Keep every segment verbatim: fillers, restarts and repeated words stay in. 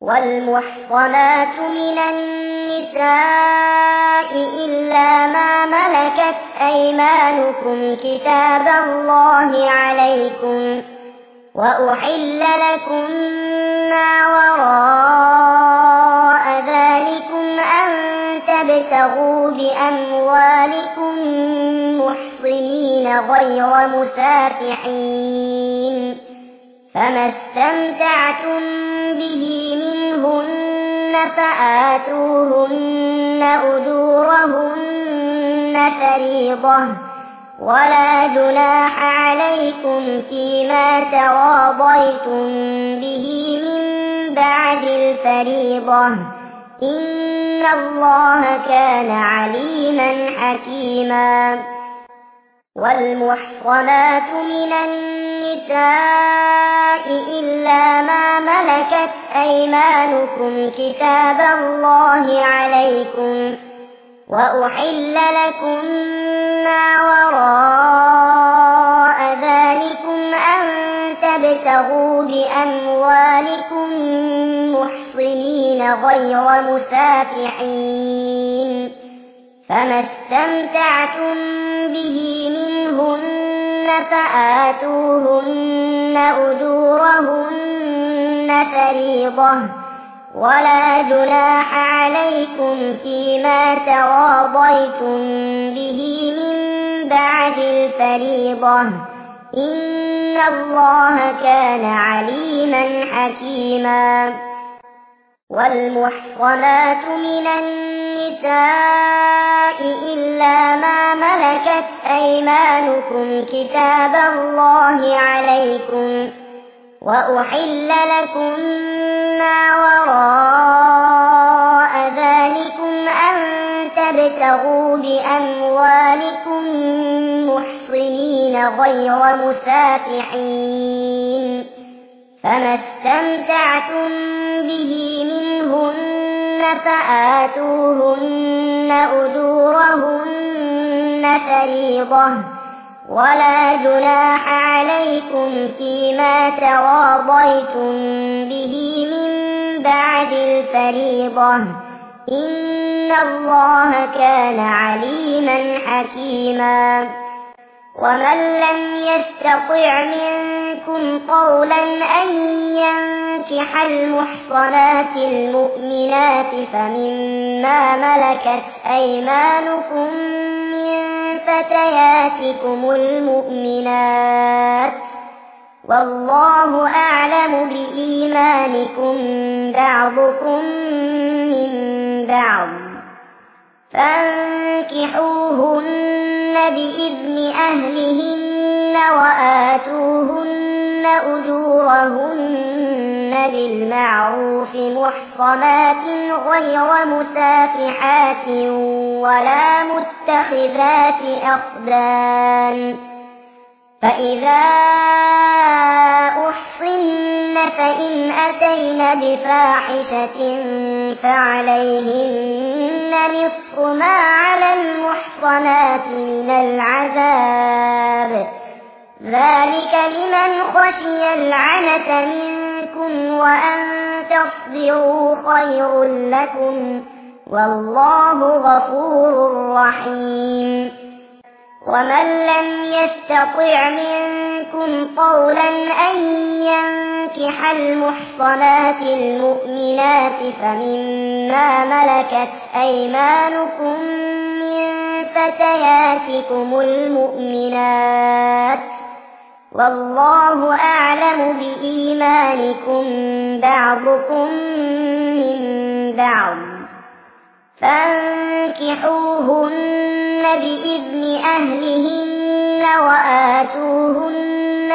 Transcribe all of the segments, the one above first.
والمحصنات من النساء إلا ما ملكت أيمانكم كتاب الله عليكم، وأحل لكم ما وراء ذلكم أن تبتغوا بأموالكم محصنين غير مسافحين، فما استمتعتم به منهن فآتوهن أجورهن فريضة، ولا جناح عليكم فيما تراضيتم به من بعد الفريضة، إن الله كان عليما حكيما. والمحصنات من النساء إلا ما ملكت أيمانكم كتاب الله عليكم، وأحل لكم ما وراء ذلكم أن تبتغوا بأموالكم محصنين غير مسافحين، فما استمتعتم به منهن فآتوهن أجورهن فريضة، ولا جناح عليكم فيما تراضيتم به من بعد الفريضة، إن الله كان عليما حكيما. والمحصنات من النساء إلا ما ملكت أيمانكم كتاب الله عليكم، وأحل لكم ما وراء ذلكم أن تبتغوا بأموالكم محصنين غير مسافحين، فما استمتعتم به منهن فآتوهن أجورهن فريضة، ولا جناح عليكم فيما تراضيتم به من بعد الفريضة، إن الله كان عليما حكيما. ومن لم يستطع منكم قولا أن ينكح المحصنات المؤمنات فمما ملكت أيمانكم من فتياتكم المؤمنات، والله أعلم بإيمانكم بعضكم من بعض، فانكحوهن بإذن أهلهن وآتوهن أجورهن بالمعروف محصنات غير مسافحات ولا متخذات أخدان، فإذا أحصن فإن أتين بفاحشة فعليهن نصف ما على المحصنات من العذاب، ذلك لمن خشي العنة منكم وأن تصبروا خير لكم، والله غفور رحيم. ومن لم يستطع منكم قولا أن ينكح المحصنات المؤمنات فمما ملكت أيمانكم من فتياتكم المؤمنات، والله أعلم بإيمانكم بعضكم من بعض، فانكحوهن بإذن أهلهن وآتوهن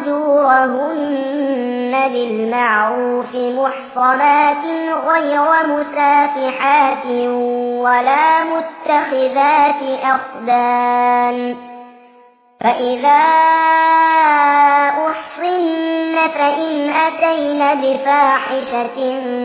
أجورهن بالمعروف محصنات غير مسافحات ولا متخذات أخدان، فإذا أحصن فإن أتين بفاحشة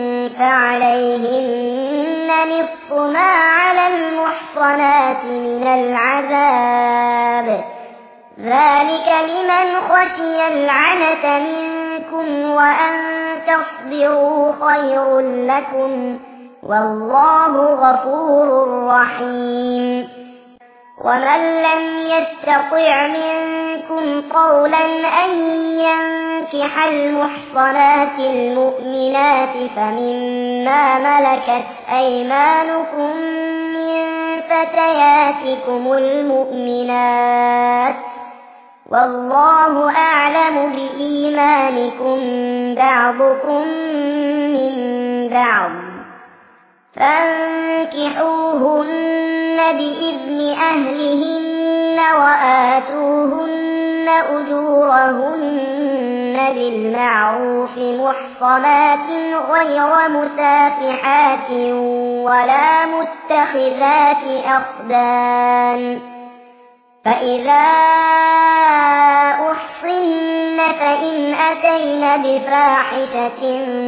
فعليهن نصف ما على المحصنات من العذاب، ذلك لمن خشي العنة منكم وأن تصبروا خير لكم والله غفور رحيم ومن لم يستطع منكم قولا أن ينكح المحصنات المؤمنات فمما ملكت أيمانكم من فتياتكم المؤمنات والله أعلم بإيمانكم بعضكم من بعض فانكحوهن بإذن أهلهن وآتوهن أجورهن بالمعروف محصنات غير مسافحات ولا متخذات أخدان فإذا أحصن فإن أتين بفاحشة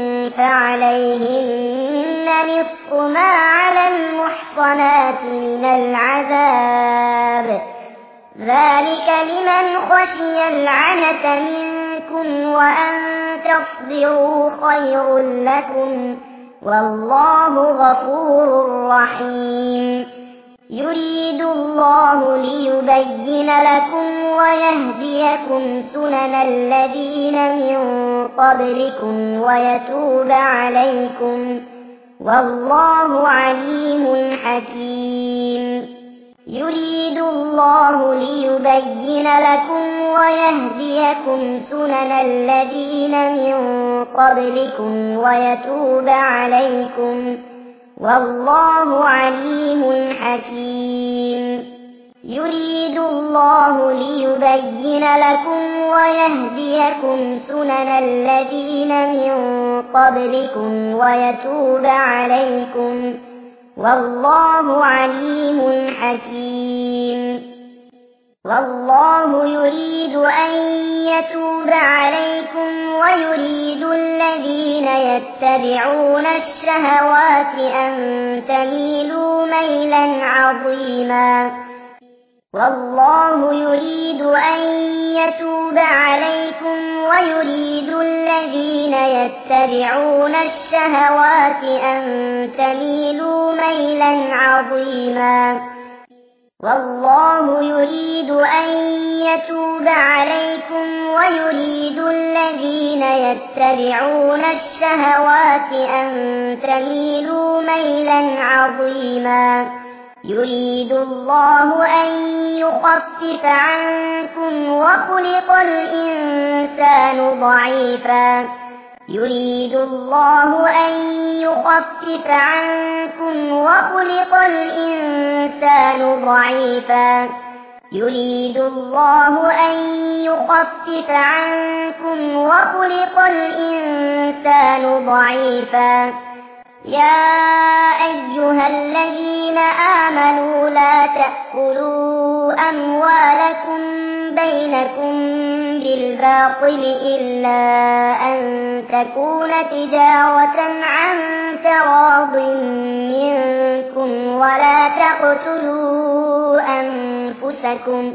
فعليهن نصف ما على المحصنات من العذاب ذلك لمن خشي العنة منكم وأن تصبروا خير لكم والله غفور رحيم يريد الله ليبين لكم ويهديكم سنن الذين من قبلكم ويتوب عليكم والله عليم حكيم يريد الله ليبين لكم ويهديكم سنن الذين من قبلكم ويتوب عليكم والله عليم حكيم يريد الله ليبين لكم ويهديكم سنن الذين من قبلكم ويتوب عليكم والله عليم حكيم والله يريد أن يتوب عليكم ويريد الذين يتبعون الشهوات أن تميلوا ميلا عظيما والله يريد أن يتوب عليكم ويريد الذين يتبعون الشهوات أن تميلوا ميلا عظيما والله يريد أن يتوب عليكم ويريد الذين يتبعون الشهوات أن تميلوا ميلا عظيما يريد الله أن يخفف عنكم وخلق الإنسان ضعيفا يريد الله أن يخفف عنكم وخلق الإنسان ضعيفا يريد الله أن يخفف عنكم وخلق الإنسان ضعيفا يا أيها الذين آمنوا لا تأكلوا أموالكم بينكم بالباطل إلا أن تكون تجارة عن تراض منكم ولا تقتلوا أنفسكم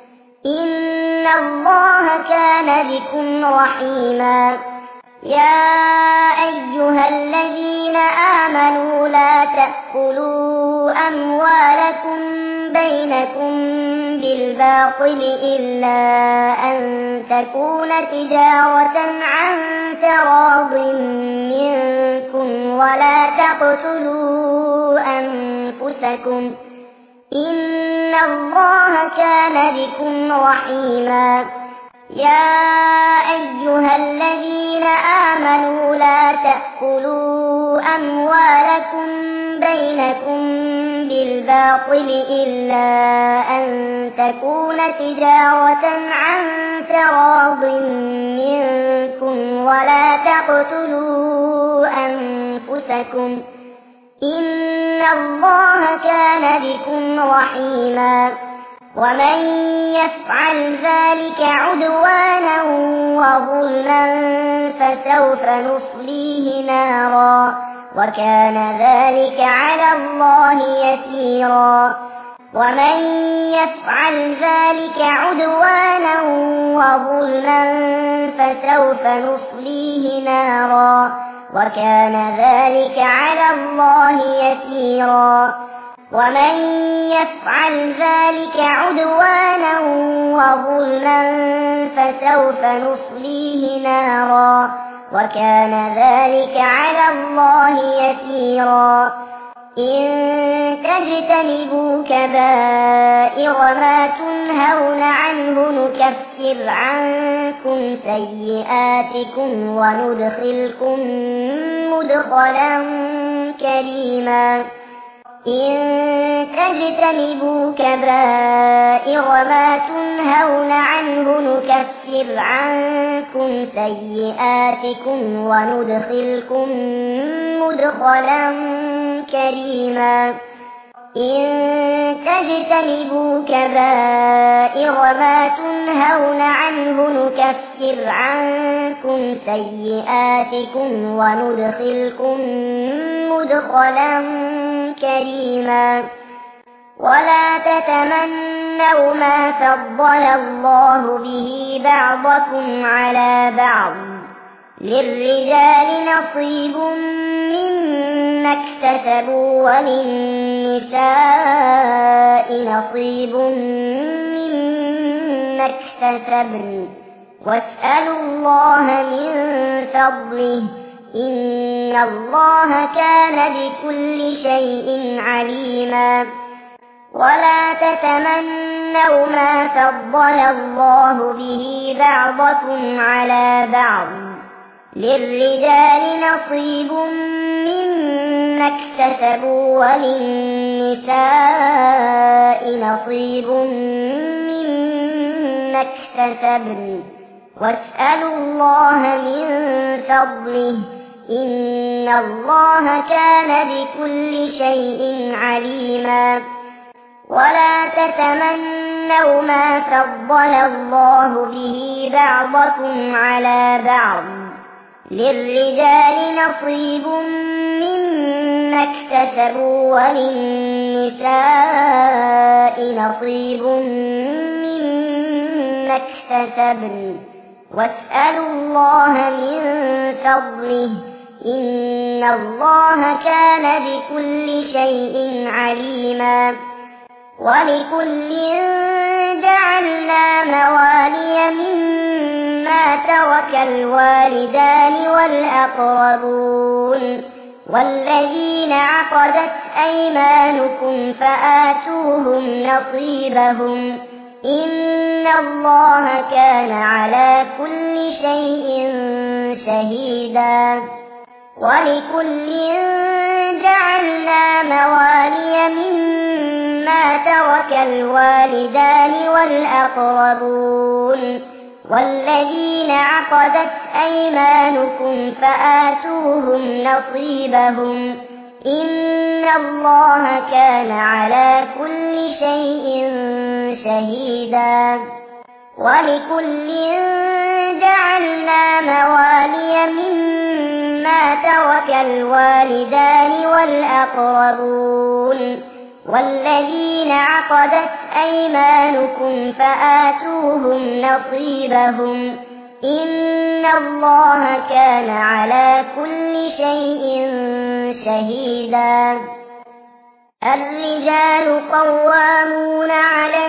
إن الله كان بكم رحيما يا أيها الذين آمنوا لا تأكلوا أموالكم بينكم بالباطل إلا أن تكون تجارة عن تراض منكم ولا تقتلوا أنفسكم إن الله كان بكم رحيما يا أيها الذين آمنوا لا تأكلوا أموالكم بينكم بالباطل إلا أن تكون تجارة عن تراض منكم ولا تقتلوا أنفسكم إن الله كان بكم رحيما ومن يفعل ذلك عدوانا وظلما فسوف نصليه نارا وكان ذلك على الله يسيرا ومن يفعل ذلك عدوانا وظلما فسوف نصليه نارا وكان ذلك على الله يسيرا ومن يفعل ذلك عدوانا وظلما فسوف نصليه نارا وكان ذلك على الله يسيرا إن تجتنبوا كبائر ما تنهون عنه نكفر عنكم سيئاتكم وندخلكم مدخلا كريما إن تجتنبوا كبائر ما تنهون عنه نكفر عنكم سيئاتكم وندخلكم مدخلا كريما إن تجتنبوا كبائر ما تنهون عنه نكفر عنكم سيئاتكم وندخلكم مدخلا كريما ولا تتمنوا ما فضل الله به بعضكم على بعض للرجال نصيب مما اكتسبوا وللنساء نصيب مما اكتسبن واسألوا الله من فضله إن الله كان بكل شيء عليما ولا تتمنوا ما فضل الله به بعضكم على بعض للرجال نصيب مما اكتسبوا وللنساء نصيب مما اكتسبن واسألوا الله من فضله إن الله كان بكل شيء عليما ولا تتمنوا ما فضل الله به بعضكم على بعض للرجال نصيب مما اكتسبوا وللنساء نصيب مما اكتسبن واسألوا الله من فضله إن الله كان بكل شيء عليما ولكل جعلنا موالي مما ترك الوالدان والأقربون والذين عقدت أيمانكم فآتوهم نصيبهم إن الله كان على كل شيء شهيدا ولكل جعلنا موالي مما ترك الوالدان والأقربون والذين عقدت أيمانكم فآتوهم نصيبهم إن الله كان على كل شيء شهيدا ولكل جعلنا موالي مما ترك الوالدان والأقربون والذين عقدت أيمانكم فآتوهم نصيبهم إن الله كان على كل شيء شهيدا الرجال قوامون على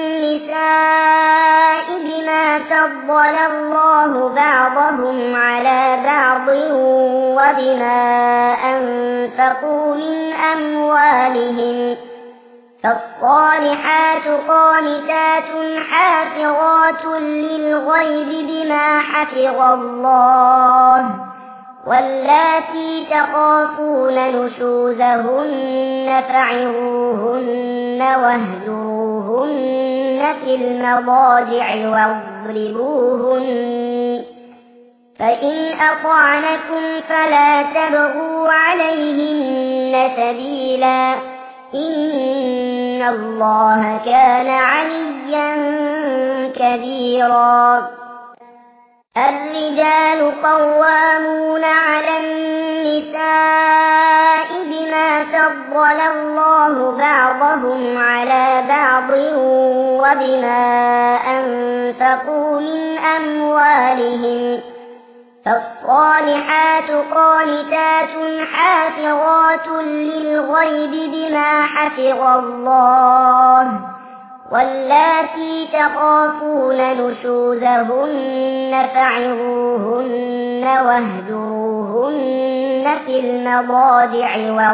النساء بما فضل الله بعضهم على بعض وبما أنفقوا من أموالهم فالصالحات قانتات حافظات للغيب بما حفظ الله واللاتي تخافون نشوزهن فعظوهن واهجروهن في المضاجع واضربوهن فإن أطعنكم فلا تبغوا عليهن سبيلا إن الله كان عليا كبيرا الرجال قوامون على النساء بما فضل الله بعضهم على بعض وبما أنفقوا من أموالهم فالصالحات قانتات حافظات للغيب بما حفظ الله واللاتي تخافون نشوزهن فعظوهن واهجروهن في المضاجع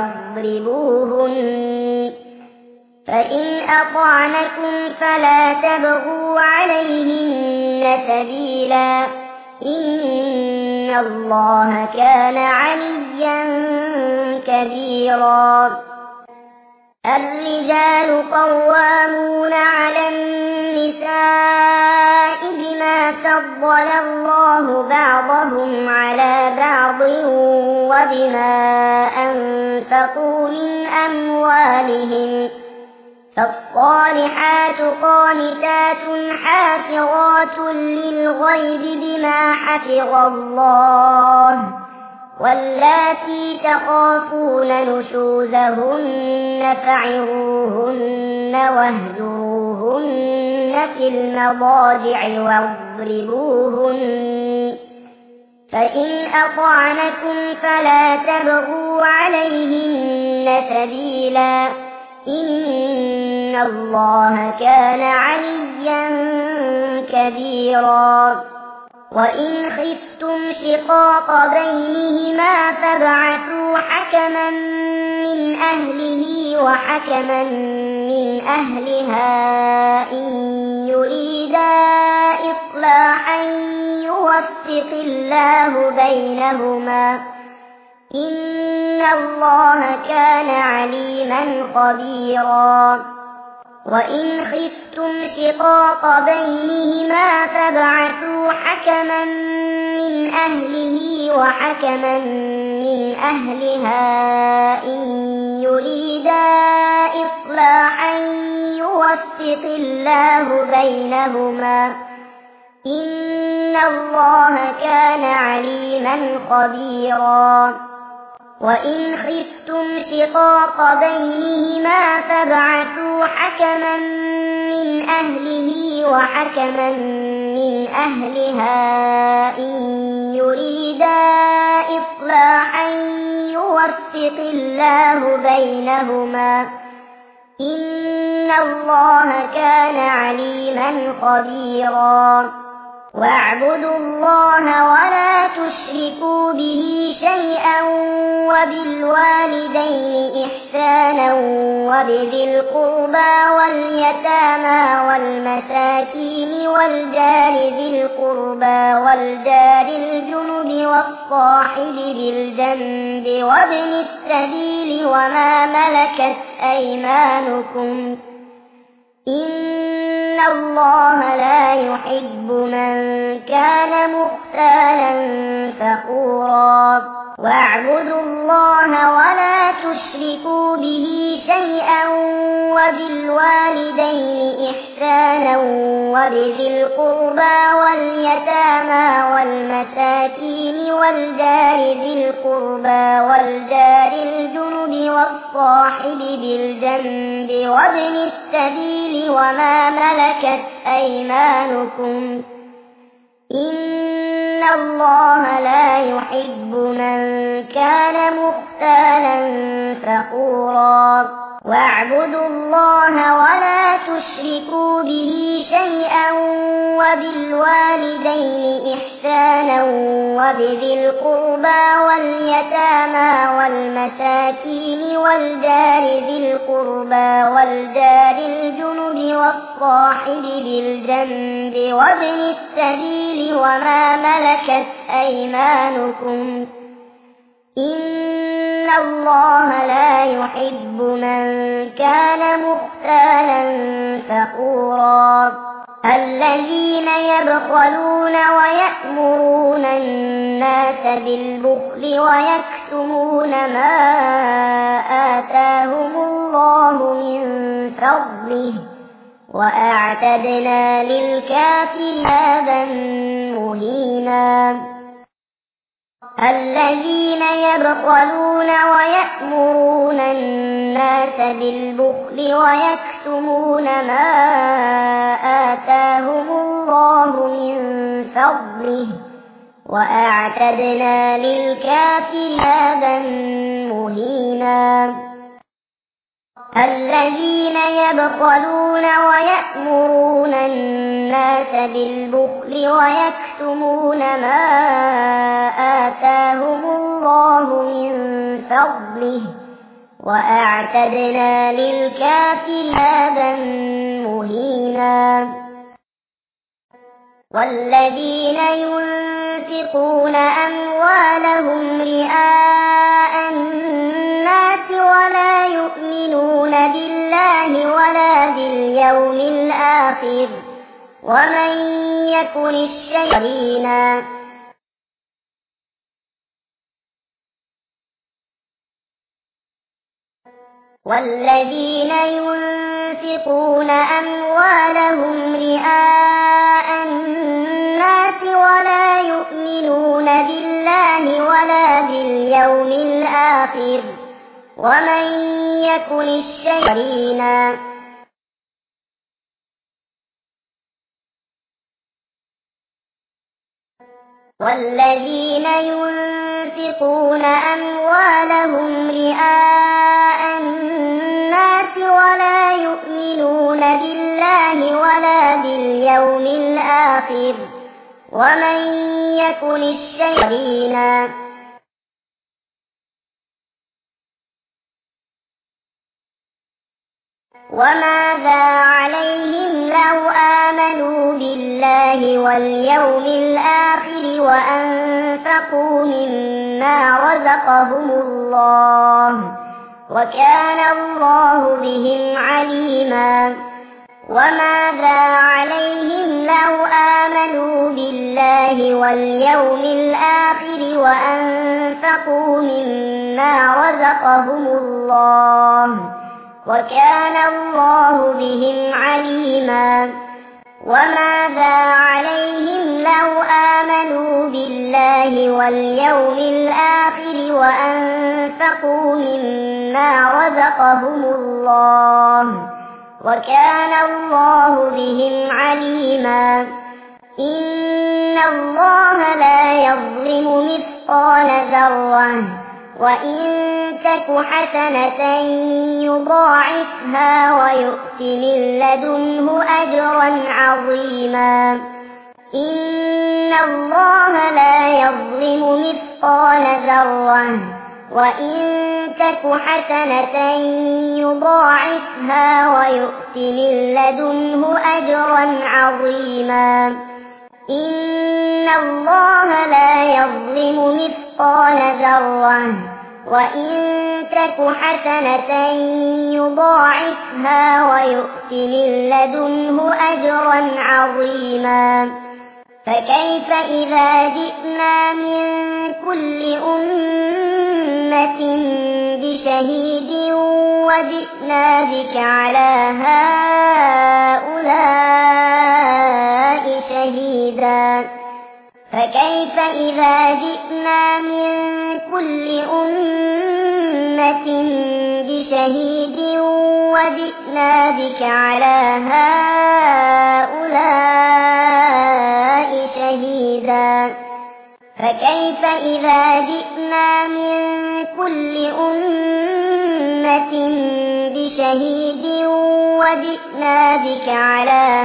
واضربوهن فإن أطعنكم فلا تبغوا عليهن سبيلا إن الله كان عليا كبيرا. الرجال قوامون على النساء بما فضل الله بعضهم على بعض وبما أنفقوا من أموالهم فالصالحات قانتات حافظات للغيب بما حفظ الله واللاتي تخافون نشوزهن فعظوهن واهجروهن في المضاجع واضربوهن فإن أطعنكم فلا تبغوا عليهن سبيلا إن الله كان عليا كبيرا. وإن خفتم شقاق بينهما فابعثوا حكما من أهله وحكما من أهلها إن يريدا إصلاحا يوفق الله بينهما إن الله كان عليما خبيرا. وإن خفتم شقاق بينهما فابعثوا حكما من أهله وحكما من أهلها إن يريدا إصلاحا يوفق الله بينهما إن الله كان عليما خبيرا. وإن خفتم شقاق بينهما فابعثوا حكما من أهله وحكما من أهلها إن يريدا إصلاحا يوفق الله بينهما إن الله كان عليما خبيرا. واعبدوا الله ولا تشركوا به شيئا وبالوالدين إحسانا وبذي القربى واليتامى والمساكين والجار ذي القربى والجار الجنب والصاحب بالجنب وابن السبيل وما ملكت أيمانكم إن الله لا يحب من كان مختالا فخورا. واعبدوا الله ولا تشركوا به شيئا وبالوالدين إحسانا وبذي القربى واليتامى والمساكين والجار ذي القربى والجار الجنب والصاحب بالجنب وابن السبيل وما ملكت أيمانكم إن الله لا يحب من كان مختالا فخورا. واعبدوا الله ولا تشركوا به شيئا وبالوالدين إحسانا وبذي القربى واليتامى والمساكين والجار ذي القربى والجار الجنب والصاحب بالجنب وابن السبيل وما ملكت أيمانكم إن الله لا يحب من كان مختالا فخورا. الذين يبخلون ويأمرون الناس بالبخل ويكتمون ما آتاهم الله من فضله وأعتدنا للكافرين عذابا مهينا. الذين يبخلون ويأمرون الناس بالبخل ويكتمون ما آتاهم الله من فضله وأعتدنا للكافرين عذابا مهينا. الذين يبخلون ويأمرون الناس بالبخل ويكتمون ما آتاهم الله من فضله وأعتدنا للكافرين عذابا مهينا. والذين ينفقون أموالهم رئاء الناس ولا يؤمنون بالله ولا باليوم الآخر ومن يكن الشيطان والذين ينفقون أموالهم رئاء الناس ولا يؤمنون بالله ولا باليوم الآخر ومن يكن الشيطان والذين ينفقون أموالهم رئاء الناس ولا يؤمنون بالله ولا باليوم الآخر ومن يكن الشيطان وماذا عليهم لو آمنوا بالله واليوم الآخر وأنفقوا مما رزقهم الله وكان الله بهم عليما. وماذا عليهم لو آمنوا بالله واليوم الآخر وأنفقوا مما رزقهم الله وكان الله بهم عليما. وماذا عليهم لو آمنوا بالله واليوم الآخر وأنفقوا مما رزقهم الله وكان الله بهم عليما. إن الله لا يظلم مثقال ذرة وإن تك حسنة يضاعفها ويؤت من لدنه أجرا عظيما. إن الله لا يظلم مثقال ذرة وإن تك حسنة يضاعفها ويؤت من لدنه أجرا عظيما. إن الله لا يظلم مثقال ذرة وإن تك حسنة يضاعفها ويؤت من لدنه أجرا عظيما. فكيف إذا جئنا من كل أمة بشهيد وجئنا بك على هؤلاء شهيدا. فكيف إذا جئنا من كل أمة بشهيد وجئنا بك على هؤلاء شهيدا. فكيف إذا جئنا من كل أمة بشهيد وجئنا بك على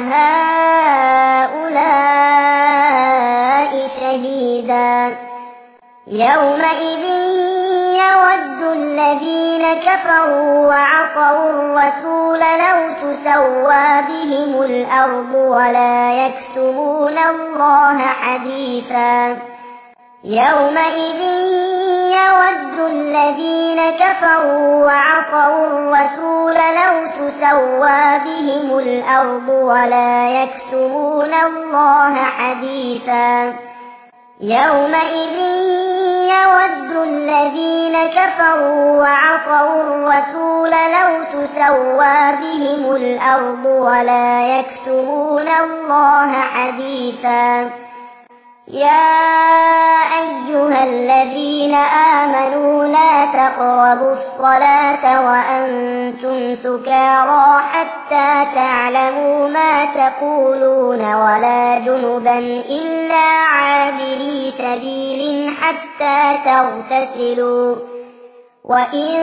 هؤلاء شهيدا. يومئذ يود الذين كفروا وعصوا الرسول لو تسوى بهم الأرض ولا يكتمون الله حديثا. يومئذ يود الذين كفروا وعصوا الرسول لو تسوى بهم الأرض ولا يكتمون الله حديثا. يومئذ يود الذين كفروا وعصوا الرسول لو تسوى بهم الأرض ولا يكتمون الله حديثا. يا أيها الذين آمنوا لا تقربوا الصلاة وأنتم سكارى حتى تعلموا ما تقولون ولا جنبا إلا عابري سبيل حتى تغتسلوا وإن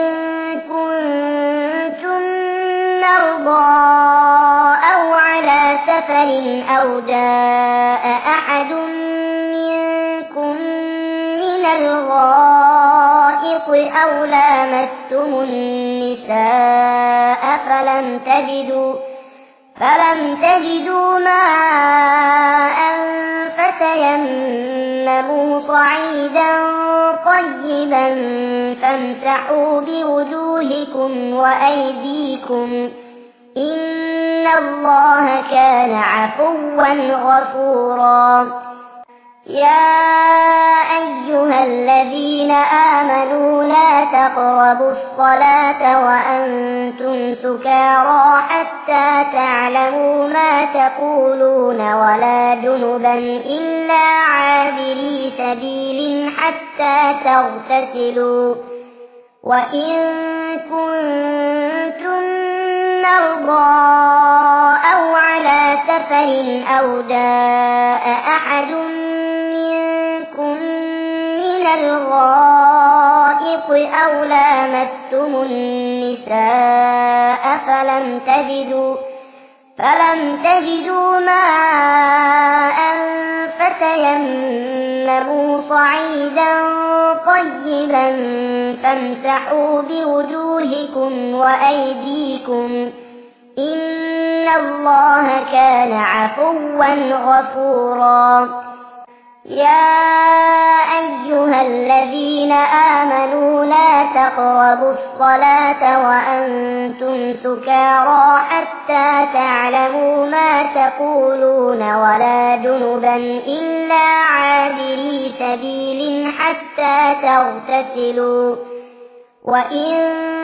كنتم مرضى أو على سفر أو جاء أحد منكم من الغائط أو لامستم النساء فلم تجدوا فلم تجدوا ماء فتيمموا صعيدا طيبا فامسحوا بوجوهكم وأيديكم إن الله كان عفوا غفورا يا أيها الذين آمنوا لا تقربوا الصلاة وأنتم سكارى حتى تعلموا ما تقولون ولا جنبا إلا عابري سبيل حتى تغتسلوا وإن كنتم مرضى أو على سفر أو جاء أحد منكم من الغائط أو لامستم النساء فلم تجدوا فلم تجدوا ماء فتيمموا صعيدا طيبا فامسحوا بوجوهكم وأيديكم إن الله كان عفوا غفورا يا أيها الذين آمنوا لا تقربوا الصلاة وأنتم سكارى حتى تعلموا ما تقولون ولا جنبا إلا عابري سبيل حتى تغتسلوا وإن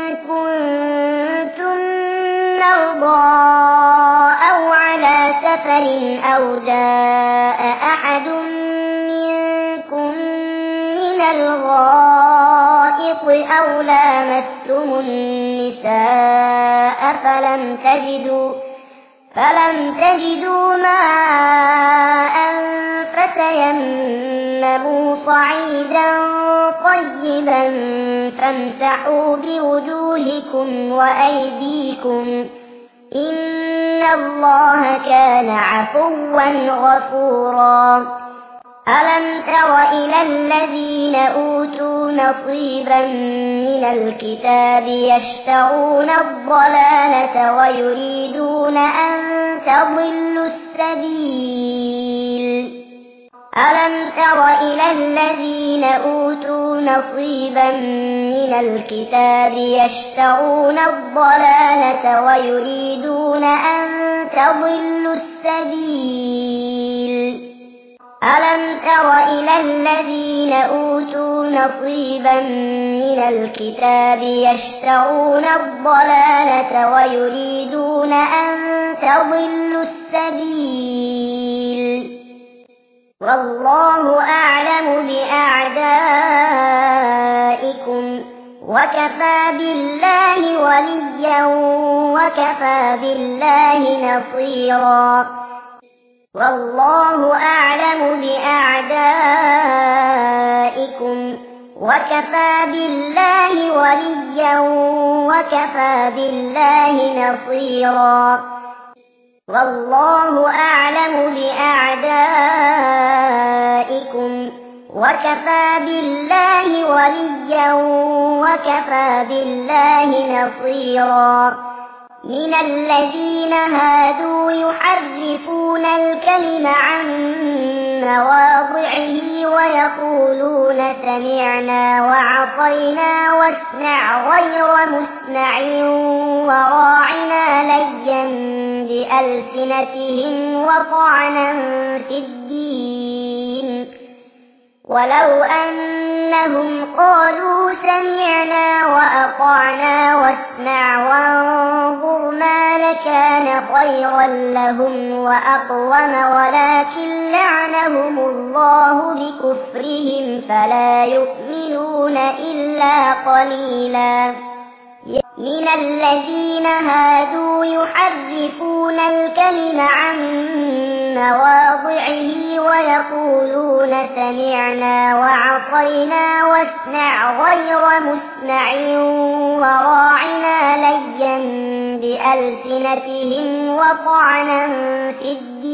كنتم مرضى أو على سفر أو جاء أحد منكم من الغائط أو لامستم النساء فلم تجدوا فلم تجدوا ماء فتيمموا صعيدا طيبا فامسحوا بوجوهكم وأيديكم إن الله كان عفوا غفورا ألم تر إلى الذين أوتوا نصيبا من الكتاب يشترون الضلالة ويريدون أن تضلوا السبيل ألم تر إلى الذين أوتوا نصيبا من الكتاب يشترون الضلالة ويريدون أن تضلوا السبيل ألم تر إلى الذين أوتوا نصيبا من الكتاب يشترون الضلالة ويريدون أن تضلوا السبيل والله أعلم بأعدائكم وكفى بالله وليا وكفى بالله نصيرا والله أعلم بأعدائكم وكفى بالله وليا وكفى بالله نصيرا والله أعلم بأعدائكم وكفى بالله وليا وكفى بالله نصيرا من الذين هادوا يحرفون الكلم عن مواضعه ويقولون سمعنا وعصينا واسمع غير مسمع وراعنا ليا بألسنتهم وطعنا في الدين ولو أنهم قالوا سمعنا وأطعنا واسمع وانظرنا لكان خيرا لهم وأقوم ولكن لعنهم الله بكفرهم فلا يؤمنون إلا قليلا. من الذين هادوا يحرفون الكلم عن مواضعه ويقولون سمعنا وعصينا واسمع غير مسمع وراعنا ليا بألسنتهم وطعنا في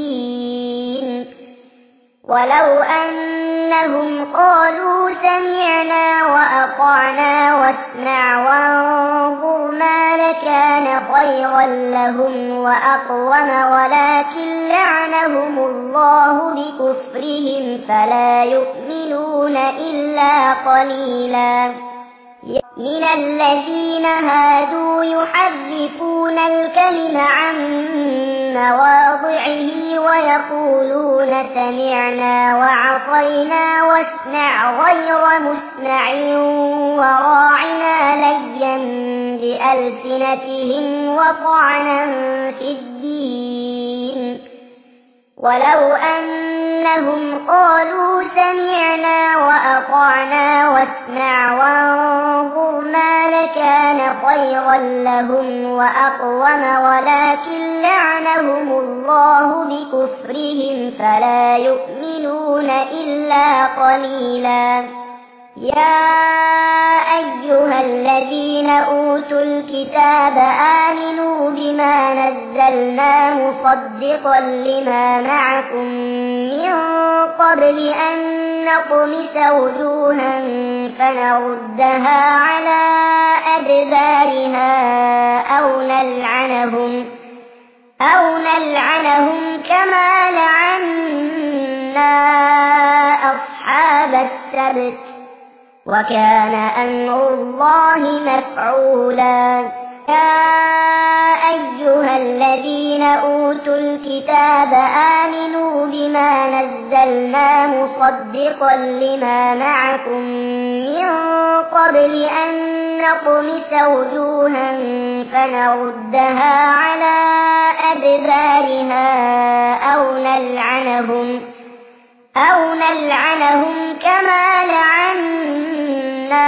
الدين ولو أنهم قالوا سمعنا وأطعنا واسمع وانظرنا لكان خيرا لهم وأقوم ولكن لعنهم الله بكفرهم فلا يؤمنون إلا قليلا. من الذين هادوا يحرفون الكلم عن مواضعه ويقولون سمعنا وعصينا واسمع غير مسمع وراعنا ليا بألسنتهم وطعنا في الدين ولو أنهم قالوا سمعنا وأطعنا واسمع وانظرنا لكان خيرا لهم وأقوم ولكن لعنهم الله بكفرهم فلا يؤمنون إلا قليلا. يا أيها الذين أوتوا الكتاب آمنوا بما نزلنا مصدقا لما معكم من قبل أن نطمس وجوها فنردها على أدبارها أو نلعنهم أو نلعنهم كما لعنا أصحاب السبت وكان أمر الله مفعولا. يا أيها الذين أوتوا الكتاب آمنوا بما نزلنا مصدقا لما معكم من قبل أن نطمس وجوها فنردها على أدبارها أو نلعنهم أو نلعنهم كما لعنا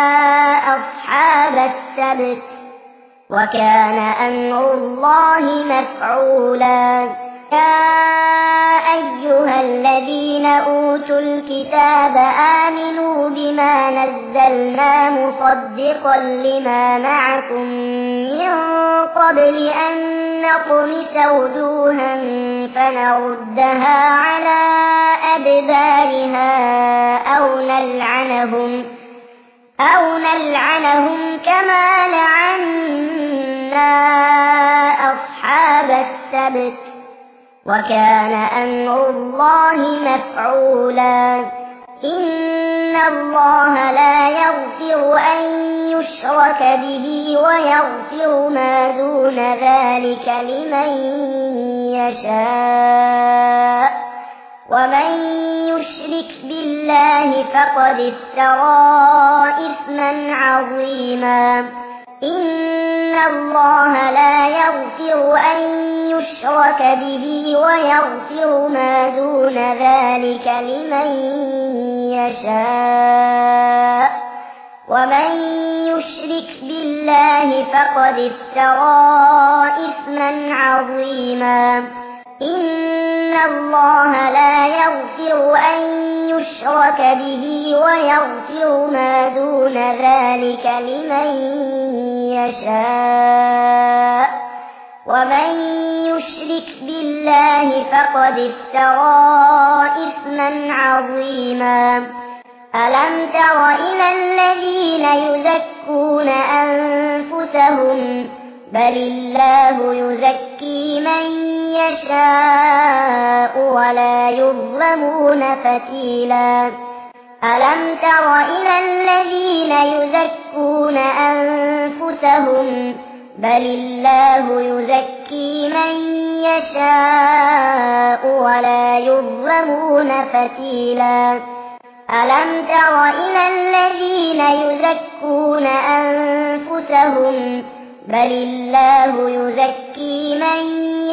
أصحاب السبت وكان أمر الله مفعولا. يا أيها الذين أوتوا الكتاب آمنوا بما نزلنا مصدقا لما معكم من قبل أن نطمس وجوها فنردها على أدبارها أو نلعنهم أو نلعنهم كما لعنا أصحاب السبت وكان أمر الله مفعولا. إن الله لا يغفر أن يشرك به ويغفر ما دون ذلك لمن يشاء ومن يشرك بالله فقد افترى إثما عظيما. إن الله لا يغفر أن يشرك به ويغفر ما دون ذلك لمن يشاء ومن يشرك بالله فقد افترى إثما عظيما. إن الله لا يغفر أن يشرك به ويغفر ما دون ذلك لمن يشاء ومن يشرك بالله فقد افترى إثما عظيما. ألم تر إلى الذين يزكون أنفسهم بل الله يزكي من يشاء ولا يظلمون فتيلا. ألم تر إلى الذين يزكون أنفسهم بل الله يزكي من يشاء ولا يظلمون فتيلا. ألم تر إلى الذين يزكون أنفسهم بل الله يزكي من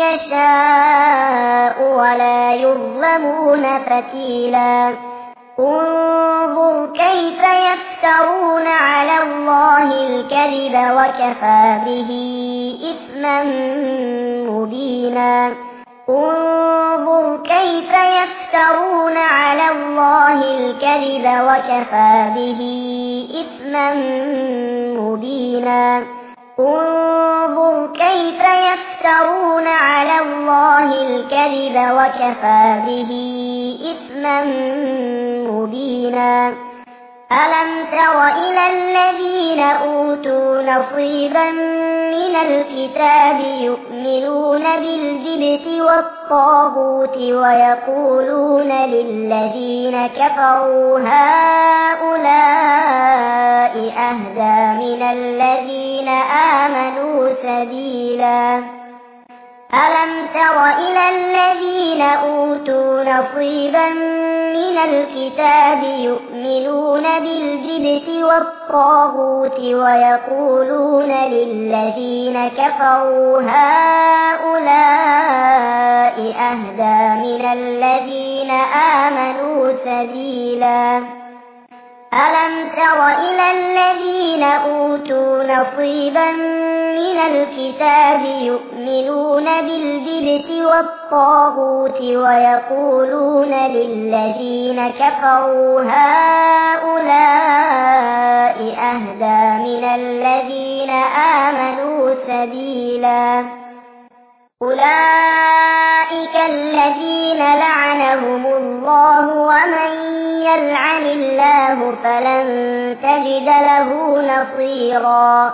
يشاء ولا يظلمون فتيلا انظر كيف يفترون على الله الكذب وكفى به إثما مبينا انظر كيف يفترون على الله الكذب وكفى به إثما مبينا انظر كيف يفترون على الله الكذب وكفى به إثما مبينا ألم تر إلى الذين أوتوا نصيبا من الكتاب يؤمنون بالجبت والطاغوت ويقولون للذين كفروا هؤلاء أهدى من الذين آمنوا سبيلا ألم تر إلى الذين أوتوا نصيبا من الكتاب يؤمنون بالجبت والطاغوت ويقولون للذين كفروا هؤلاء أهدى من الذين آمنوا سبيلا ألم تر إلى الذين أوتوا نصيبا من الكتاب يؤمنون بالجبت والطاغوت ويقولون للذين كفروا هؤلاء أهدى من الذين آمنوا سبيلا أولئك الذين لعنهم الله ومن يلعن الله فلن تجد له نصيرا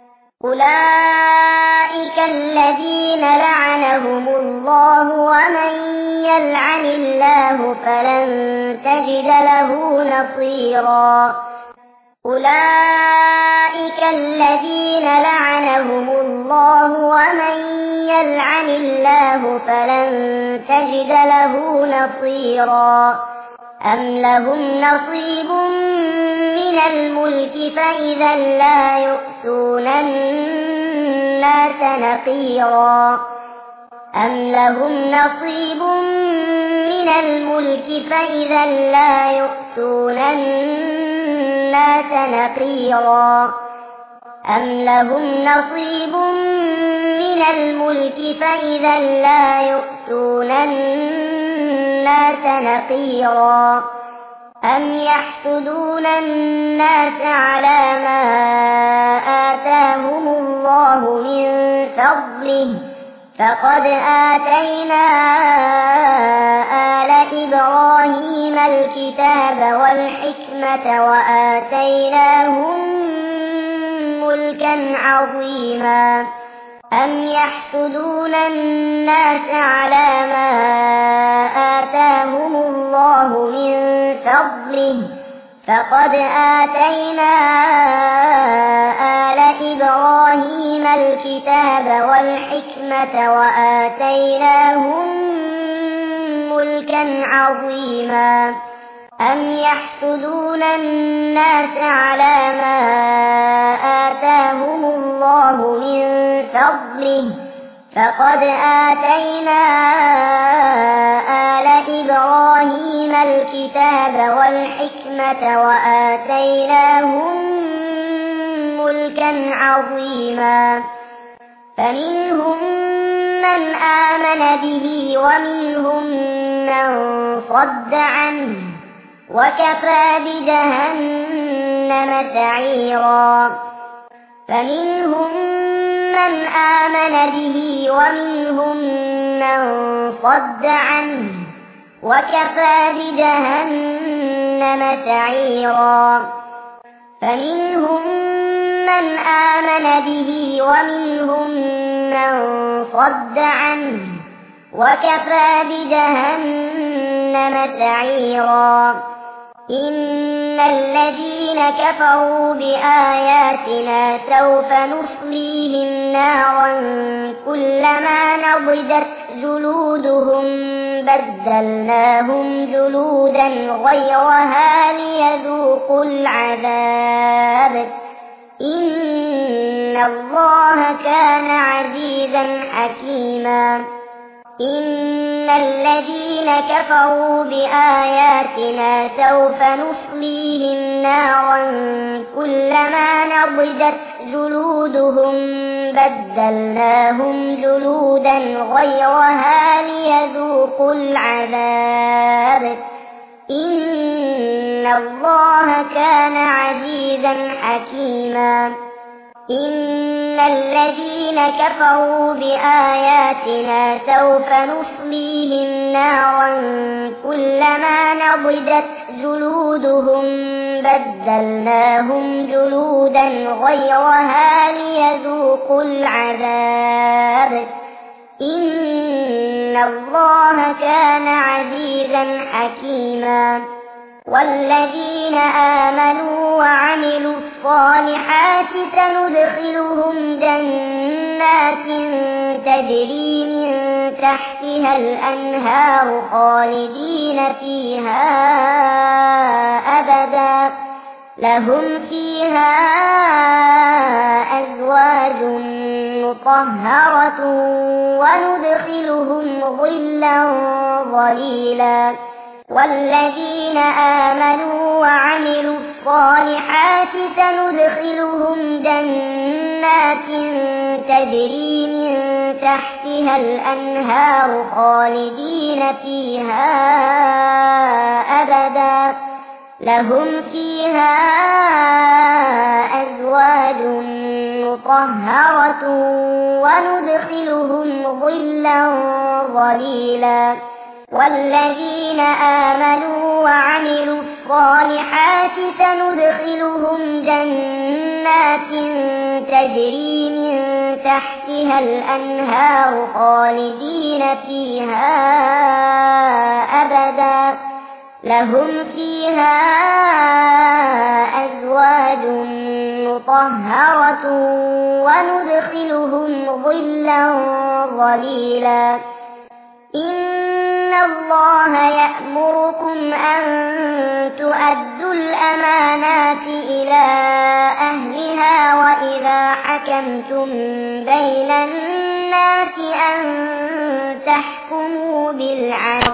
أولئك الذين لعنهم الله ومن يلعن الله فلن تجد له نصيرا أولئك الذين لعنهم الله ومن يلعن الله فلن تجد له نصيرا أم لهم نصيب من الملك فإذا لا يؤتون الناس نقيرا أم لهم نصيب من الملك فإذا لا يؤتون الناس نقيرا أم لهم نصيب من الملك فإذا لا يؤتون الناس نقيرا أم يحسدون الناس على ما آتاهم الله من فضله فقد آتينا آل إبراهيم الكتاب والحكمة وآتيناهم ملكا عظيما أم يحسدون الناس على ما آتاهم الله من فضله فقد آتينا آل إبراهيم الكتاب والحكمة وآتيناهم ملكا عظيما أم يحسدون الناس على ما آتاهم الله من فضله فقد آتينا آل إبراهيم الكتاب والحكمة وآتيناهم ملكا عظيما فمنهم من آمن به ومنهم من صد عنه وكفى بجهنم سعيرا فمنهم من آمن به ومنهم من صد عنه وكفى بجهنم سعيرا فمنهم من آمن به ومنهم من صد عنه وكفى بجهنم سعيرا إن الذين كفروا بآياتنا سوف نصليهم نارا كلما نضجت جلودهم بدلناهم جلودا غيرها ليذوقوا العذاب إن الله كان عزيزا حكيما إن الذين كفروا بآياتنا سوف نصليهم نارا كلما نضجت جلودهم بدلناهم جلودا غيرها ليذوقوا العذاب إن الله كان عزيزا حكيما إن الذين كفروا بآياتنا سوف نصليهم نارا كلما نضجت جلودهم بدلناهم جلودا غيرها ليذوقوا العذاب إن الله كان عزيزا حكيما والذين آمنوا وعملوا الصالحات سندخلهم جنات تجري من تحتها الأنهار خالدين فيها أبدا لهم فيها أزواج مطهرة وندخلهم ظلا ظليلا والذين آمنوا وعملوا الصالحات سندخلهم جنات تجري من تحتها الأنهار خالدين فيها أبدا لهم فيها أزواج مطهرة وندخلهم ظلا ظليلا والذين آمنوا وعملوا الصالحات سندخلهم جنات تجري من تحتها الأنهار خالدين فيها أبدا لهم فيها أزواج مطهرة وندخلهم ظلا ظليلا إن الله يأمركم أن تؤدوا الأمانات إلى أهلها وإذا حكمتم بين الناس أن تحكموا بالعدل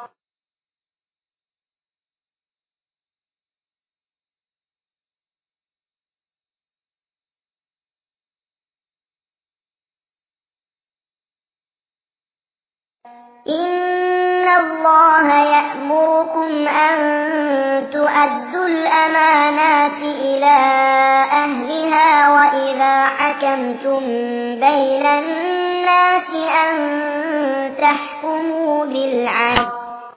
إن الله يأمركم أن تؤدوا الأمانات إلى أهلها وإذا حكمتم بين الناس أن تحكموا بالعدل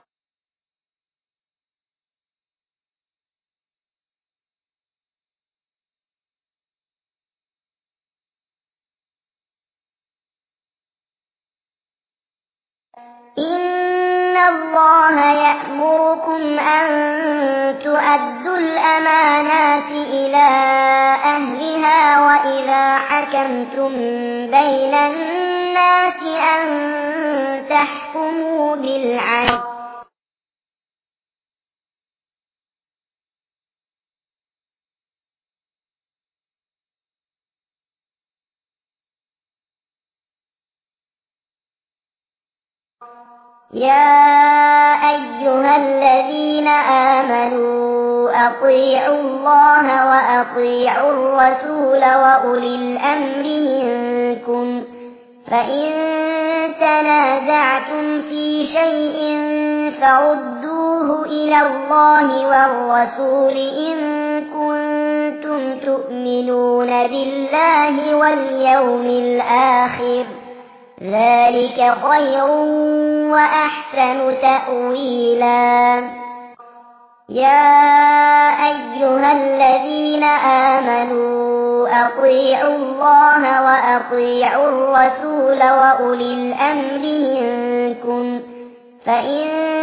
إن الله يأمركم أن تؤدوا الأمانات إلى أهلها وإذا حكمتم بين الناس أن تحكموا بالعدل يا أيها الذين آمنوا أطيعوا الله وأطيعوا الرسول وأولي الأمر منكم فإن تنازعتم في شيء فردوه إلى الله والرسول إن كنتم تؤمنون بالله واليوم الآخر ذلك خير وأحسن تأويلا يا أيها الذين آمنوا أطيعوا الله وأطيعوا الرسول وأولي الأمر منكم فإن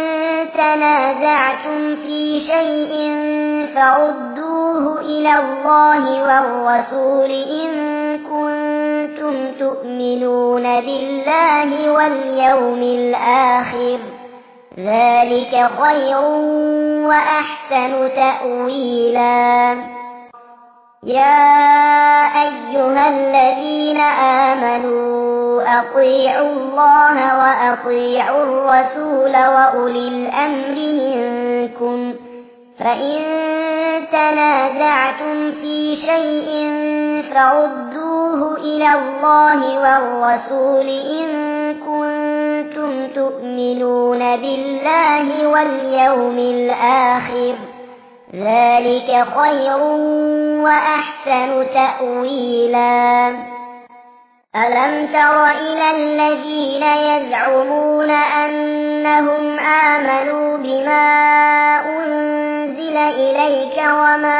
تنازعتم في شيء فردوه إلى الله والرسول إن كنتم تؤمنون بالله واليوم الآخر ذلك خير وأحسن تأويلا يا أيها الذين آمنوا أطيعوا الله وأطيعوا الرسول وأولي الأمر منكم فإن تنازعتم في شيء فردوه إلى الله والرسول إن كنتم تؤمنون بالله واليوم الآخر ذلك خير وأحسن تأويلا ألم تر إلى الذين يزعمون أنهم آمنوا بما أنزل إليك وما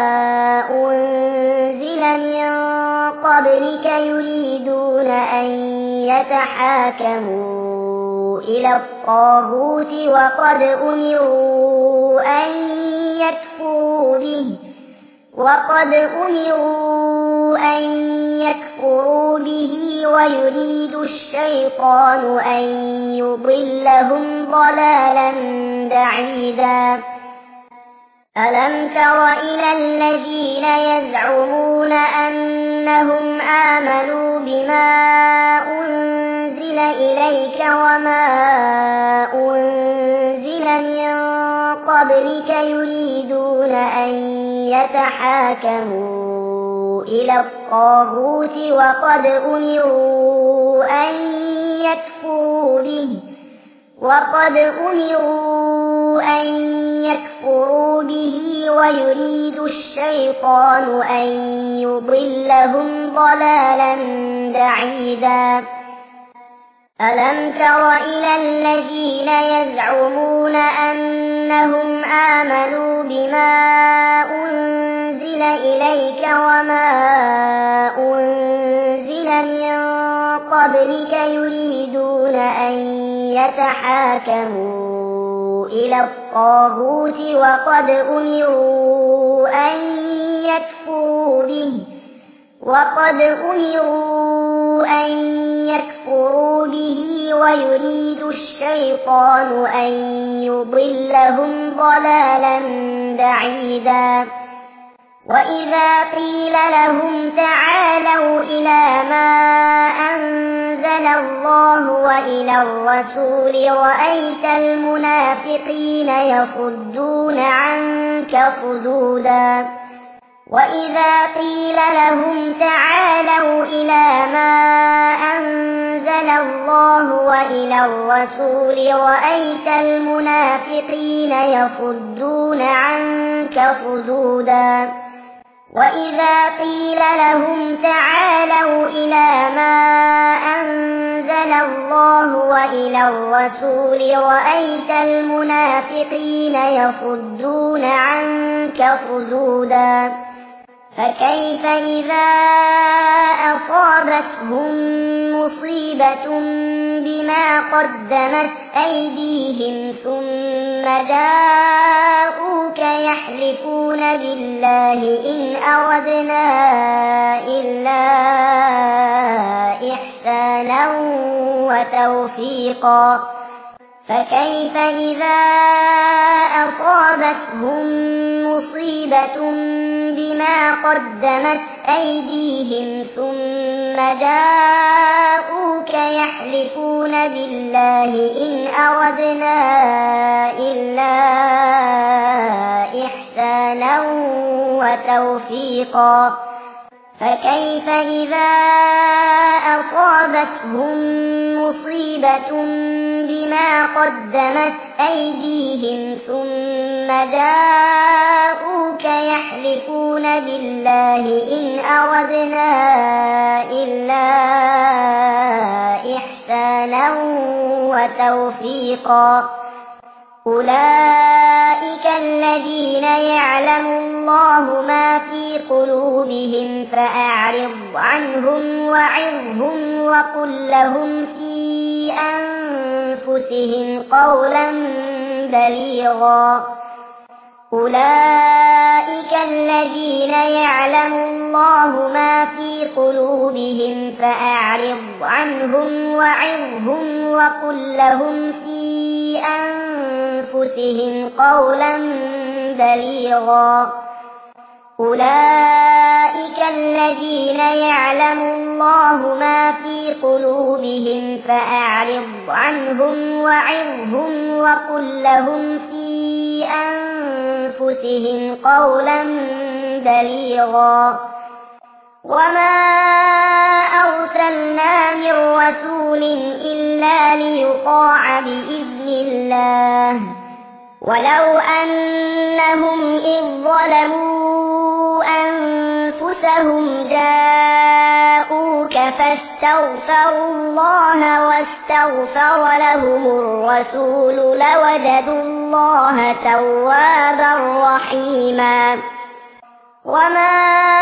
أنزل من قبلك يريدون أن يتحاكموا إلى الطاغوت وقد أمروا أن يكفروا به وقد أمروا أن يكفروا به ويريد الشيطان أن يضلهم ضلالا بعيدا ألم تر إلى الذين يزعمون أنهم آمنوا بما أنزل إليك وما أنزل من قبلك يريدون أن يتحاكموا إلى الطاغوت وقد أمروا أن يكفروا به وقد أمروا أن يكفروا به ويريد الشيطان أن يضلهم ضلالا بعيدا ألم تر إلى الذين يزعمون أنهم آمنوا بما أنزل إليك وما أنزل من قبلك يريدون أن يتحاكموا إلى الطاغوت وقد أمروا أن يكفروا به وقد أمروا أن يكفروا به ويريد الشيطان أن يضلهم ضلالا بعيدا وإذا قيل لهم تعالوا إلى ما أنزل الله وإلى الرسول رأيت المنافقين يصدون عنك صدودا وإذا قيل لهم تعالوا إلى ما أنزل الله وإلى الرسول رأيت المنافقين يصدون عنك صدودا وإذا قيل لهم تعالوا إلى ما أنزل الله وإلى الرسول رأيت المنافقين يصدون عنك صدودا فكيف إذا أصابتهم مصيبة بما قدمت أيديهم ثم جاءوك يحلفون بالله إن أردنا إلا إحسانا وتوفيقا فكيف إذا أصابتهم مصيبة بما قدمت أيديهم ثم جاءوك يحلفون بالله إن أردنا إلا إحسانا وتوفيقا فكيف إذا أصابتهم مصيبة بما قدمت أيديهم ثم جاءوك يحلفون بالله إن أردنا إلا إحسانا وتوفيقا أولئك الذين يعلم الله ما في قلوبهم فأعرض عنهم وعظهم وقل لهم في أنفسهم قولا بليغا أولئك الذين يعلم الله ما في قلوبهم فأعرض عنهم وعظهم وقل لهم في أنفسهم قولا بليغا أولئك الذين يعلم الله ما في قلوبهم فأعرض عنهم وعظهم وقل لهم في أنفسهم قولا بليغا وما أرسلنا من رسول إلا ليطاع بإذن الله ولو أنهم إذ ظلموا أنفسهم جاءوك فاستغفروا الله واستغفر لهم الرسول لوجدوا الله توابا رحيما وما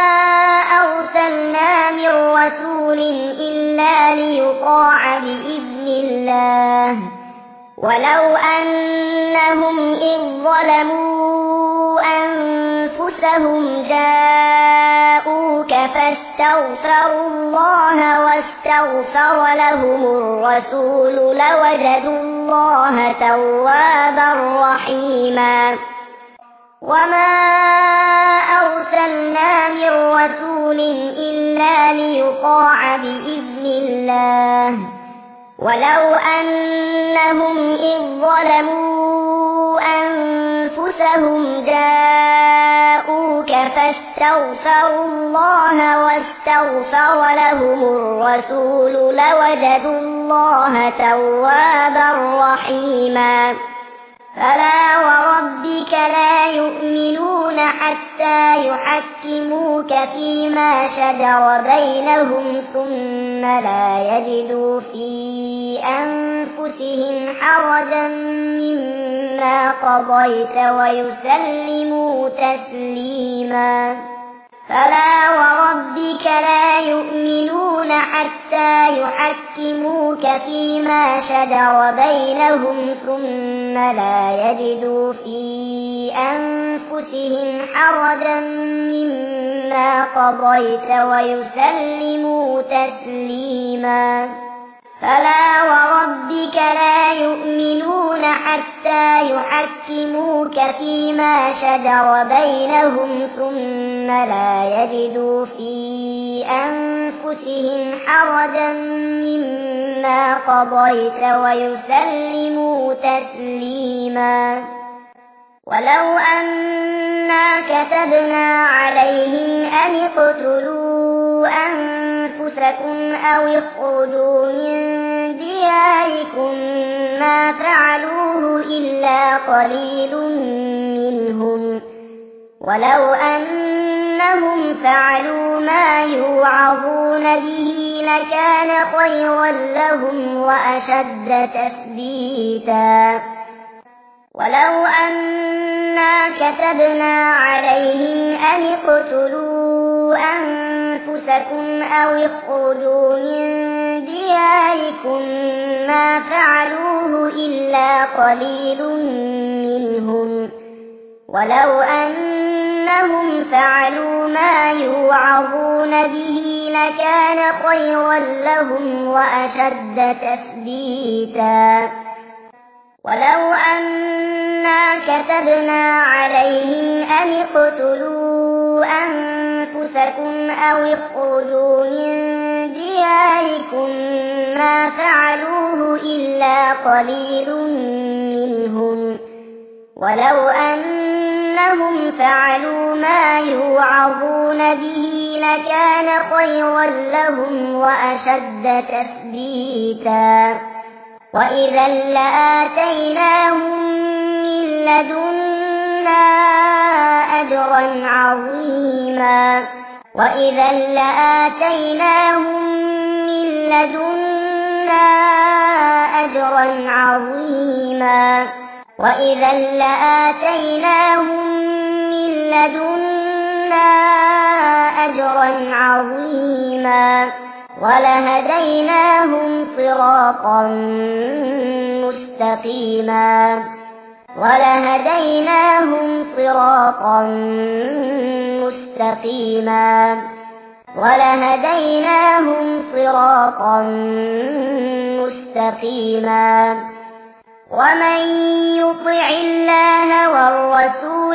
أرسلنا من رسول إلا ليطاع بإذن الله ولو أنهم إذ ظلموا أنفسهم جاءوك فاستغفروا الله واستغفر لهم الرسول لوجدوا الله توابا رحيما وما أرسلنا من رسول إلا ليطاع بإذن الله ولو أنهم إذ ظلموا أنفسهم جاءوك فاستغفروا الله واستغفر لهم الرسول لوجدوا الله توابا رحيما فلا وربك لا يؤمنون حتى يحكموك فيما شجر بينهم ثم لا يجدوا في أنفسهم حرجا مما قضيت ويسلموا تسليما فلا وربك لا يؤمنون حتى يحكموك فيما شجر بينهم ثم لا يجدوا في أنفسهم حرجا مما قضيت ويسلموا تسليما فلا وربك لا يؤمنون حتى يحكموك فيما شجر بينهم ثم لا يجدوا في أنفسهم حرجا مما قضيت ويسلموا تسليما ولو أنا كتبنا عليهم أن اقتلوا أنفسكم أو اخرجوا من دياركم ما فعلوه إلا قليل منهم ولو أنهم فعلوا ما يوعظون به لكان خيرا لهم وأشد تثبيتا ولو أنا كتبنا عليهم أن اقتلوا أنفسكم أو اخرجوا من دياركم ما فعلوه إلا قليل منهم ولو أنهم فعلوا ما يوعظون به لكان خيرا لهم وأشد تثبيتا ولو أنا كتبنا عليهم أن اقتلوا أنفسكم أو اخرجوا من دياركم ما فعلوه إلا قليل منهم ولو أنهم فعلوا ما يوعظون به لكان خيرا لهم وأشد تثبيتا وإذا لآتيناهم من لدنا أجرا عظيما وإذا لآتيناهم من لدنا أجرا عظيما وإذا لآتيناهم من لدنا أجرا عظيما ولهديناهم صراطا مستقيما ولهديناهم صراطا مستقيما ولهديناهم صراطا مستقيما ومن يطع الله والرسول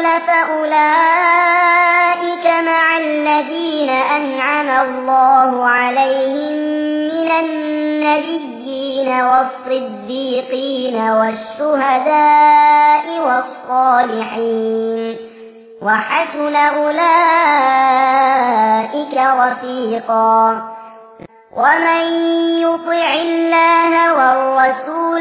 فأولئك مع الذين أنعم الله عليهم من النبيين والصديقين والشهداء والصالحين وحسن أولئك رفيقا ومن يطع الله والرسول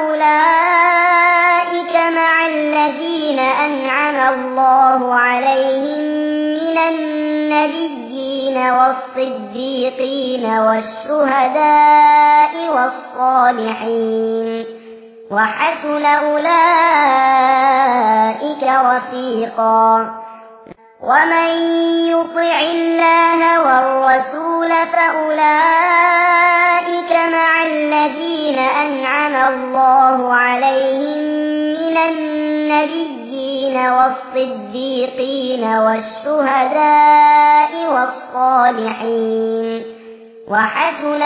فأولئك مع الذين أنعم الله عليهم من النبيين والصديقين والشهداء والصالحين وحسن أولئك رفيقا ومن يطع الله والرسول فأولئك مع الذين أنعم الله عليهم من النبيين والصديقين والشهداء والصالحين وحسن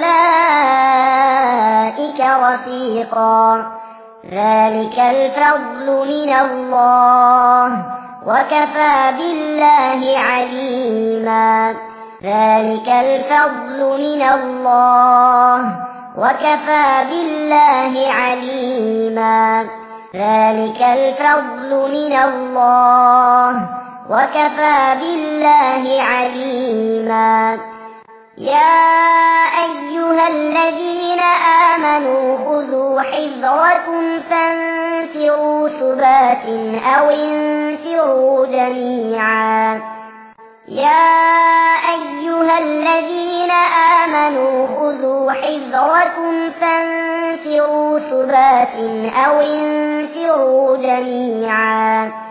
أولئك رفيقا ذلك الفضل من الله وكفى بالله عليما ذلك الفضل من الله وكفى بالله عليما ذلك الفضل من الله وكفى بالله عليما يا أيها الذين آمنوا خذوا حذركم فانفروا ثبات أو انفروا جميعا يا أيها الذين آمنوا خذوا حذركم فانفروا ثبات أو انفروا جميعا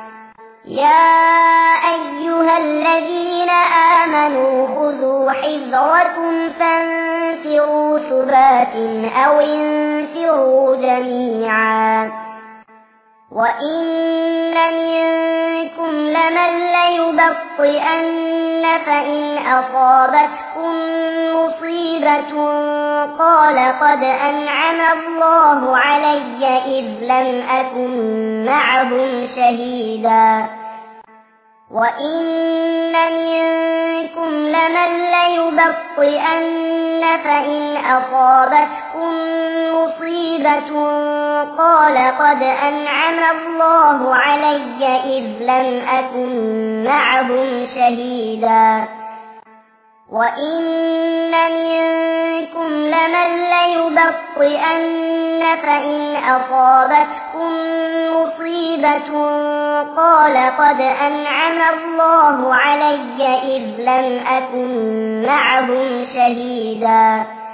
يا أيها الذين آمنوا خذوا حذركم فانفروا ثبات أو انفروا جميعا وإن منكم لمن ليبطئن فإن أصابتكم مصيبة قال قد أنعم الله علي إذ لم أكن معهم شهيدا وإن منكم لمن ليبطئن فإن أصابتكم مصيبة قال قد أنعم الله علي إذ لم أكن معهم شهيدا وإن منكم لمن ليبطئن فإن أصابتكم مصيبة قال قد أنعم الله علي إذ لم أكن معهم شهيدا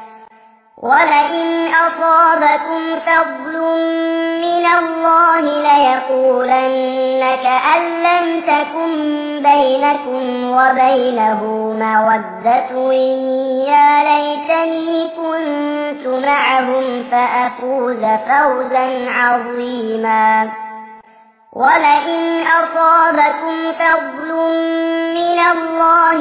ولئن أصابكم فضل من الله ليقولن كأن لم تكن بينكم وبينه مودة يا ليتني كنت معهم فأفوز فوزا عظيما ولئن أصابكم فضل من الله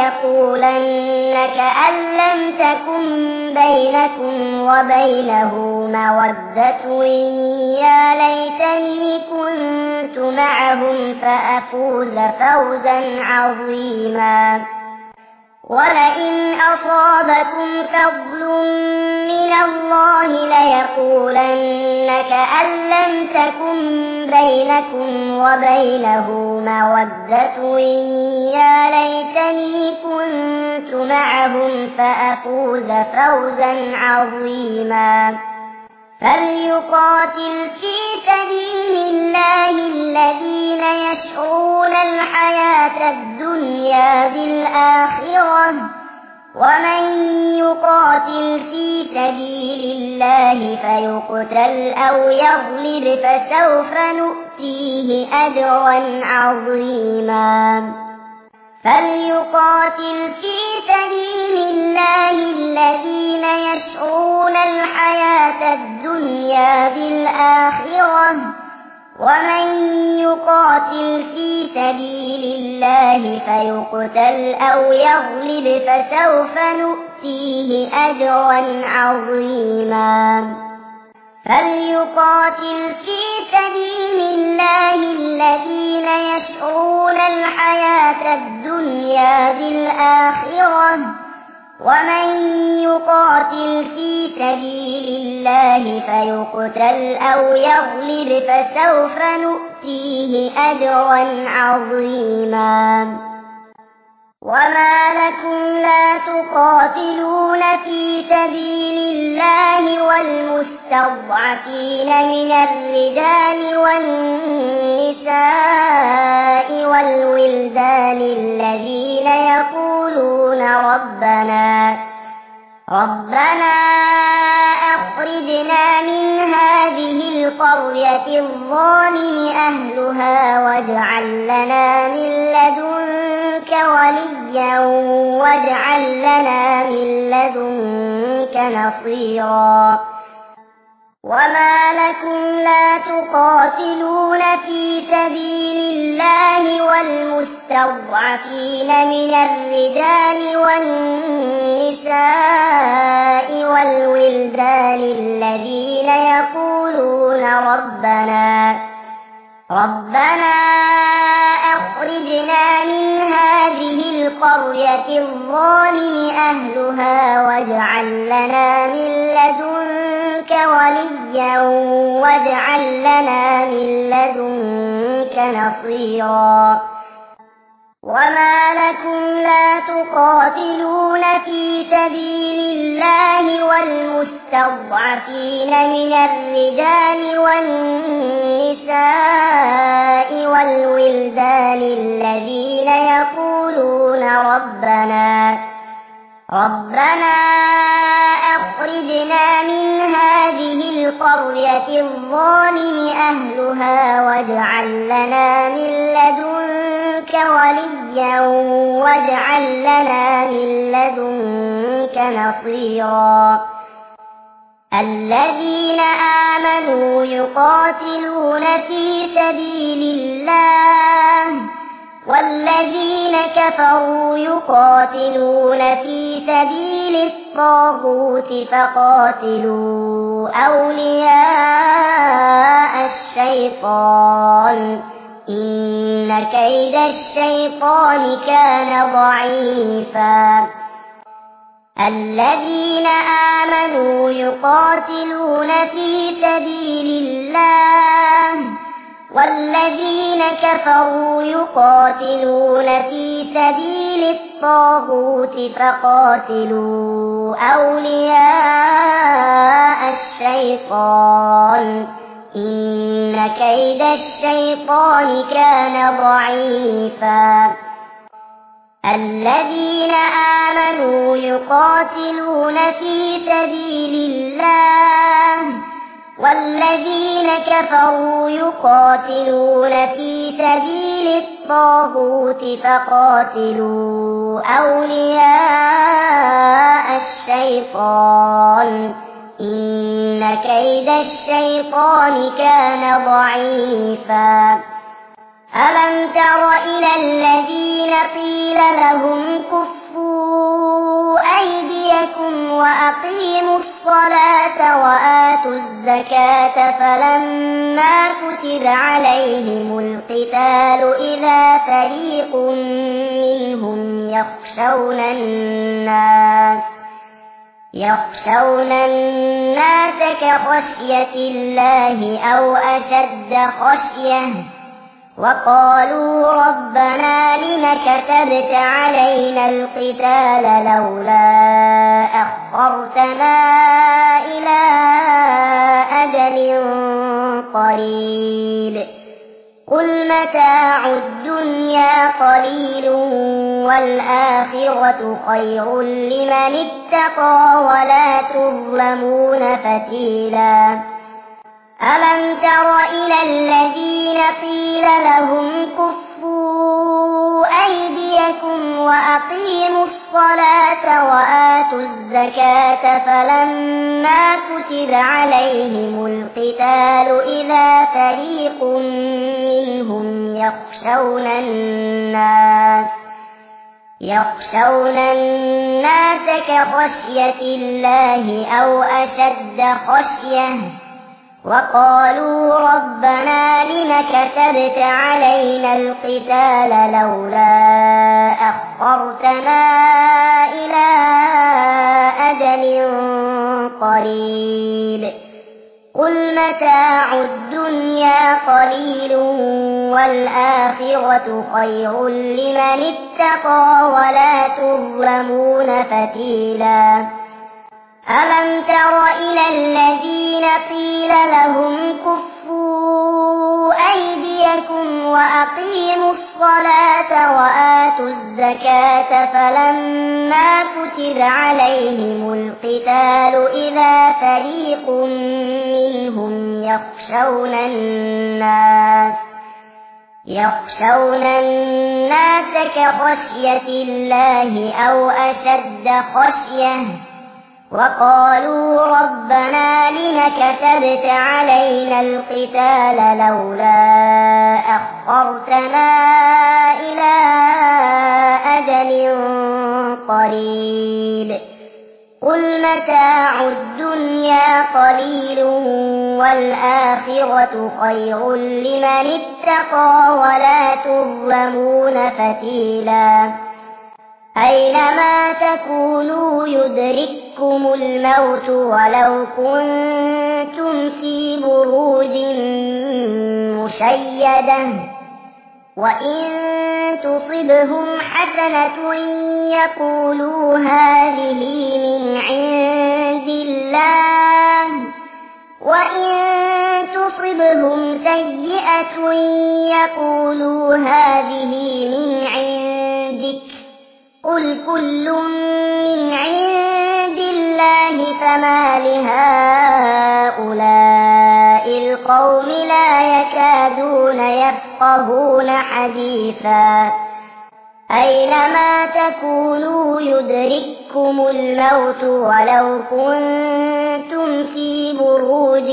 ليقولن كأن لم تكن بينكم وبينه مودة يا ليتني كنت معهم فأفوز فوزا عظيما ولئن أصابكم فضل من الله ليقولن كأن لم تكن بينكم وبينه مودة يا ليتني كنت معهم فأفوز فوزا عظيما فليقاتل في سبيل الله الذين يشرون الحياة الدنيا بالآخرة ومن يقاتل في سبيل الله فيقتل أو يغلب فسوف نؤتيه أجرا عظيما فليقاتل في سبيل الله الذين يشرون الحياة الدنيا بالآخرة ومن يقاتل في سبيل الله فيقتل أو يغلب فسوف نؤتيه أجرا عظيما فليقاتل في سبيل الله الذين يشرون الحياة الدنيا بالآخرة ومن يقاتل في سبيل الله فيقتل أو يغلب فسوف نؤتيه أجرا عظيما. وما لكم لا تقاتلون في سبيل الله والمستضعفين من الرجال والنساء والولدان الذين يقولون ربنا ربنا أخرجنا من هذه القرية الظالم أهلها واجعل لنا من لدنك وليا واجعل لنا من لدنك نصيرا. وما لكم لا تقاتلون في سبيل الله والمستضعفين من الرجال والنساء والولدان الذين يقولون ربنا ربنا أخرجنا من هذه القرية الظالم أهلها واجعل لنا من لدنك وليا واجعل لنا من لدنك نصيرا. وما لكم لا تقاتلون في سبيل الله والمستضعفين من الرجال والنساء والولدان الذين يقولون ربنا ربنا أخرجنا من هذه القرية الظالم أهلها واجعل لنا من لدنك وليا واجعل لنا من لدنك نصيرا. الذين آمنوا يقاتلون في سبيل الله والذين كفروا يقاتلون في سبيل الطاغوت فقاتلوا أولياء الشيطان إن كيد الشيطان كان ضعيفا. الذين آمنوا يقاتلون في سبيل الله والذين كفروا يقاتلون في سبيل الطاغوت فقاتلوا أولياء الشيطان إن كيد الشيطان كان ضعيفا. الذين آمنوا يقاتلون في سبيل الله والذين كفروا يقاتلون في سبيل الطاغوت فقاتلوا أولياء الشيطان إن كيد الشيطان كان ضعيفا. ألم تر إلى الذين قيل لهم كفوا أيديكم وأقيموا الصلاة وآتوا الزكاة فلما كتب عليهم القتال إذا فريق منهم يخشون الناس يخشون الناس كخشية الله أو أشد خشية وقالوا ربنا لم كتبت علينا القتال لولا أخرتنا إلى أجل قريب قل متاع الدنيا قليل والآخرة خير لمن اتقى ولا تظلمون فتيلا. ألم تر إلى الذين قيل لهم كفوا أيديكم وأقيموا الصلاة وآتوا الزكاة فلما كتب عليهم القتال إذا فريق منهم يخشون الناس يخشون الناس كخشية الله أو أشد خشية وقالوا ربنا لم كتبت علينا القتال لولا أخرتنا إلى أجل قريب قل متاع الدنيا قليل والآخرة خير لمن اتقى ولا تظلمون فتيلا ألم تر إلى الذين قيل لهم كفوا أيديكم وأقيموا الصلاة وآتوا الزكاة فلما كتب عليهم القتال إذا فريق منهم يخشون الناس يخشون الناس كخشية الله أو أشد خشية وقالوا ربنا لم كتبت علينا القتال لولا أخرتنا إلى أجل قريب قل متاع الدنيا قليل والآخرة خير لمن اتقى ولا تظلمون فتيلا أينما تكونوا يدرككم الموت ولو كنتم في بروج مشيدة وإن تصبهم حسنة يقولوا هذه من عند الله وإن تصبهم سيئة يقولوا هذه من عندك قل كل من عند الله فما لهؤلاء القوم لا يكادون يفقهون حديثا أينما تكونوا يدرككم الموت ولو كنتم في بروج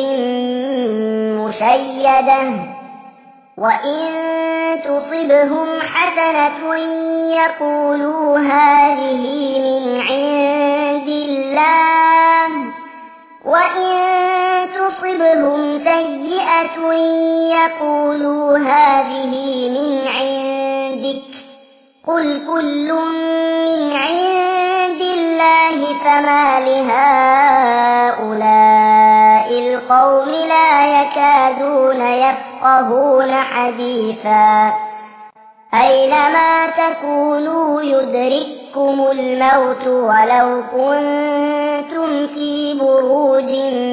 مشيدة وإن تصبهم حسنة يقولوا هذه من عند الله وإن تصبهم سيئة يقولوا هذه من عندك قل كل من عند الله فما لهؤلاء القوم لا يكادون يفقهون حديثا أينما تكونوا يدرككم الموت ولو كنتم في بروج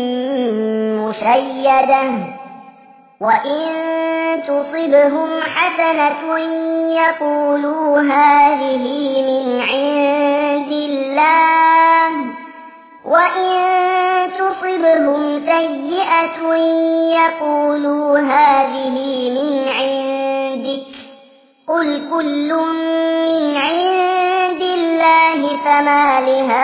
مشيدة وإن تصبهم حسنة يقولوا هذه من عند الله وإن تصبهم سيئة يقولوا هذه من عندك قل كل من عند الله فما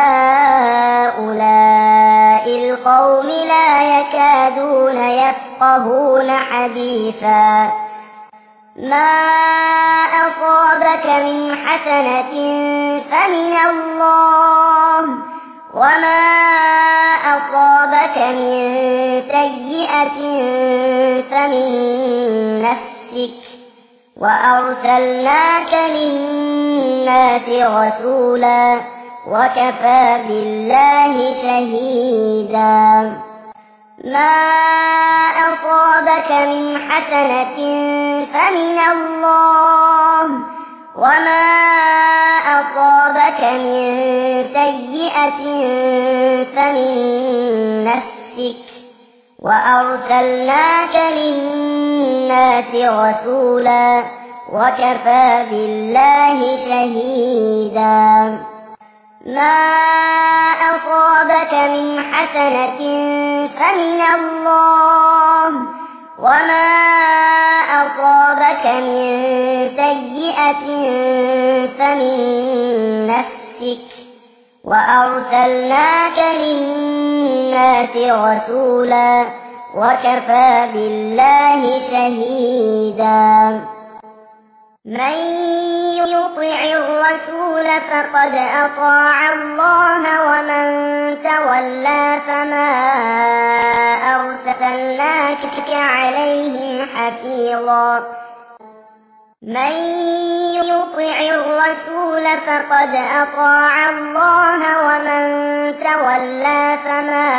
لهؤلاء القوم لا يكادون يفقهون حديثا ما أصابك من حسنة فمن الله وما أصابك من سيئة فمن نفسك وأرسلناك للناس رسولا وكفى بالله شهيدا ما أصابك من حسنة فمن الله وما أصابك من سيئة فمن نفسك وأرسلناك للناس رسولا وكفى بالله شهيدا ما أصابك من حسنة فمن الله وما أصابك من سيئة فمن نفسك وأرسلناك للناس رسولا وكفى بالله شهيدا من يطع الرسول فقد أطاع الله ومن تولى فما أرسلناك أرسلناك عليهم حفيظا من يطع الرسول فقد أطاع الله ومن تولى فما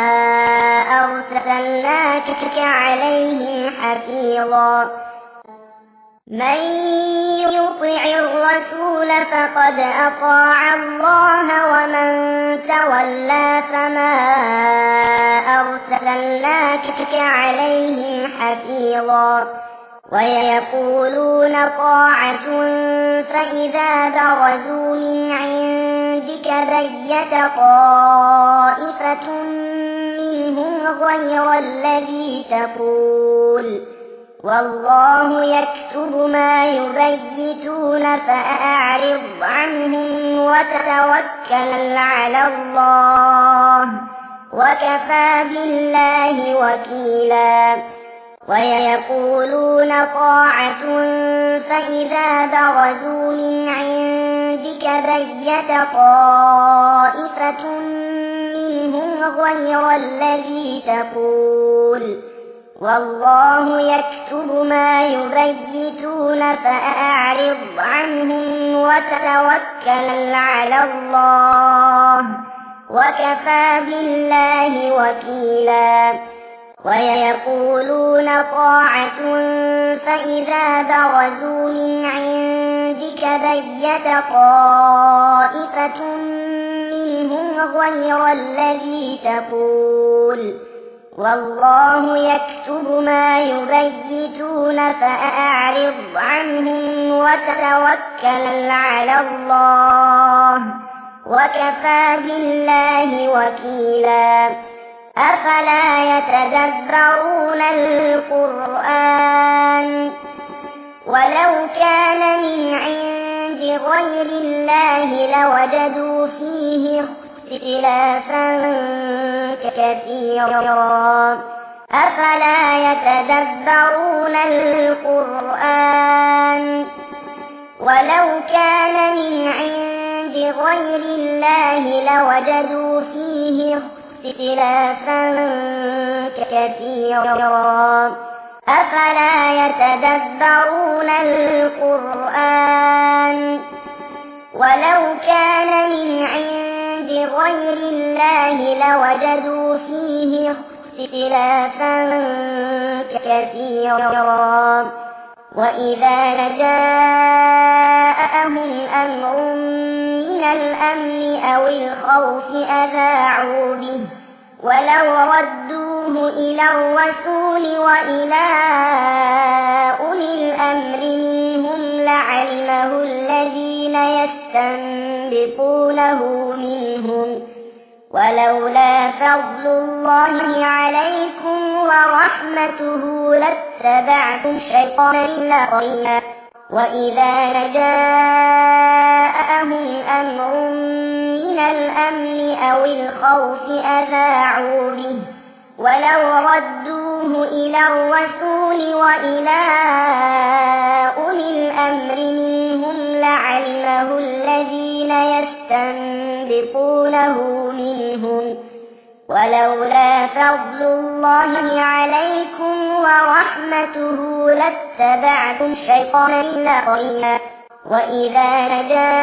أرسلناك عليهم حفيظا من يطع الرسول فقد أطاع الله ومن تولى فما أرسلناك عليهم حفيظا ويقولون طاعة فإذا برزوا من عندك بيت طائفة منهم غير الذي تقول والله يكتب ما يبيتون فأعرض عنهم وتوكل على الله وكفى بالله وكيلا ويقولون طاعة فإذا برزوا من عندك بيت طائفة منهم غير الذي تقول والله يكتب ما يبيتون فأعرض عنهم وتوكل على الله وكفى بالله وكيلا ويقولون طاعة فإذا برزوا من عندك بيت طائفة منهم غير الذي تقول والله يكتب ما يبيتون فأعرض عنهم وتوكل على الله وكفى بالله وكيلا أفلا يتدبرون القرآن ولو كان من عند غير الله لوجدوا فيه اختلافا كثيرا أفلا يتدبرون القرآن ولو كان من عند غير الله لوجدوا فيه اختلافا كثيرا أفلا يتدبرون القرآن ولو كان من عند غير الله لوجدوا فيه اختلافا كثيرا وإذا جاءهم أمر من الأمن أو الخوف أذاعوا به ولو ردوه إلى الرسول وإلى أولي الأمر منهم لعلمه الذين يستنبطونه منهم ولولا فضل الله عليكم ورحمته لاتبعتم الشيطان إلا قليلا وإذا جاءهم أمر من الأمن أو الخوف أذاعوا به ولو ردوه إلى الرسول وإلى أولي الأمر منهم لعلمه الذين يستنبطونه منهم ولولا فضل الله عليكم ورحمته لاتبعتم الشيطان إلا قليلا وإذا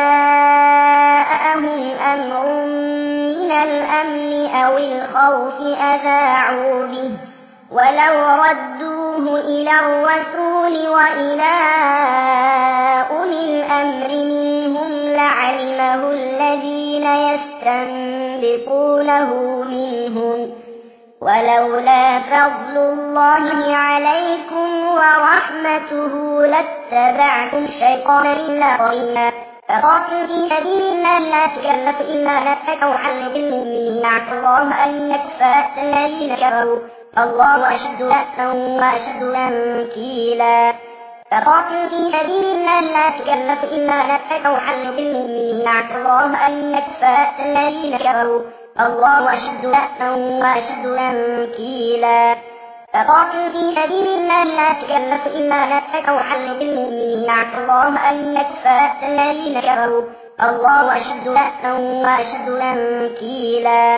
جاءهم أمر من الأمن أو الخوف أذاعوا به ولو ردوه إلى الرسول وإلى أولي الأمر منهم لعلمه الذين يستنبطونه منهم ولولا فضل الله عليكم ورحمته لاتبعتم الشيطان إلا قليلا فقاتل في سبيل الله لا تكلف إلا نفسك وحرض المؤمنين عسى الله أن يكفى الذين كفروا الله أشد بأسا وأشد تنكيلا فقاتل في سبيل الله لا تكلف إلا نفسك وحرض المؤمنين عسى الله أن يكفى الذين كفروا الله أشد بأسا وأشد تنكيلا فقاتل في سبيل الله لا تكلف إلا نفسك وحرض المؤمنين عسى الله أن يكفى الذين كفروا الله أشد بأسا وأشد تنكيلا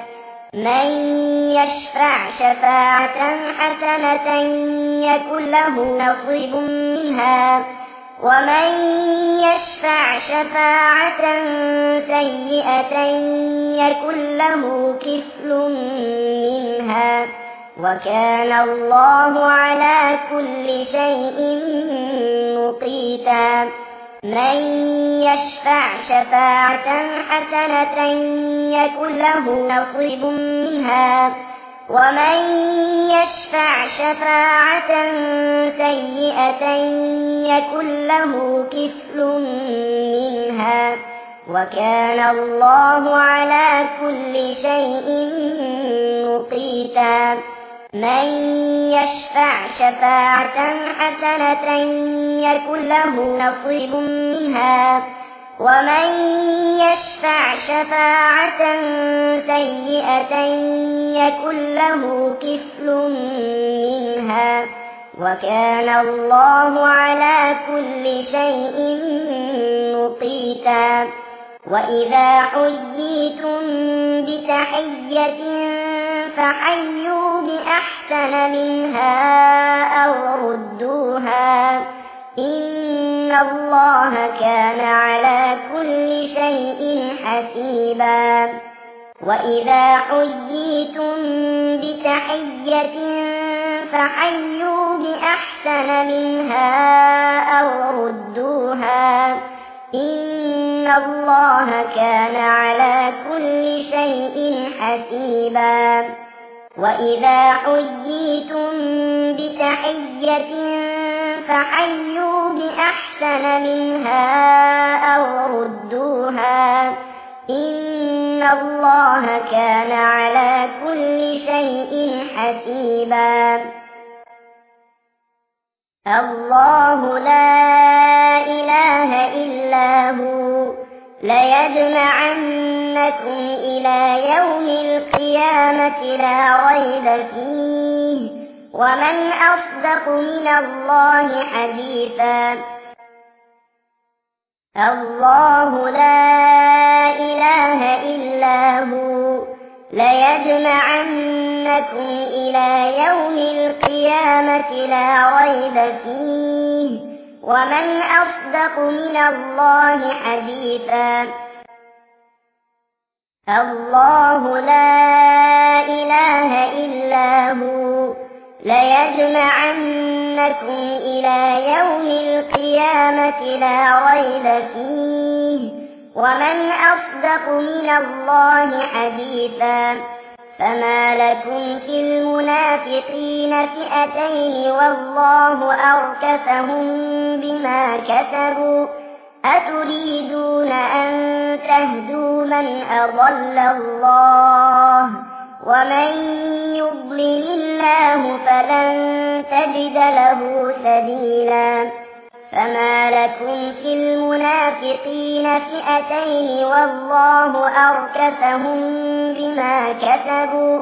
من يشفع شفاعة حسنة يكن له نصيب منها ومن يشفع شفاعة سيئة يكن له كفل منها وكان الله على كل شيء مقيتا. من يشفع شفاعة حسنة يكن له نصيب منها ومن يشفع شفاعة سيئة يكن له كفل منها وكان الله على كل شيء مقيتا. من يشفع شفاعة حسنة يكن له نصيب منها ومن يشفع شفاعة سيئة يكن له كفل منها وكان الله على كل شيء مقيتا. وإذا حييتم بتحية فحيوا بأحسن منها أو ردوها إن الله كان على كل شيء حسيبا. وإذا حييتم بتحية فحيوا بأحسن منها أو ردوها إن الله كان على كل شيء حسيبا. وإذا حييتم بتحية فحيوا بأحسن منها أو ردوها إن الله كان على كل شيء حسيبا. الله لا إله إلا هو ليجمعنكم إلى يوم القيامة لا ريب فيه ومن أصدق من الله حديثا. الله لا إله إلا هو ليجمعنكم إلى يوم القيامة لا ريب فيه ومن أصدق من الله حديثا. الله لا إله إلا هو ليجمعنكم إلى يوم القيامة لا ريب فيه ومن أصدق من الله حديثا. فما لكم في المنافقين فئتين والله أركسهم بما كسبوا أتريدون أن تهدوا من أضل الله ومن يضلل الله فلن تجد له سبيلا. فما لكم في المنافقين فئتين والله أركسهم بما كسبوا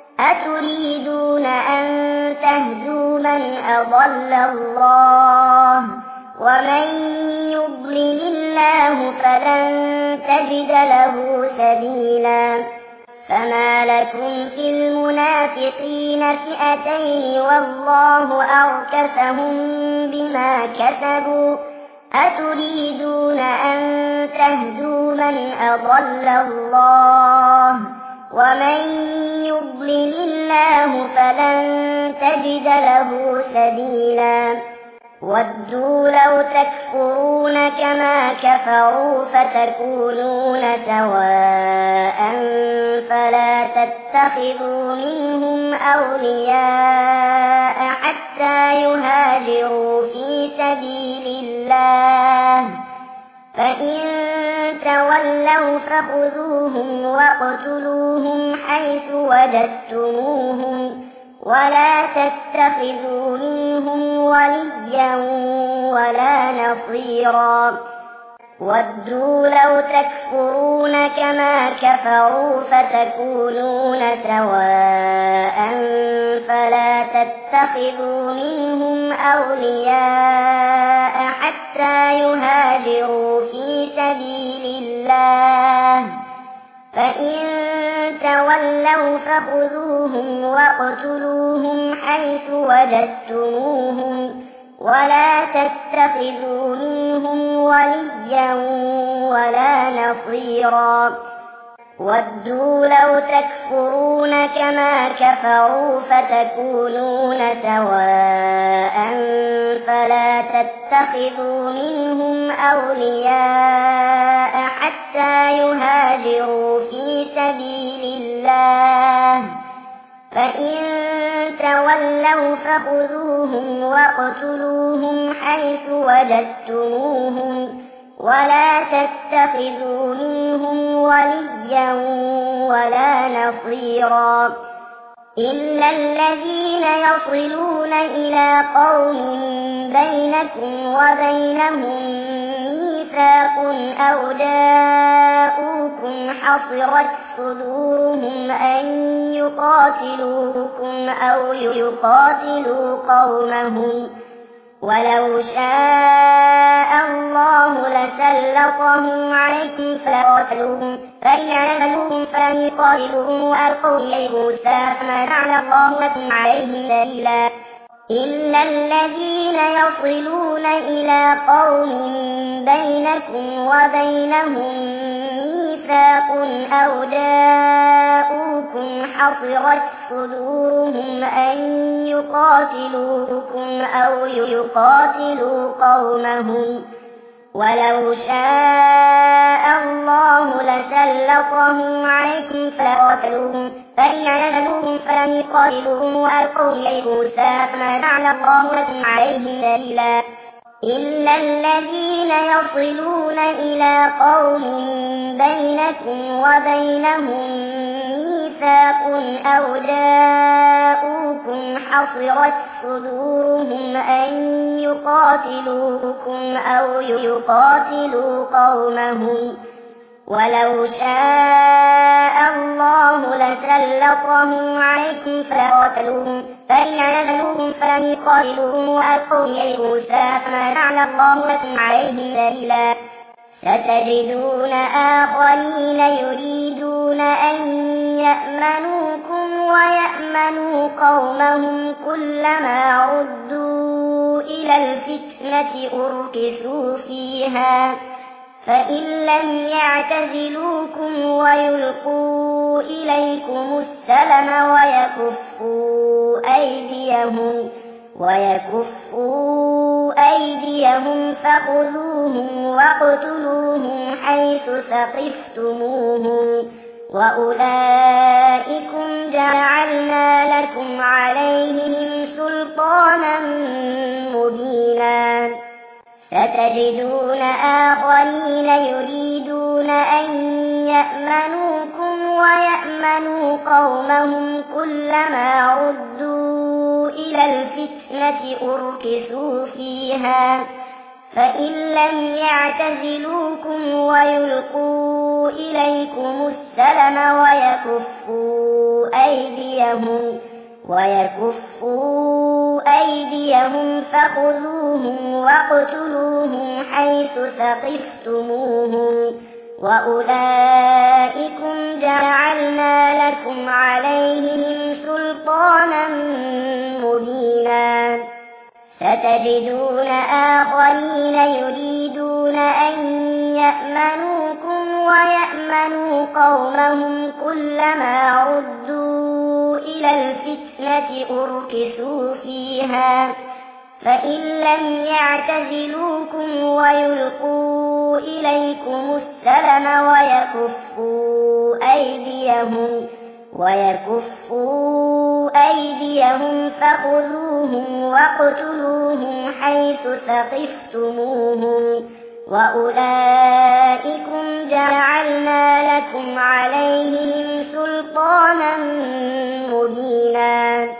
أتريدون أن تهدوا من أضل الله ومن يضلل الله فلن تجد له سبيلا. فما لكم في المنافقين فئتين والله أركسهم بما كسبوا أتريدون أن تهدوا من أضل الله ومن يضلل الله فلن تجد له سبيلا. ودوا لو تكفرون كما كفروا فتكونون سواء فلا تتخذوا منهم أولياء حتى يهاجروا في سبيل الله فإن تولوا فخذوهم واقتلوهم حيث وجدتموهم ولا تتخذوا منهم وليا ولا نصيرا. ودوا لو تكفرون كما كفروا فتكونون سواء فلا تتخذوا منهم أولياء حتى يهاجروا في سبيل الله فإن تولوا فخذوهم واقتلوهم حيث وجدتموهم ولا تتخذوا منهم وليا ولا نصيرا ودوا لو تكفرون كما كفروا فتكونون سواء فلا تتخذوا منهم أولياء حتى يهاجروا في سبيل الله فإن تولوا فخذوهم واقتلوهم حيث وجدتموهم ولا تتخذوا منهم وليا ولا نصيرا إلا الذين يصلون إلى قوم بينكم وبينهم ميثاق أو جاءوكم حصرت صدورهم أن يقاتلوكم أو يقاتلوا قومهم ولو شاء الله لسلطهم عليكم فلقاتلوهم فإن اعتزلوهم فلم يقاتلوهم وألقوا إليكم السلام فما جعل الله لكم عليهم دليلا إلا الذين يصلون إلى قوم بينكم وبينهم ميثاق أو جاءوكم حصرت صدورهم أن يقاتلوكم أو يقاتلوا قومهم ولو شاء الله لسلطهم عليكم فلقاتلوهم فإن اعتزلوهم فلم يقاتلوهم وألقوا إليكم السلام فما جعل الله لكم عليهم دليلا إلا الذين يصلون إلى قوم بينكم وبينهم ميثاق أو جاءوكم حصرت صدورهم أن يقاتلوكم أو يقاتلوا قومهم ولو شاء الله لسلطهم عليكم فلقاتلوهم فإن اعتزلوهم فلم يقاتلوهم وألقوا إليكم السلام فما جعل الله لكم عليهم دليلا ستجدون آخرين يريدون أن يأمنوكم ويأمنوا قومهم كلما ردوا إلى الفتنة أركسوا فيها فإن لم يعتزلوكم ويلقوا إليكم السلم ويكفوا أيديهم ويكفوا أيديهم فخذوهم واقتلوهم حيث ثقفتموهم وأولئكم جعلنا لكم عليهم سلطانا مبينا ستجدون آخرين يريدون أن يأمنوكم ويأمنوا قومهم كلما ردوا إلى الفتنة أركسوا فيها فإن لم يعتزلوكم ويلقوا إليكم السلم ويكفوا أيديهم ويكفوا أيديهم فخذوهم واقتلوهم حيث ثقفتموهم وأولئكم جعلنا لكم عليهم سلطانا مبينا ستجدون آخرين يريدون أن يأمنوكم ويأمنوا قومهم كلما ردوا إلى الفتنة أركسوا فيها فإن لم يعتزلوكم ويلقوا إليكم السلم ويكفوا أيديهم ويكفوا أيديهم فخذوهم واقتلوهم حيث ثقفتموهم وأولئكم جعلنا لكم عليهم سلطانا مبينا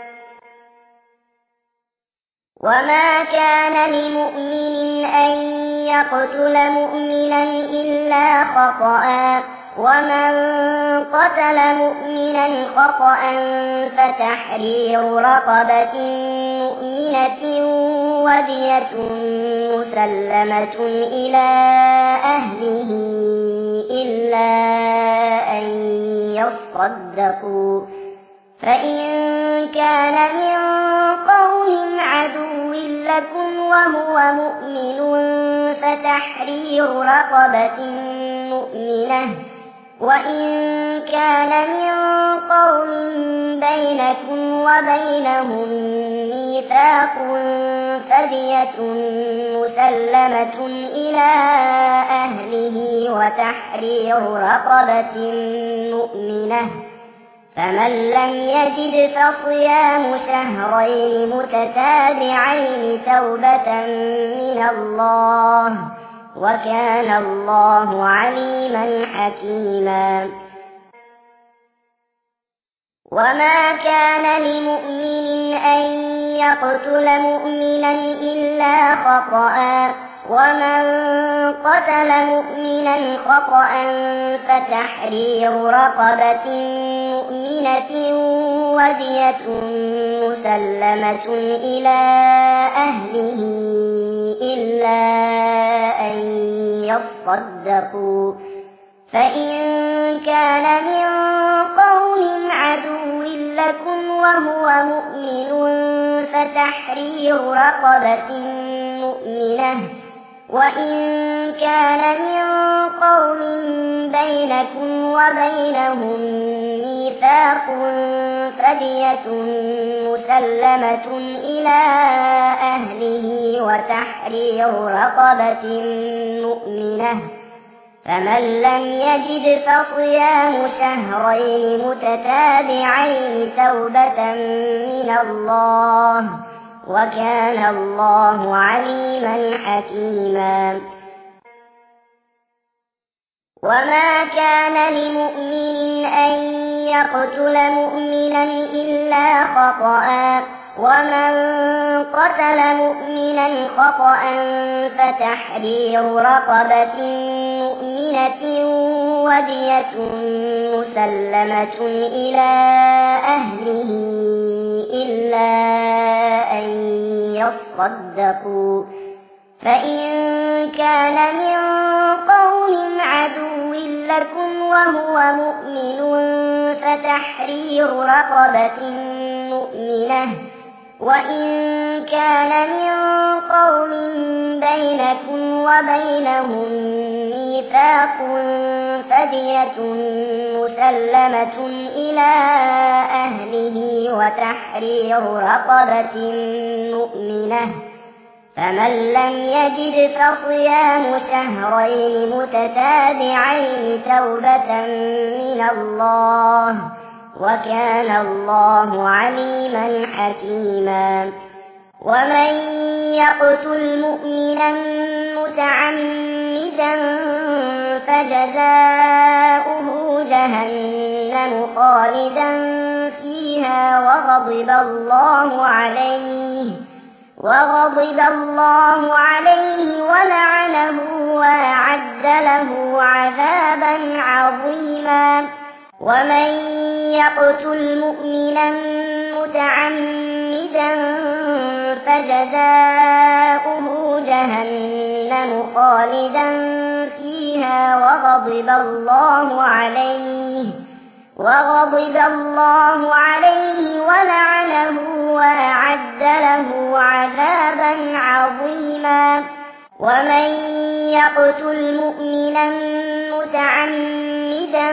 وما كان لمؤمن أن يقتل مؤمنا إلا خطأ ومن قتل مؤمنا خطأ فتحرير رقبة مؤمنة ودية مسلمة إلى أهله إلا أن يصدقوا فإن كان من قوم عدو لكم وهو مؤمن فتحرير رقبة مؤمنة وإن كان من قوم بينكم وبينهم ميثاق فدية مسلمة إلى أهله وتحرير رقبة مؤمنة فمن لم يجد فصيام شهرين متتابعين توبة من الله وكان الله عليما حكيما. وما كان لمؤمن أن يقتل مؤمنا إلا خطأ ومن قتل مؤمنا خطأ فتحرير رقبة مؤمنة ودية مسلمة إلى أهله إلا أن يصدقوا فإن كان من قوم عدو لكم وهو مؤمن فتحرير رقبة مؤمنة وإن كان من قوم بينكم وبينهم ميثاق فدية مسلمة إلى أهله وتحرير رقبة مؤمنة فمن لم يجد فصيام شهرين متتابعين توبة من الله وكان الله عليما حكيما. وما كان لمؤمن أن يقتل مؤمنا إلا خطأ ومن قتل مؤمنا خطأ فتحرير رقبة مؤمنة ودية مسلمة إلى أهله إلا أن يصدقوا فإن كان من قوم عدو لكم وهو مؤمن فتحرير رقبة مؤمنة وإن كان من قوم بينكم وبينهم ميثاق فدية مسلمة إلى أهله وتحرير رقبة مؤمنة فمن لم يجد فصيام شهرين متتابعين توبة من الله وكان الله عليما حكيما. ومن يقتل مؤمنا متعمدا فجزاؤه جهنم خالدا فيها وغضب الله عليه وغضب الله عليه ولعنه وأعد له عذابا عظيما. ومن يقتل مؤمنا متعمدا فجزاؤه جهنم خالدا فيها وغضب الله عليه وغضب الله عليه ولعنه وأعد له عذابا عظيما. ومن يقتل مؤمنا متعمدا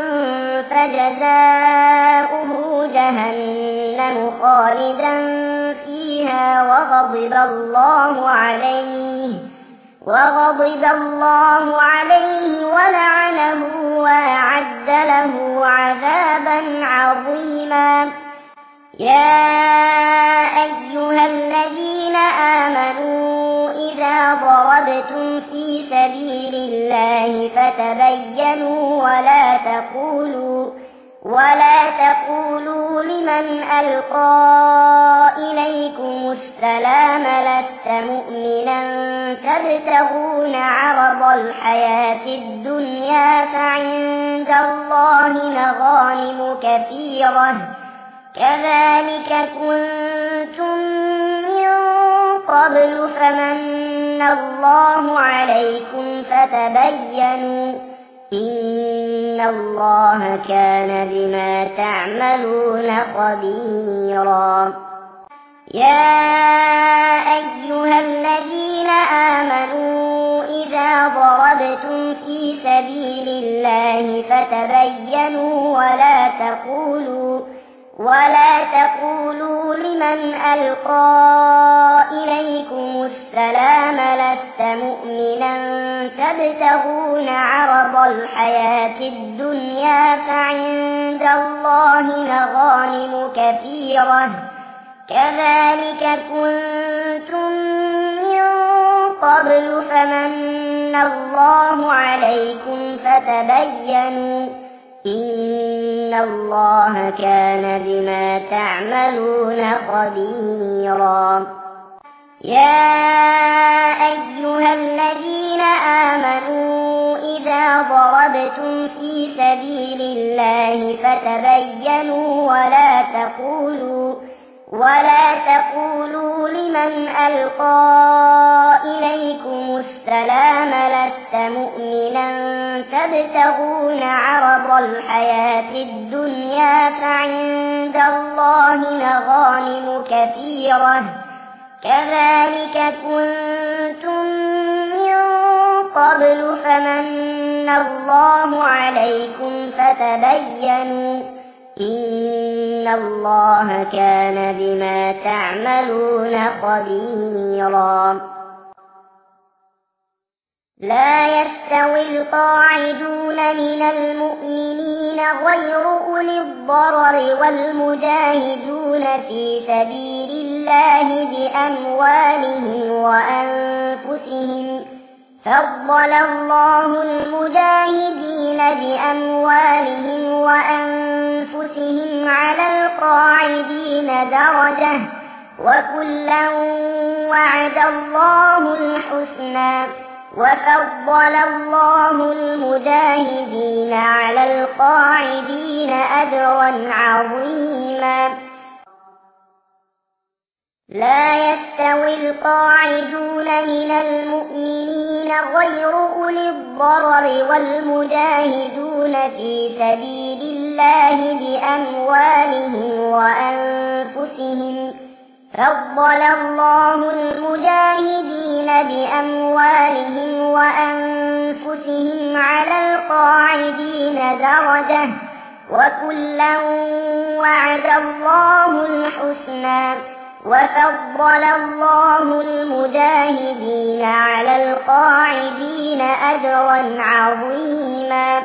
فجزاؤه جهنم خالدا فيها وغضب الله عليه وغضب الله عليه ولعنه وأعد له عذابا عظيما. يا أيها الذين آمنوا إذا ضربتم في سبيل الله فتبينوا ولا تقولوا ولا تقولوا لمن ألقى إليكم السلام لست مؤمنا تبتغون عرض الحياة الدنيا فعند الله مغانم كثيرة كذلك كنتم من قبل فمن الله عليكم فتبينوا إن الله كان بما تعملون خبيرا. يا أيها الذين آمنوا إذا ضربتم في سبيل الله فتبينوا ولا تقولوا ولا تقولوا لمن ألقى إليكم السلام لست مؤمنا تبتغون عرض الحياة الدنيا فعند الله مغانم كثيرة كذلك كنتم من قبل فمن الله عليكم فتبينوا إن الله كان بما تعملون خبيرا. يا أيها الذين آمنوا إذا ضربتم في سبيل الله فتبينوا ولا تقولوا ولا تقولوا لمن ألقى إليكم السلام لست مؤمنا تبتغون عرض الحياة الدنيا فعند الله مغانم كثيرة كذلك كنتم من قبل فمن الله عليكم فتبينوا إن الله كان بما تعملون خبيرا. لا يستوي القاعدون من المؤمنين غير أولي الضرر والمجاهدون في سبيل الله بأموالهم وأنفسهم فضل الله المجاهدين بأموالهم وأنفسهم على القاعدين درجة وكلا وعد الله الحسنى وفضل الله المجاهدين على القاعدين أجرا عظيما. لا يستوي القاعدون من المؤمنين غير أولي الضرر والمجاهدون في سبيل الله بأموالهم وأنفسهم فضل الله المجاهدين بأموالهم وأنفسهم على القاعدين درجة وكلا وعد الله الحسنى وفضل الله المجاهدين على القاعدين أجرا عظيما.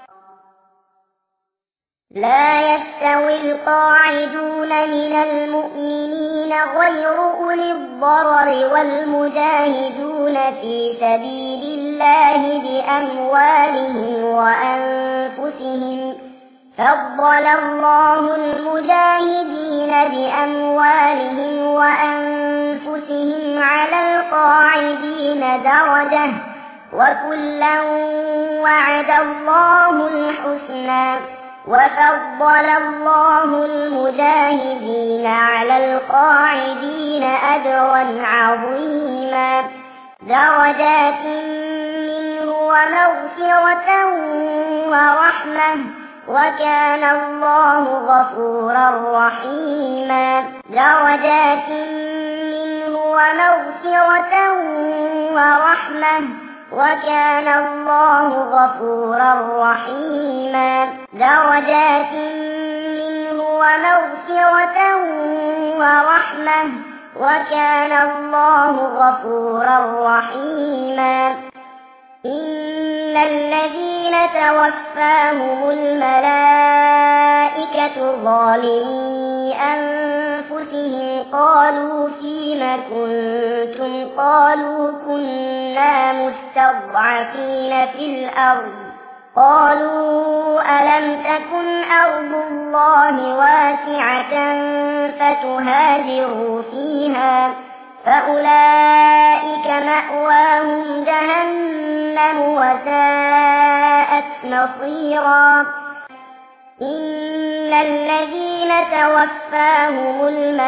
لا يستوي القاعدون من المؤمنين غير أولي الضرر والمجاهدون في سبيل الله بأموالهم وأنفسهم فضل الله المجاهدين بأموالهم وأنفسهم على القاعدين درجة وكلا وعد الله الحسنى وفضل الله المجاهدين على القاعدين أجرا عظيما. درجات منه ومغفرة ورحمة وكان الله غفورا رحيما. درجات منه ومغفرة ورحمة وكان الله غفورا رحيما. درجات منه ومغفرة ورحمة وكان الله غفورا رحيما. إن الذين توفاهم الملائكة ظالمي أنفسهم قالوا فيم كنتم قالوا كنا مستضعفين في الأرض قالوا ألم تكن أرض الله واسعة فتهاجروا فيها فأولئك مأواهم جهنم وساءت مصيرا. إن الذين توفاهم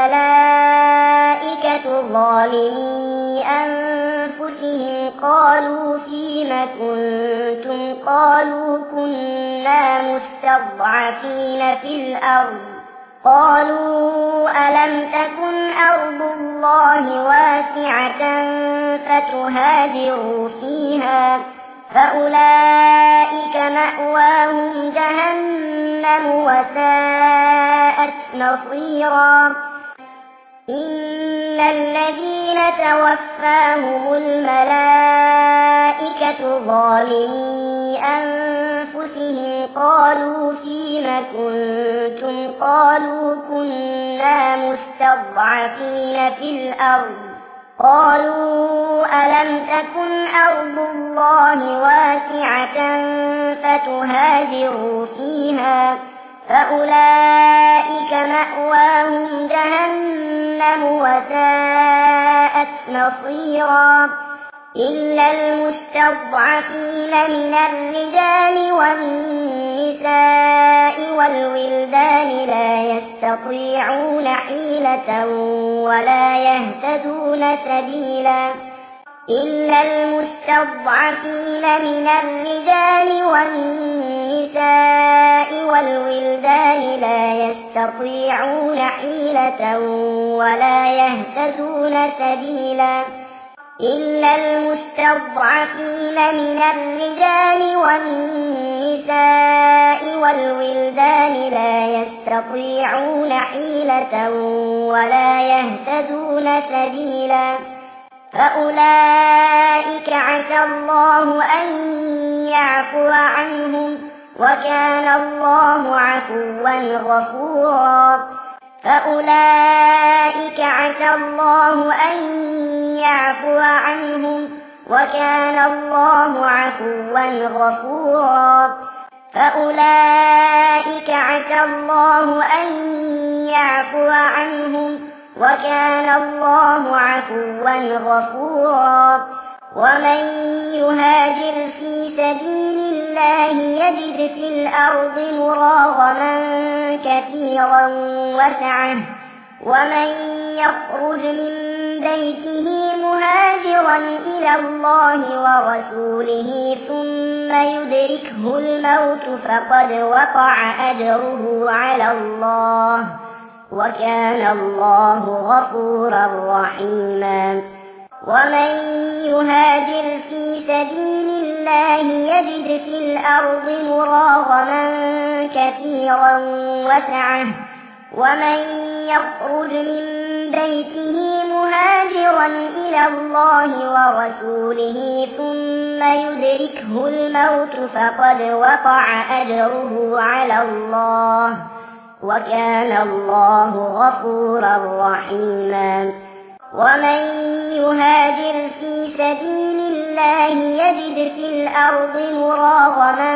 الملائكة ظالمي أنفسهم قالوا فيم كنتم قالوا كنا مستضعفين في الأرض قالوا ألم تكن أرض الله واسعة فتهاجروا فيها فأولئك مأواهم جهنم وساءت مصيرا إن الذين توفاهم الملائكة ظالمي أنفسهم قالوا فيم كنتم قالوا كنا مستضعفين في الأرض قالوا ألم تكن أرض الله واسعة فتهاجروا فيها فأولئك مأواهم جهنم وساءت مصيرا إلا المستضعفين من الرجال والنساء والولدان لا يستطيعون حيلة ولا يهتدون سبيلا إلا المستضعفين من الرجال والنساء والولدان لا يستطيعون حيلة ولا يهتدون سبيلا إلا المستضعفين من الرجال والنساء والولدان لا يستطيعون حيلة ولا يهتدون سبيلا فأولئك عسى الله أن يعفو عنهم وكان الله عفوا غفورا فأولئك عسى الله أن يعفو عنهم وكان الله عفوا غفورا فأولئك عسى الله أن يعفو عنهم وكان الله عفوا غفورا ومن يهاجر في سبيل الله يجد في الأرض مراغما كثيرا وسعة ومن يخرج من بيته مهاجرا إلى الله ورسوله ثم يدركه الموت فقد وقع أجره على الله وكان الله غفورا رحيما ومن يهاجر في سبيل الله يجد في الأرض مراغما كثيرا وسعة ومن يخرج من بيته مهاجرا إلى الله ورسوله ثم يدركه الموت فقد وقع أجره على الله وكان الله غفورا رحيما ومن يهاجر في سبيل الله يجد في الأرض مراغما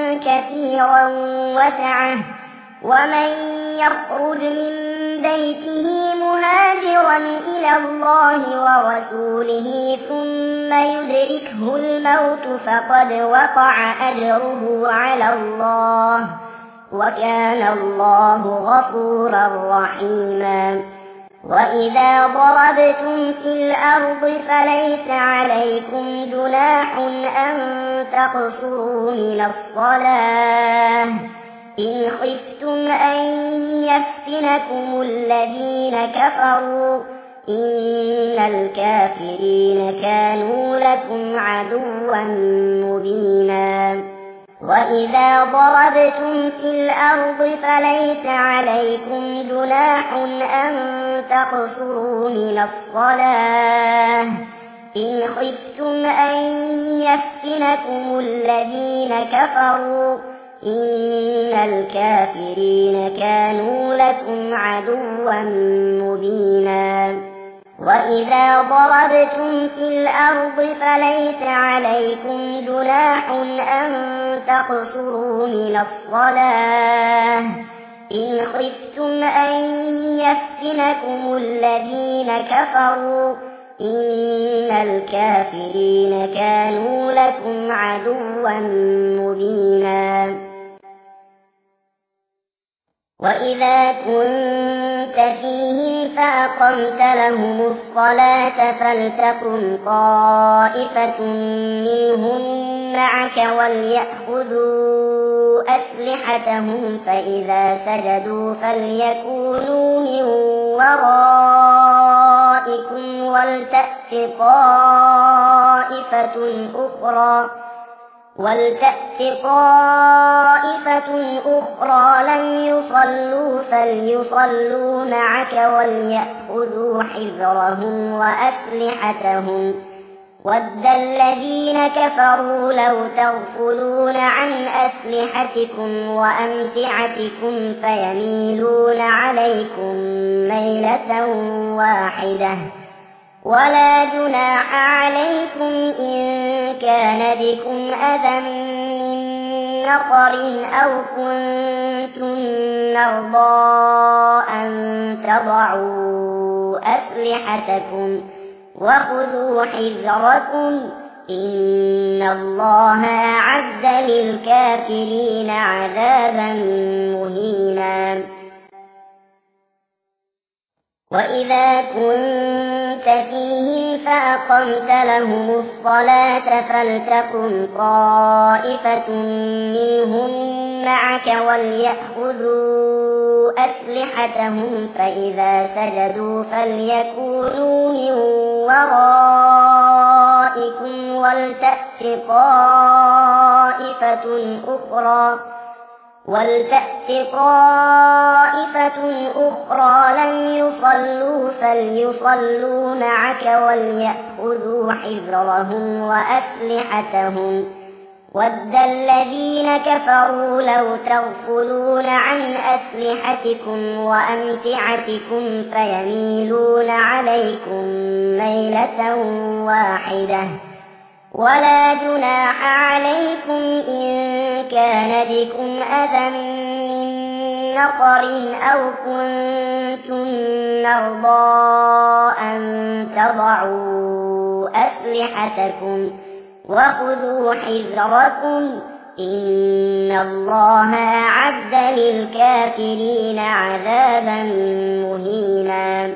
كثيرا وسعة ومن يخرج من بيته مهاجرا إلى الله ورسوله ثم يدركه الموت فقد وقع أجره على الله وكان الله غفورا رحيما وإذا ضربتم في الأرض فليس عليكم جناح أن تقصروا من الصلاة إن خفتم أن يفتنكم الذين كفروا إن الكافرين كانوا لكم عدوا مبينا وإذا ضربتم في الأرض فليس عليكم جناح أن تقصروا من الصلاة إن خفتم أن يفتنكم الذين كفروا إن الكافرين كانوا لكم عدوا مبينا وإذا ضربتم في الأرض فليس عليكم جناح أن تقصروا من الصلاة إن خفتم أن يفتنكم الذين كفروا إن الكافرين كانوا لكم عدوا مبينا وإذا كنت فيهم فأقمت لهم الصلاة فلتقم طائفة منهم معك وليأخذوا أسلحتهم فإذا سجدوا فليكونوا من ورائكم ولتأت طائفة أخرى ولتأت طائفة أخرى لم يصلوا فليصلوا معك وليأخذوا حذرهم وأسلحتهم ود الذين كفروا لو تغفلون عن أسلحتكم وأمتعتكم فيميلون عليكم ميلة واحدة ولا جناح عليكم إن كان بكم أذى من مطر أو كنتم مرضى أن تضعوا أسلحتكم وخذوا حذركم إن الله أعد للكافرين عذابا مهينا. وإذا كنت فيهم فأقمت لهم الصلاة فلتقم طائفة منهم معك وليأخذوا أسلحتهم فإذا سجدوا فليكونوا من ورائكم ولتأت طائفة أخرى ولتأت طائفة أخرى لم يصلوا فليصلوا معك وليأخذوا حذرهم وأسلحتهم ود الذين كفروا لو تغفلون عن أسلحتكم وأمتعتكم فيميلون عليكم ميلة واحدة ولا جناح عليكم إن كان بكم أذى من مطر أو كنتم مرضى أن تضعوا أسلحتكم وخذوا حذركم إن الله أعد للكافرين عذابا مهينا.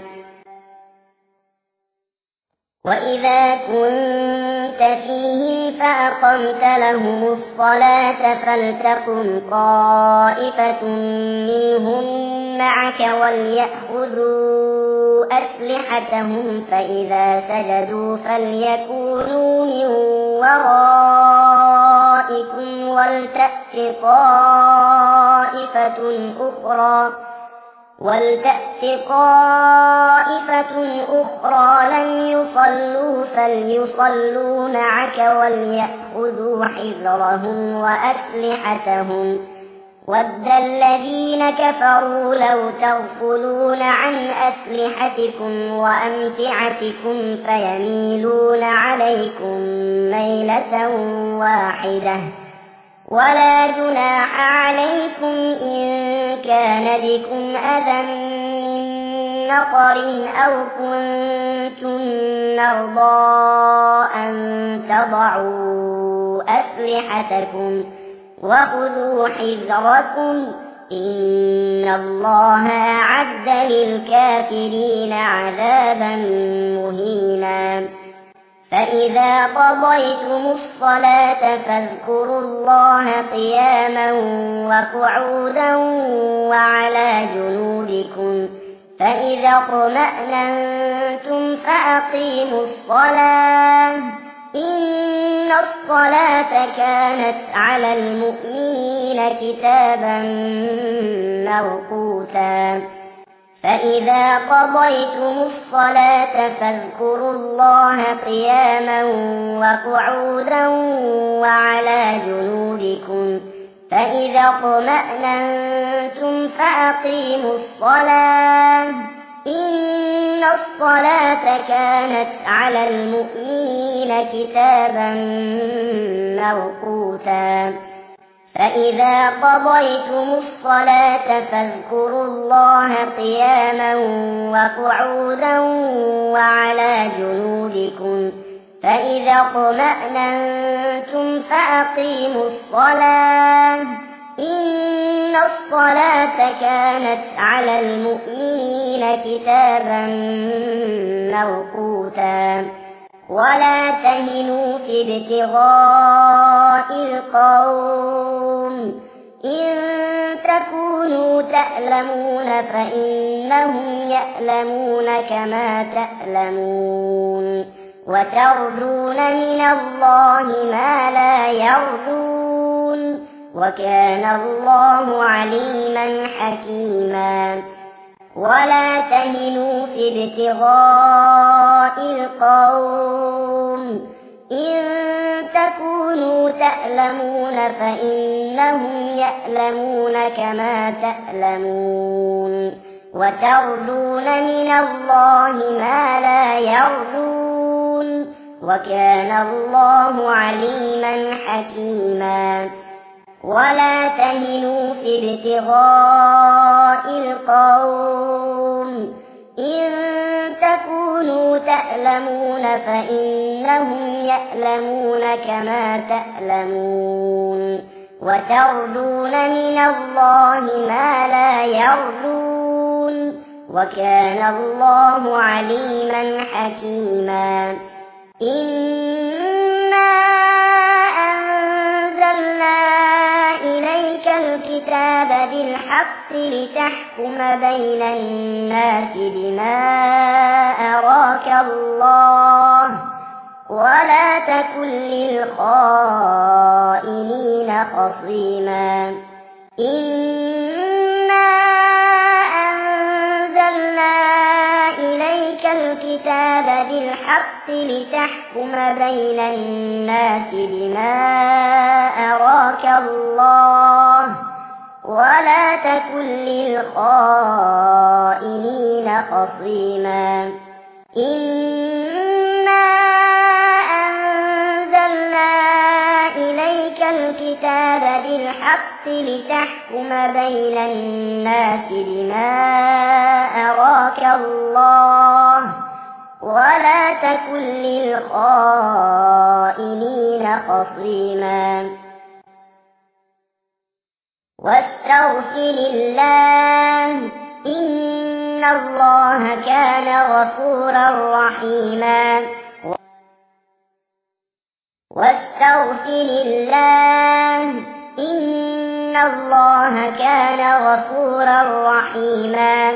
وإذا كنت فيهم فأقمت لهم الصلاة فلتقم طائفة منهم معك وليأخذوا أسلحتهم فإذا سجدوا فليكونوا من ورائكم ولتأت طائفة أخرى ولتأت طائفة أخرى لم يصلوا فليصلوا معك وليأخذوا حذرهم وأسلحتهم ود الذين كفروا لو تغفلون عن أسلحتكم وأمتعتكم فيميلون عليكم ميلة واحدة ولا جناح عليكم إن كان بكم أذى من مطر أو كنتم مرضى أن تضعوا أسلحتكم وخذوا حذركم إن الله أعد للكافرين عذابا مهينا. فإذا قضيتم الصلاة فاذكروا الله قياما وقعودا وعلى جنوبكم فإذا اطمأننتم فأقيموا الصلاة إن الصلاة كانت على المؤمنين كتابا موقوتا. فإذا قضيتم الصلاة فاذكروا الله قياما وقعودا وعلى جنوبكم فإذا اطمأننتم فأقيموا الصلاة إن الصلاة كانت على المؤمنين كتابا موقوتا. فإذا قضيتم الصلاة فاذكروا الله قياما وقعودا وعلى جنوبكم فإذا اطمأننتم فأقيموا الصلاة إن الصلاة كانت على المؤمنين كتابا موقوتا ولا تهنوا في ابتغاء القوم إن تكونوا تألمون فإنهم يألمون كما تألمون وترجون من الله ما لا يرجون وكان الله عليما حكيما ولا تهنوا في ابتغاء القوم إن تكونوا تألمون فإنهم يألمون كما تألمون وترجون من الله ما لا يرجون وكان الله عليما حكيما ولا تهنوا في ابتغاء القوم إن تكونوا تألمون فإنهم يألمون كما تألمون وترجون من الله ما لا يرجون وكان الله عليما حكيما إنا أنزلنا إليك الكتاب بالحق لتحكم بين الناس بما أراك الله ولا تكن للخائنين خصيما إنا أنزلنا إليك الكتاب بالحق لتحكم بين الناس بما أراك الله ولا تكن للخائنين خصيما إنا أنزلنا إليك الكتاب بالحق لتحكم بين الناس بما أراك الله ولا تكن للخائنين خصيما واستغفر الله إن الله كان غفورا رحيما واستغفر الله إن الله كان غفورا رحيما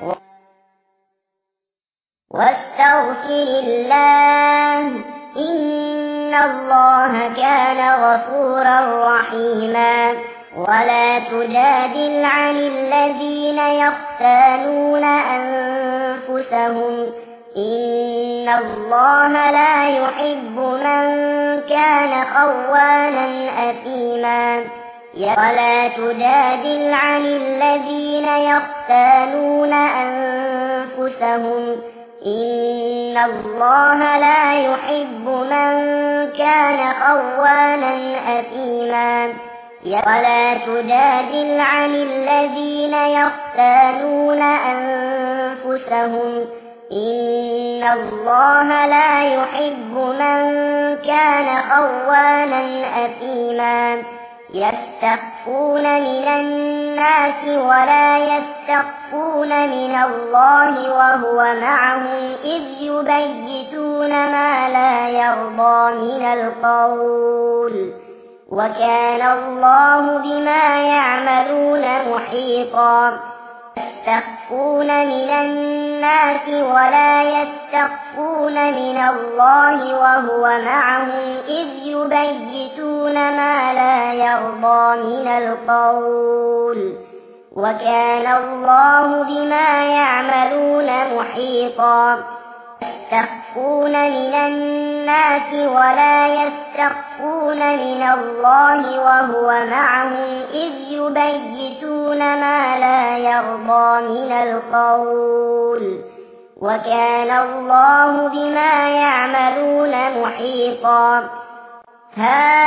واستغفر الله إن الله كان غفورا رحيما ولا تجادل عن الذين يختانون أنفسهم إن الله لا يحب من كان خوانا أثيما ولا تجادل عن الذين يختانون أنفسهم إن الله لا يحب من كان خوانا أثيما ولا تجادل عن الذين يختانون أنفسهم إن الله لا يحب من كان خوانا أثيما يستخفون من الناس ولا يستخفون من الله وهو معهم إذ يبيتون ما لا يرضى من القول وكان الله بما يعملون محيطا يستخفون من الناس ولا يستخفون من الله وهو معهم إذ يبيتون ما لا يرضى من القول وكان الله بما يعملون محيطا يستخفون من الناس ولا يستخفون من الله وهو معهم إذ يبيتون ما لا يرضى من القول وكان الله بما يعملون محيطا ها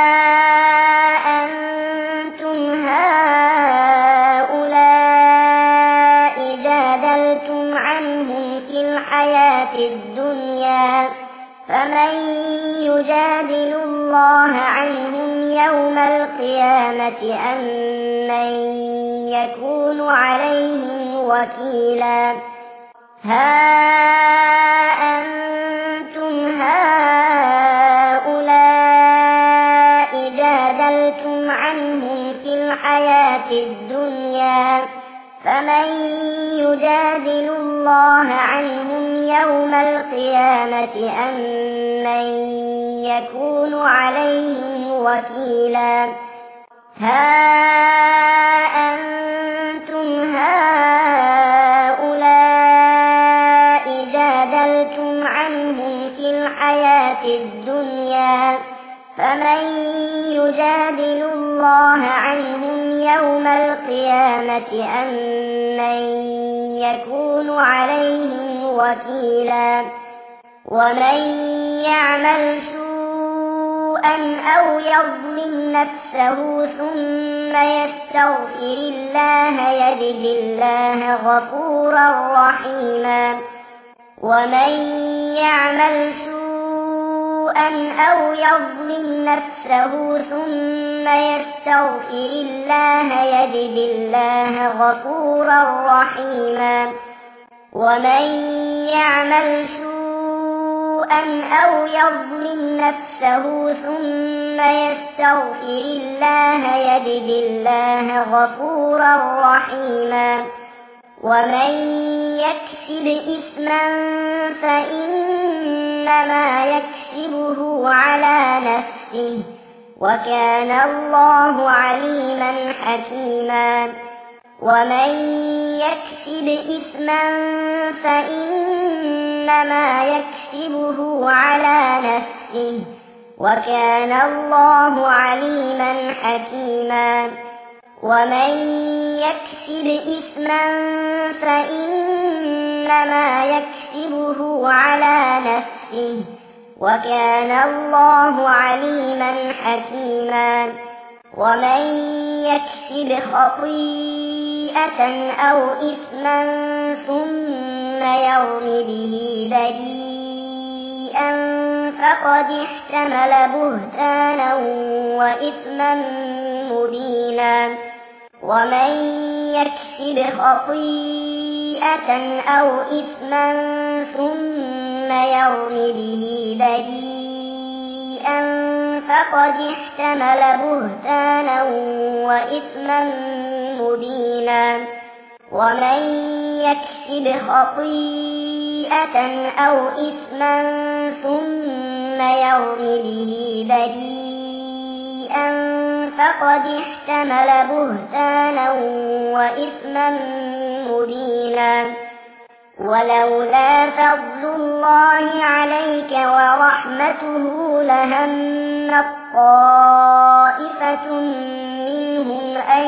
أنتم هؤلاء جادلتم عنهم في الحياة الدنيا فمن يجادل الله عنهم يوم القيامة أم من يكون عليهم وكيلا ها أنتم هؤلاء جادلتم عنهم في الحياة الدنيا فمن يجادل الله عنهم يوم القيامة أم من يكون عليهم وكيلا ها أنتم هؤلاء جادلتم عنهم في الحياة الدنيا فمن يجادل الله عنهم يوم القيامة أم من يكون عليهم وكيلا ومن يعمل سوءا أو يظلم نفسه ثم يستغفر الله يجد الله غفورا رحيما ومن يعمل سوءا أو يظلم نفسه ثم يستغفر الله يجد الله غفورا رحيما ومن يعمل سوءا أو يظلم نفسه ثم يستغفر الله يجد الله غفورا رحيما ومن يكسب إثما فإنما يكسبه على نفسه وكان الله عليما حكيما ومن يكسب إثما فإنما يكسبه على نفسه وكان الله عليما حكيما ومن يكسب إثما فإنما يكسبه على نفسه وكان الله عليما حكيما ومن يكسب خطيئة أو إثما ثم يرم به بريئا فقد احتمل بهتانا وإثما مبينا ومن يكسب خطيئة أو إثما ثم يرم به بريئا فقد احتمل بهتانا وإثما مبينا ومن يكسب خطيئة أو إثما ثم يرم به بريئا فقد احتمل بهتانا وإثما مبينا ولولا فضل الله عليك ورحمته لهمت طائفة منهم أن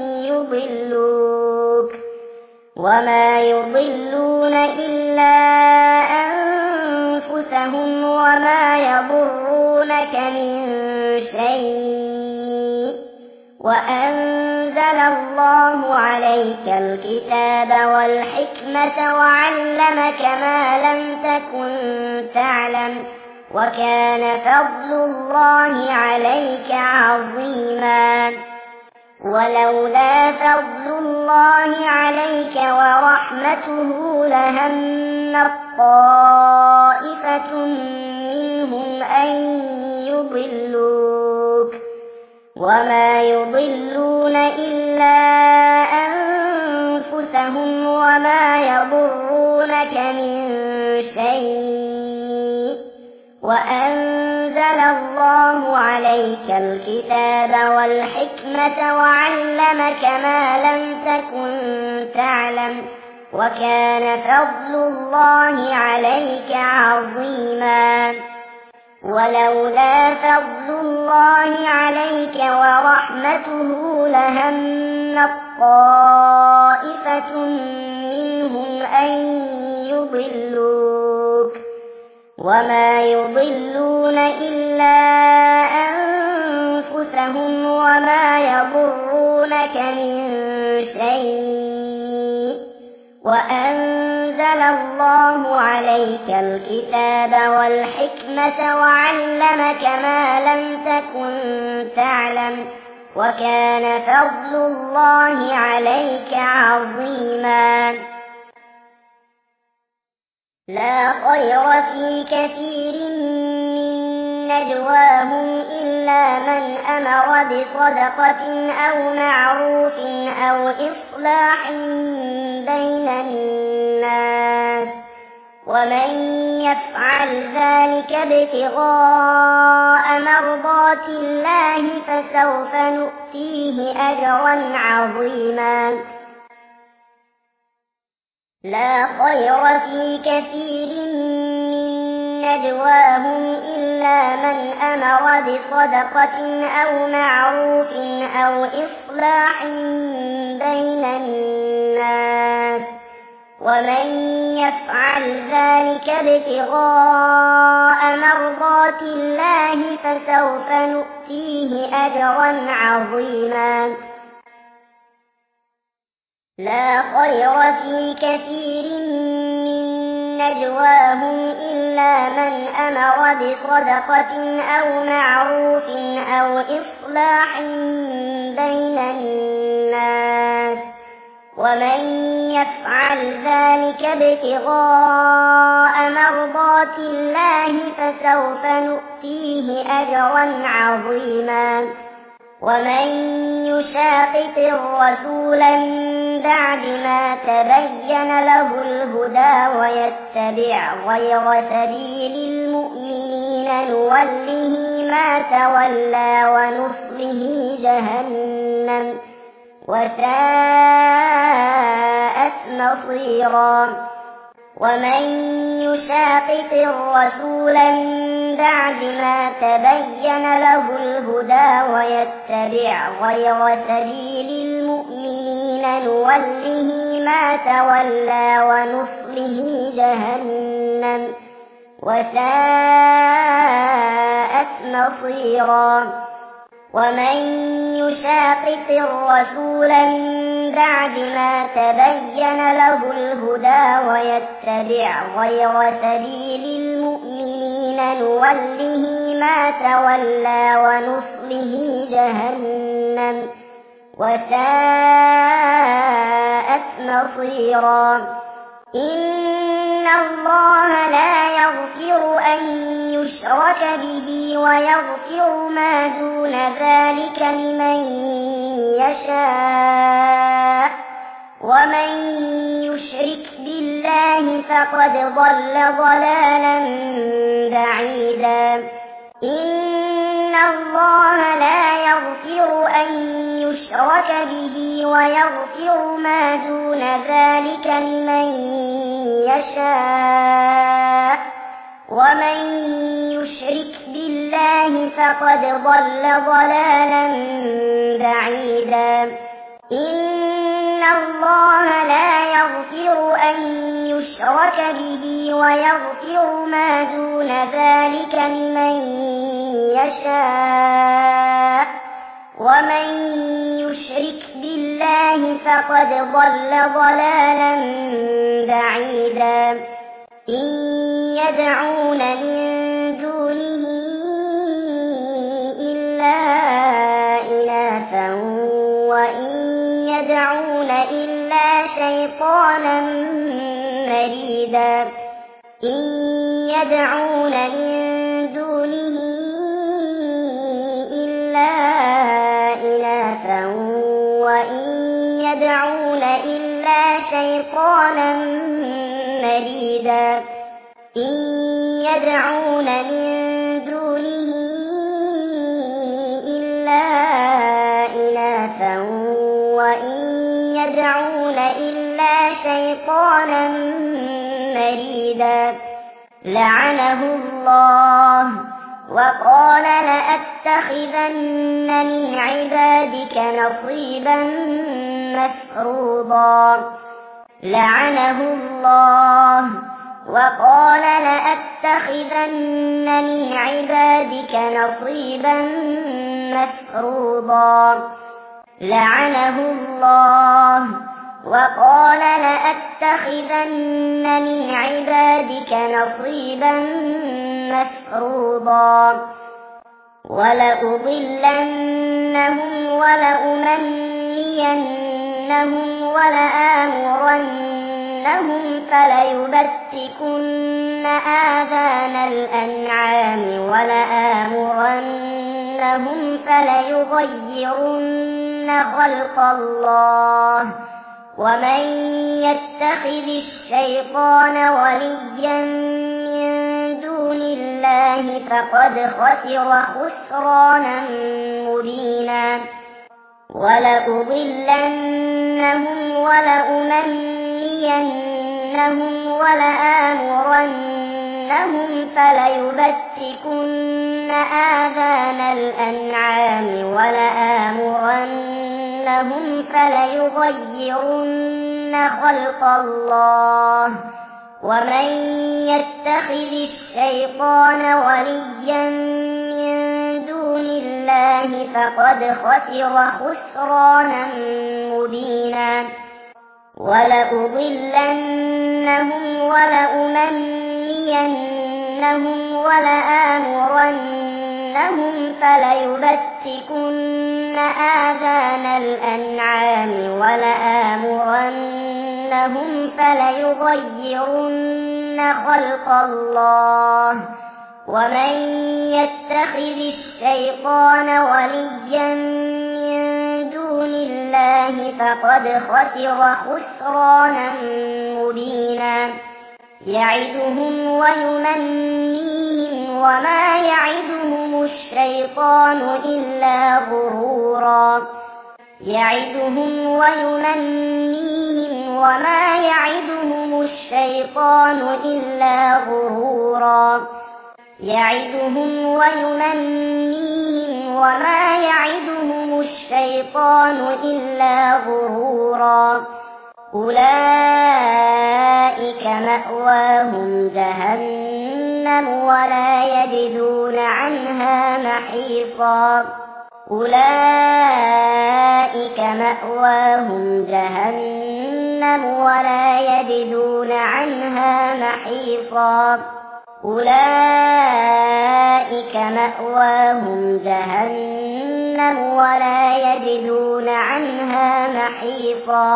يضلوك وما يضلون إلا أنفسهم وما يضرونك من شيء وأنزل الله عليك الكتاب والحكمة وعلمك ما لم تكن تعلم وكان فضل الله عليك عظيما ولولا فضل الله عليك ورحمته لهمت طائفة منهم أن يضلوك وما يضلون إلا أنفسهم وما يضرونك من شيء وأنزل الله عليك الكتاب والحكمة وعلمك ما لم تكن تعلم وكان فضل الله عليك عظيما ولولا فضل الله عليك ورحمته لهمت طائفة منهم أن يضلوك وما يضلون إلا أنفسهم وما يضرونك من شيء وأنزل الله عليك الكتاب والحكمة وعلمك ما لم تكن تعلم وكان فضل الله عليك عظيما. لا خير في كثير من نجواهم إلا من أمر بصدقة أو معروف أو إصلاح بين الناس، ومن يفعل ذلك ابتغاء مرضات الله فسوف نؤتيه أجرا عظيما. لا خير في كثير من نجواهم إلا من أمر بصدقة أو معروف أو إصلاح بين الناس، ومن يفعل ذلك ابتغاء مرضات الله فسوف نؤتيه أجرا عظيما. لا خير في كثير من نجواهم إلا من أمر بصدقة أو معروف أو إصلاح بين الناس، ومن يفعل ذلك ابتغاء مرضات الله فسوف نؤتيه أجرا عظيما. ومن يشاقق الرسول من بعد ما تبين له الهدى ويتبع غير سبيل المؤمنين نوله ما تولى ونصله جهنم وساءت مصيرا. ومن يشاقق الرسول من بعد ما تبين له الهدى ويتبع غير سبيل المؤمنين نوله ما تولى ونصله جهنم وساءت مصيرا. ومن يشاقق الرسول من بعد ما تبين له الهدى ويتبع غير سبيل المؤمنين نوله ما تولى ونصله جهنم وساءت مصيرا. إن الله لا يغفر أن يشرك به ويغفر ما دون ذلك لمن يشاء، ومن يشرك بالله فقد ضل ضلالا بعيدا. إن الله لا يغفر أن يشرك به ويغفر ما دون ذلك لمن يشاء، ومن يشرك بالله فقد ضل ضلالا بعيدا. إن الله لا يغفر أن يشرك به ويغفر ما دون ذلك لمن يشاء، ومن يشرك بالله فقد ضل ضلالا بعيدا. إن يدعون من دونه إلا إناثا وإن يدعون إلا شيطانا مريدا. إن يدعون من دونه إلا إناثا وإن يدعون إلا شيطانا مريدا. إن يدعون من دونه إلا إناثا وإن يدعون إلا شيطانا مريدا. لعنه الله وقال لأتخذن من عبادك نصيبا مفروضا. لعنه الله وقال لأتخذن من عبادك نصيبا مفروضا. لعنه الله وقال لأتخذن من عبادك نصيبا مفروضا. ولأضلنهم ولأمنينهم ولآمرنهم فليبتكن آذان الأنعام ولآمرنهم فليغيرن خلق الله ومن يتخذ الشيطان وليا من دون الله فقد خسر خسرانا مبينا ولأضلنهم ولأمنينهم ولآمرنهم فليبتكن آذان الأنعام ولآمرنهم فليغيرن خلق الله ومن يتخذ الشيطان وليا من دون الله فقد خسر خسرانا مبينا ولأضلنهم ولأمنينهم ولآمرنهم فليبتكن آذان الأنعام ولآمرنهم فليغيرن خلق الله ومن يتخذ الشيطان وليا من دون الله فقد خسر خسرانا مبينا يعدهم ويمنيهم وما يعدهم الشيطان إلا غرورا يعدهم ويمنيهم وما يعدهم الشيطان إلا غرورا يعدهم ويمنيهم وما يعدهم الشيطان إلا غرورا أولئك مأواهم جهنم ولا يجدون عنها محيصا أولئك مأواهم جهنم ولا يجدون عنها محيصا أولئك مأواهم جهنم ولا يجدون عنها محيصا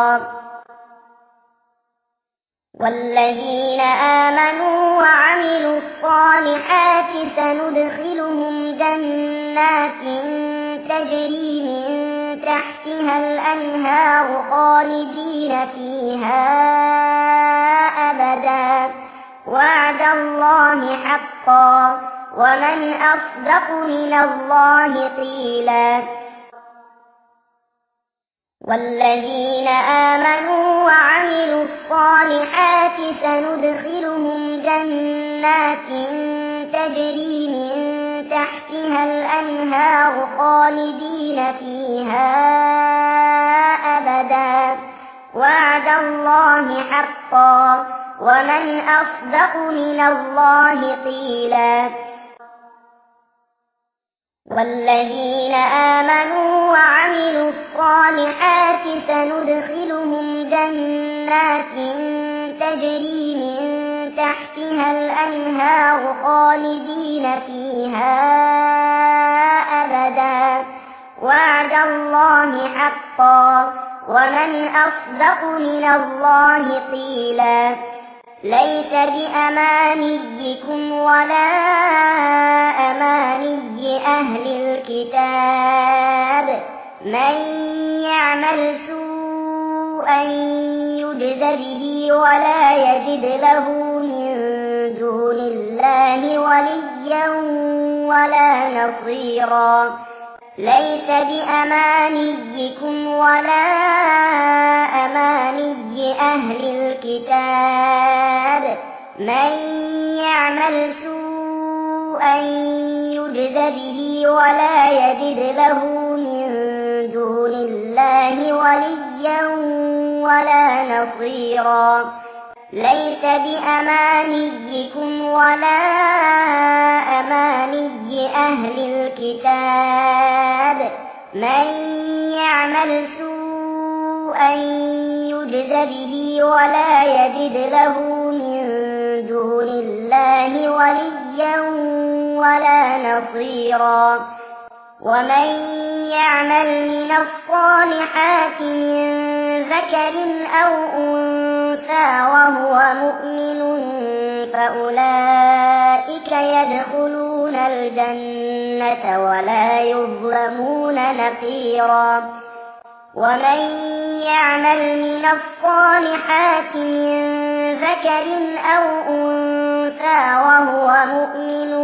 والذين آمنوا وعملوا الصالحات سندخلهم جنات تجري من تحتها الأنهار خالدين فيها أبدا وعد الله حقا ومن أصدق من الله قيلا والذين آمنوا وعملوا الصالحات سندخلهم جنات تجري من تحتها الأنهار خالدين فيها أبدا وعد الله حقا ومن أصدق من الله قيلا والذين آمنوا وعملوا الصالحات سندخلهم جنات تجري من تحتها الأنهار خالدين فيها أبدا وعد الله حقا ومن أصدق من الله قيلا ليس بأمانيكم ولا أماني أهل الكتاب من يعمل سوءا يجز به ولا يجد له من دون الله وليا ولا نصيرا ليس بأمانيكم ولا أماني أهل الكتاب من يعمل سوءا يجز به ولا يجد له من دون الله وليا ولا نصيرا ليس بأمانيكم ولا أماني أهل الكتاب من يعمل سوءا يجز به ولا يجد له من دون الله وليا ولا نصيرا ومن يعمل من الصالحات من ذكر أو أنثى وهو مؤمن فأولئك يدخلون الجنة ولا يظلمون نقيرا ومن يعمل من الصالحات من ذكر أو أنثى وهو مؤمن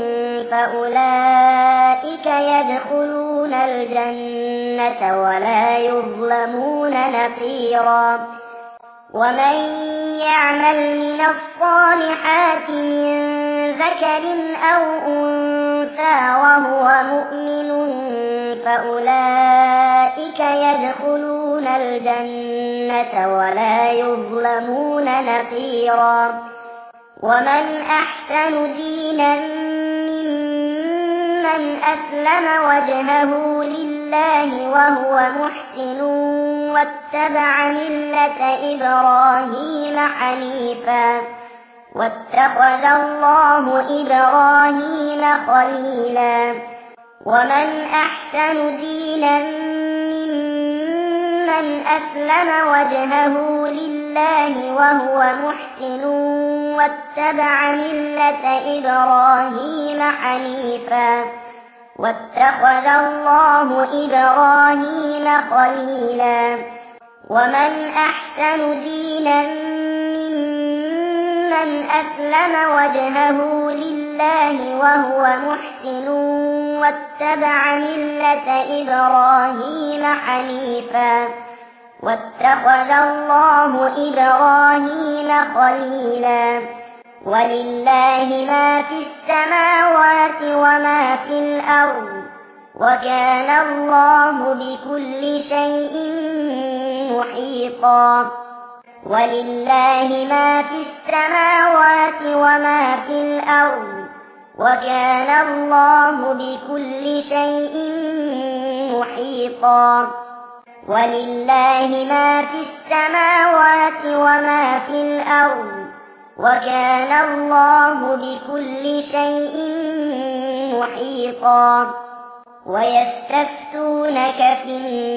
فأولئك يدخلون الجنة ولا يظلمون نقيرا ومن يعمل من الصالحات من ذكر أو أنثى وهو مؤمن فأولئك يدخلون الجنة ولا يظلمون نقيرا ومن أحسن دينا ممن أسلم وجهه لله وهو محسن واتبع ملة إبراهيم حنيفا واتخذ الله إبراهيم خليلا ومن أحسن دينا ممن أسلم وجهه لله وهو محسن واتبع ملة إبراهيم حنيفا واتخذ الله إبراهيم خليلا ومن أحسن دينا ممن أسلم وجهه لله وهو محسن واتبع ملة إبراهيم حنيفا واتخذ الله إبراهيم خليلا ولله ما في السماوات وما في الأرض وكان الله بكل شيء محيطا ولله ما في السماوات وما في الأرض وكان الله بكل شيء محيطا ولله ما في السماوات وما في الأرض وكان الله بكل شيء محيطا ويستفتونك في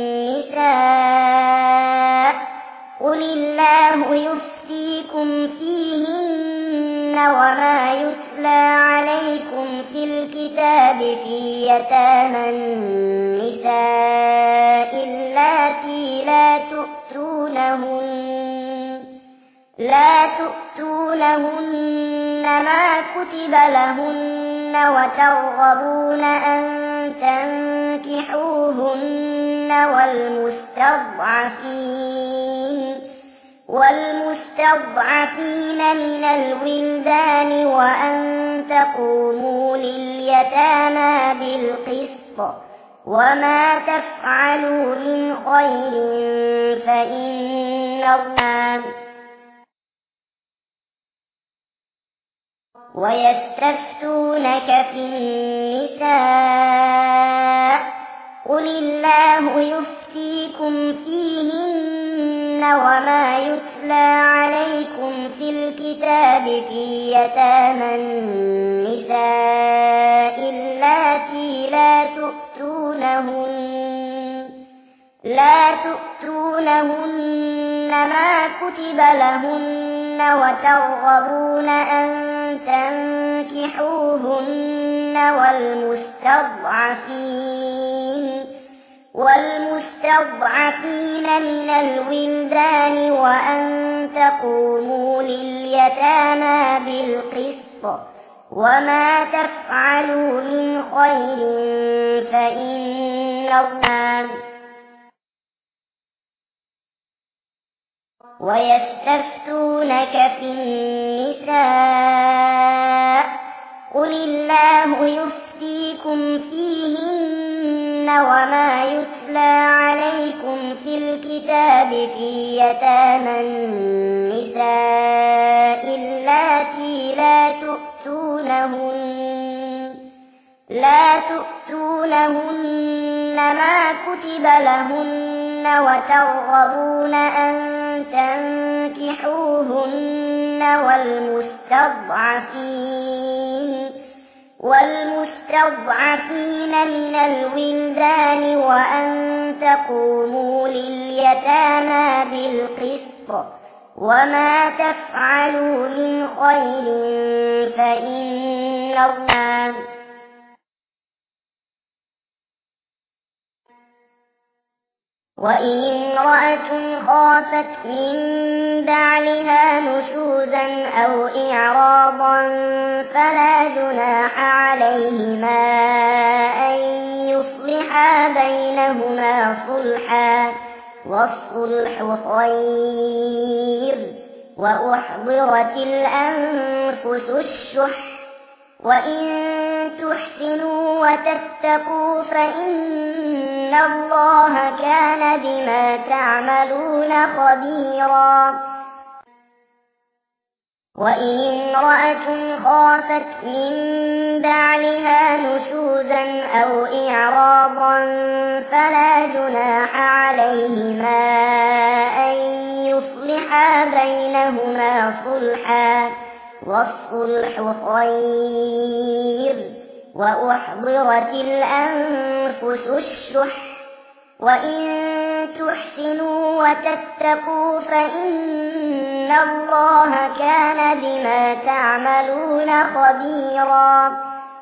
النساء قل الله يفتيكم فيهن وما يتلى عليكم في الكتاب في يتامى النساء اللاتي لا تؤتونهن لا تؤتونهن ما كتب لهن وترغبون أن تنكحوهن والمستضعفين والمستضعفين من الولدان وأن تقوموا لليتامى بالقسط وما تفعلوا من خير فإن الله ويستفتونك في النساء قل الله يفتيكم فيهن وما يتلى عليكم في الكتاب في يتامى النساء اللاتي لا تؤتونهن لا تؤتونهن ما كتب لهن وترغبون أن تنكحوهن والمستضعفين والمستضعفين من الولدان وأن تقوموا لليتامى بالقسط وما تفعلوا من خير فإن الله ويستفتونك في النساء قل الله يفتيكم فيهن وما يتلى عليكم في الكتاب في يتامى النساء اللاتي لا تؤتونهن لا تؤتونهن ما كتب لهن وترغبون أن تنكحوهن والمستضعفين والمستضعفين من الولدان وأن تقوموا لليتامى بالقسط وما تفعلوا من خير فإن الله وإن امرأة خافت من بعلها نشوزا أو إعراضا فلا جناح عليهما أن يصلحا بينهما صلحا والصلح خير وأحضرت الأنفس الشح وإن تحسنوا وتتقوا فإن الله كان بما تعملون خبيرا وإن امرأة خافت من بعلها نشوزا أو إعراضا فلا جناح عليهما أن يصلحا بينهما صلحا والصلح خير وأحضرت الأنفس الشح وإن تحسنوا وتتقوا فإن الله كان بما تعملون خبيرا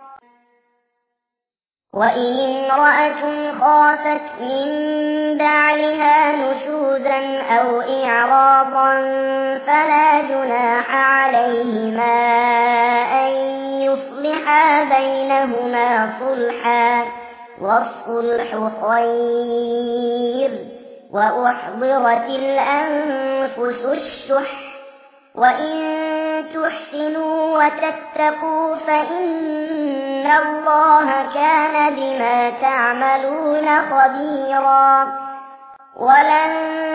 وإن امرأة خافت من بعلها نشوزا أو إعراضا فلا جناح عليهما أن يصلحا بينهما صلحا والصلح خير وأحضرت الأنفس الشح وإن تحسنوا وتتقوا فإن الله كان بما تعملون خبيرا ولن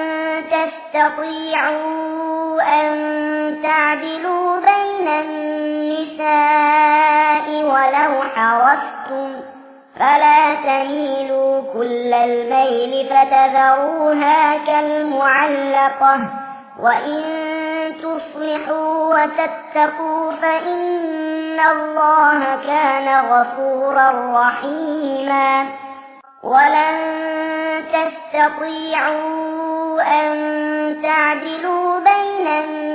تستطيعوا أن تعدلوا بين النساء ولو حرصتم فلا تميلوا كل الميل فتذروها كالمعلقة وإن تصلحوا وتتقوا فإن الله كان غفورا رحيما ولن تستطيعوا أن تعدلوا بين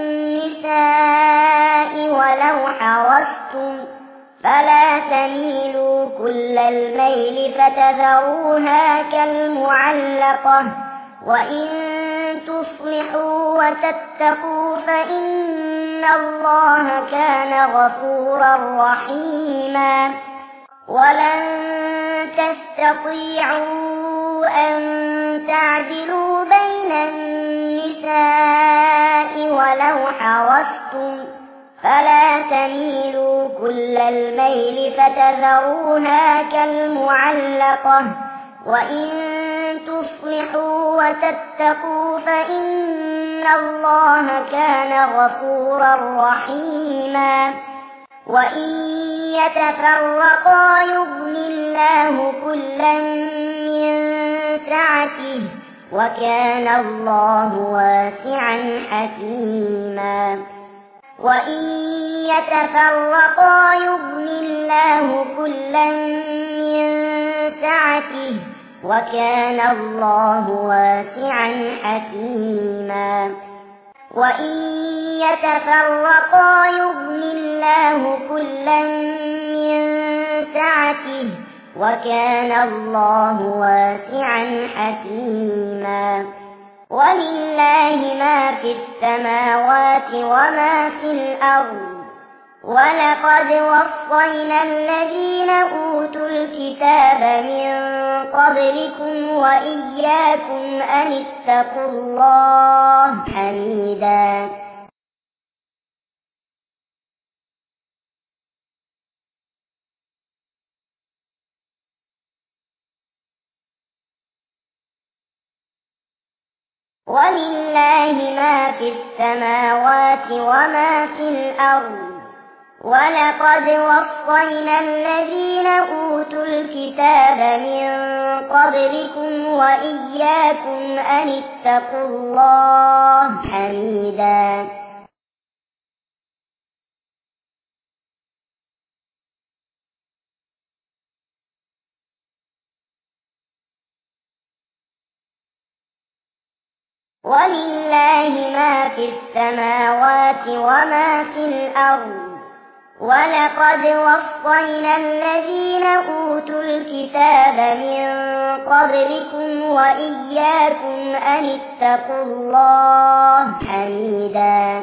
النساء ولو حرصتم فلا تميلوا كل الميل فتذروها كالمعلقة وإن تصلحوا وتتقوا فإن الله كان غفورا رحيما ولن تستطيعوا أن تعدلوا بين النساء ولو حرصتم فلا تميلوا كل الميل فتذروها كالمعلقة وإن تصلحوا وتتقوا فإن الله كان غفورا رحيما وإن يتفرقا يغن الله كلا من سعته وكان الله واسعا حكيما وإن يتفرقا يغن الله كلا من سعته وكان الله واسعا حكيما وإن يتفرقا يغن الله كلا من سعته وكان الله واسعا حكيما ولله ما في السماوات وما في الأرض ولقد وصينا الذين أوتوا الكتاب من قبلكم وإياكم أن اتقوا الله حميدا ولله ما في السماوات وما في الأرض ولقد وصينا الذين أوتوا الكتاب من قبلكم وإياكم أن اتقوا الله حميدا ولله ما في السماوات وما في الأرض ولقد وصينا الذين أوتوا الكتاب من قبلكم وإياكم أن اتقوا الله. حميدا.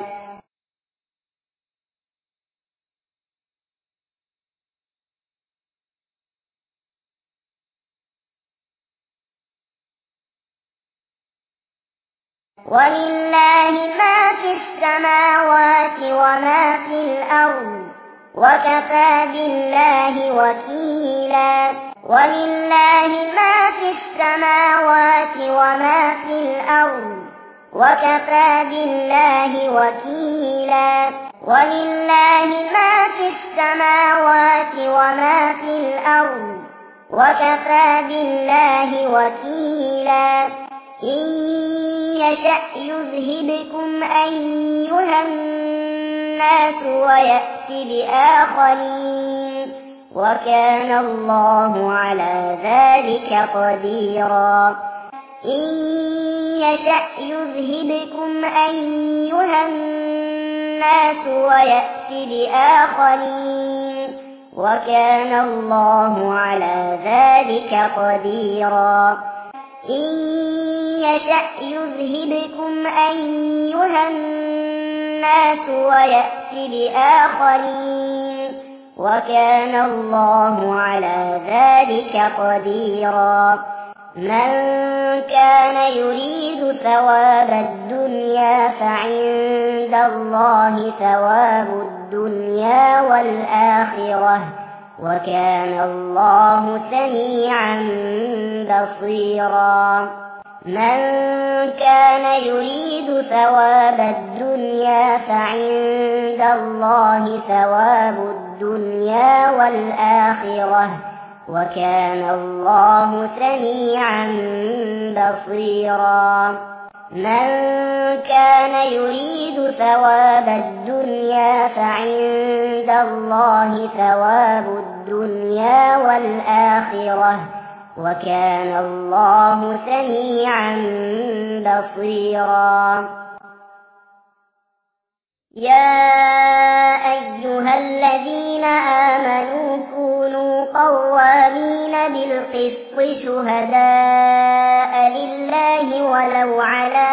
ولله ما في السماوات وما في الأرض وكفى بالله وكيلا. ولله ما في السماوات وما في الأرض وكفى بالله وكيلا. ولله ما في السماوات وما في الأرض وكفى بالله وكيلا. إن يشأ يذهبكم أيها الناس ويأت بآخرين وكان الله على ذلك قديرا. إن يشأ يذهبكم أيها الناس ويأت بآخرين وكان الله على ذلك قديرا. إن يشأ يذهبكم أيها الناس ويأت بآخرين وكان الله على ذلك قديرا. من كان يريد ثواب الدنيا فعند الله ثواب الدنيا والآخرة وكان الله سميعا بصيرا. من كان يريد ثواب الدنيا فعند الله ثواب الدنيا والآخرة وكان الله سميعا بصيرا. من كان يريد ثواب الدنيا فعند الله ثواب الدنيا والآخرة وكان الله سميعا بصيرا. يا أيها الذين آمنوا كونوا قوامين بالقسط شهداء لله ولو على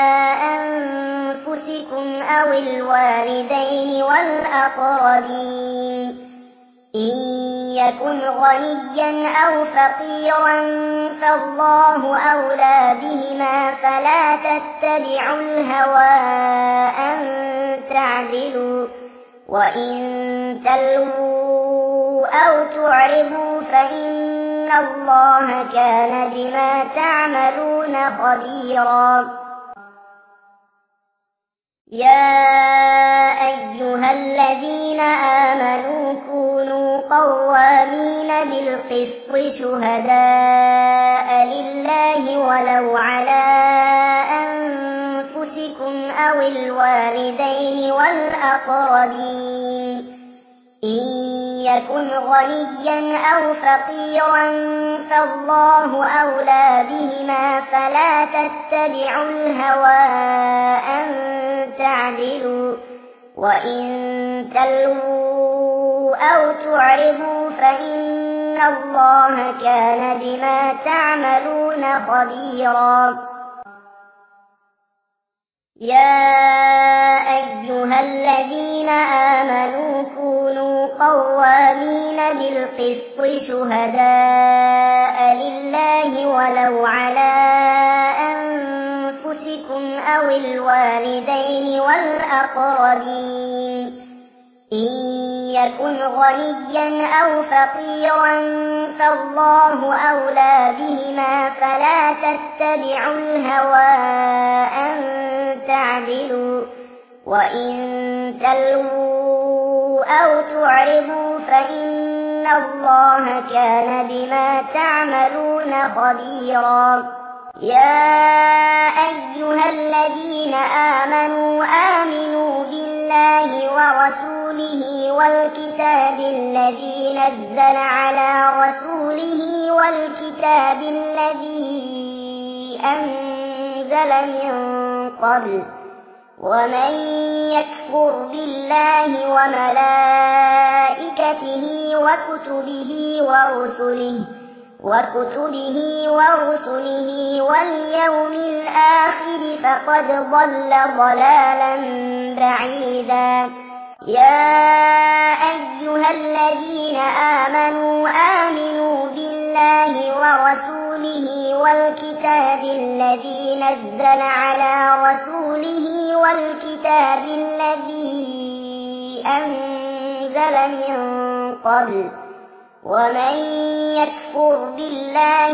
أنفسكم أو الوالدين والأقربين. إن يكن غنيا أو فقيرا فالله أولى بهما فلا تتبعوا الهوى أن تعدلوا وإن تلووا أو تعرضوا فإن الله كان بما تعملون خبيرا. يا أيها الذين آمنوا كونوا قوامين بالقسط شهداء لله ولو على أنفسكم أو الوالدين والأقربين. إن يكن غنيا أو فقيرا فالله أولى بهما فلا تتبعوا الهوى أن تعدلوا وإن تلووا أو تعرضوا فإن الله كان بما تعملون خبيرا. يا أيها الذين آمنوا كونوا قوامين بالقسط شهداء لله ولو على أنفسكم أو الوالدين والأقربين. إن يكن غنيا أو فقيرا فالله أولى بهما فلا تتبعوا الهوى أن تعدلوا وإن تلووا أو تعرضوا فإن الله كان بما تعملون خبيرا. يا أيها الذين آمنوا آمنوا بالله ورسوله والكتاب الذي نزل على رسوله والكتاب الذي أنزل أنزل من قبل ومن يكفر بالله وملائكته وكتبه ورسله وكتبه ورسله واليوم الآخر فقد ضل ضلالا بعيدا. يا أيها الذين آمنوا آمنوا بالله ورسوله والكتاب الذي نزل على رسوله والكتاب الذي أنزل من قبل ومن يكفر بالله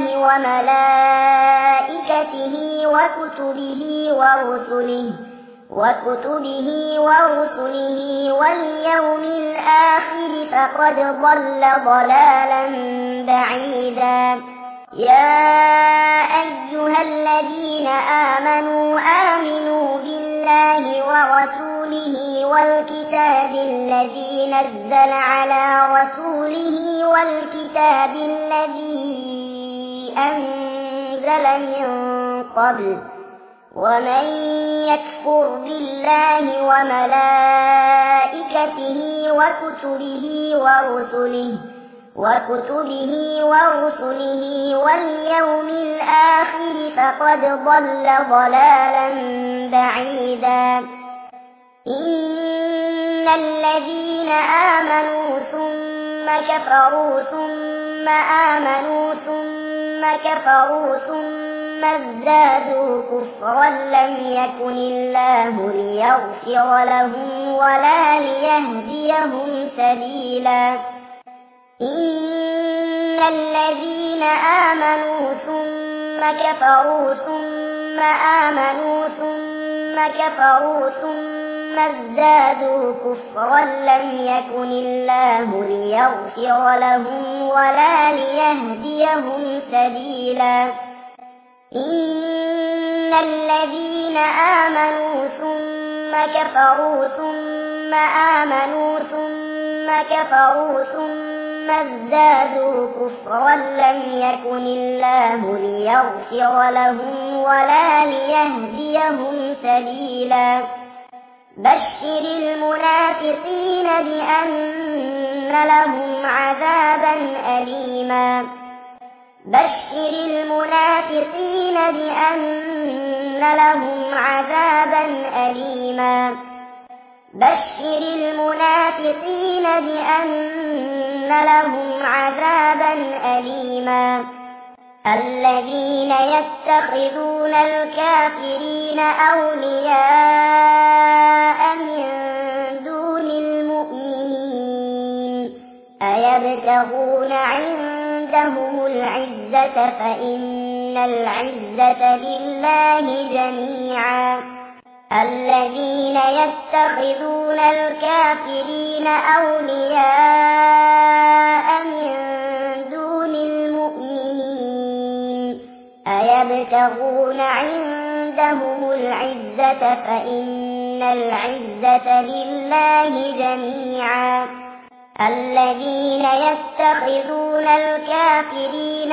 وملائكته وكتبه ورسله وكتبه ورسله واليوم الآخر فقد ضل ضلالا بعيدا. يا أيها الذين آمنوا آمنوا بالله ورسوله والكتاب الذي نزل على رسوله والكتاب الذي أنزل من قبل ومن يكفر بالله وملائكته وكتبه ورسله وكتبه ورسله واليوم الآخر فقد ضل ضلالا بعيدا. إن الذين آمنوا ثم كفروا ثم آمنوا ثم كفروا ثم ازدادوا كفرا لم يكن الله ليغفر لهم ولا ليهديهم سبيلا. إن الذين آمنوا ثم كفروا ثم آمنوا ثم كفروا ثم ازدادوا كفرا لم يكن الله ليغفر لهم ولا ليهديهم سبيلا. إن الذين آمنوا ثم كفروا ثم آمنوا ثم كفروا ثم ازدادوا كفرا لم يكن الله ليغفر لهم ولا ليهديهم سبيلا. بشر المنافقين بأن لهم عذابا أليما. بشر المنافقين بأن لهم عذابا أليما. بشر المنافقين بأن لهم عذابا أليما. الذين يتخذون الكافرين أولياء من دون المؤمنين أيبتغون عندهم العزة فإن العزة لله جميعا. الذين يتخذون الكافرين أولياء من دون المؤمنين أيبتغون عندهم العزة فإن العزة لله جميعا. الذين يتخذون الكافرين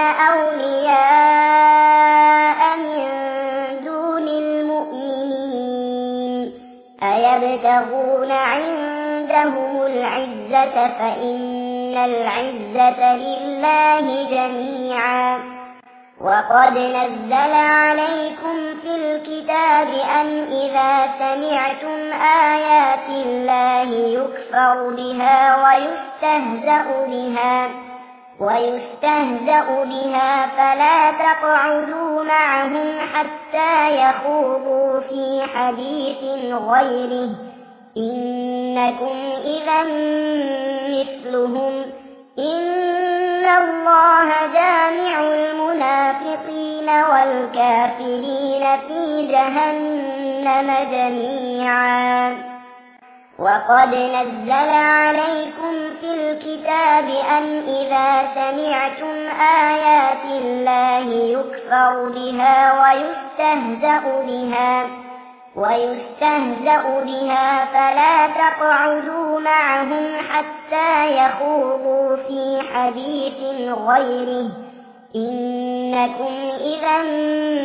أولياء من دون المؤمنين أيبتغون عندهم العزة فإن العزة لله جميعا. وقد نزل عليكم في الكتاب أن إذا سمعتم آيات الله يكفر بها ويستهزأ بها ويستهزأ بها فلا تقعدوا معهم حتى يخوضوا في حديث غيره إنكم إذا مثلهم. إن الله جامع المنافقين والكافرين في جهنم جميعا. وقد نزل عليكم في الكتاب أن إذا سمعتم آيات الله يكفر بها ويستهزأ بها ويستهزأ بها فلا تقعدوا معهم حتى يخوضوا في حديث غيره إنكم إذا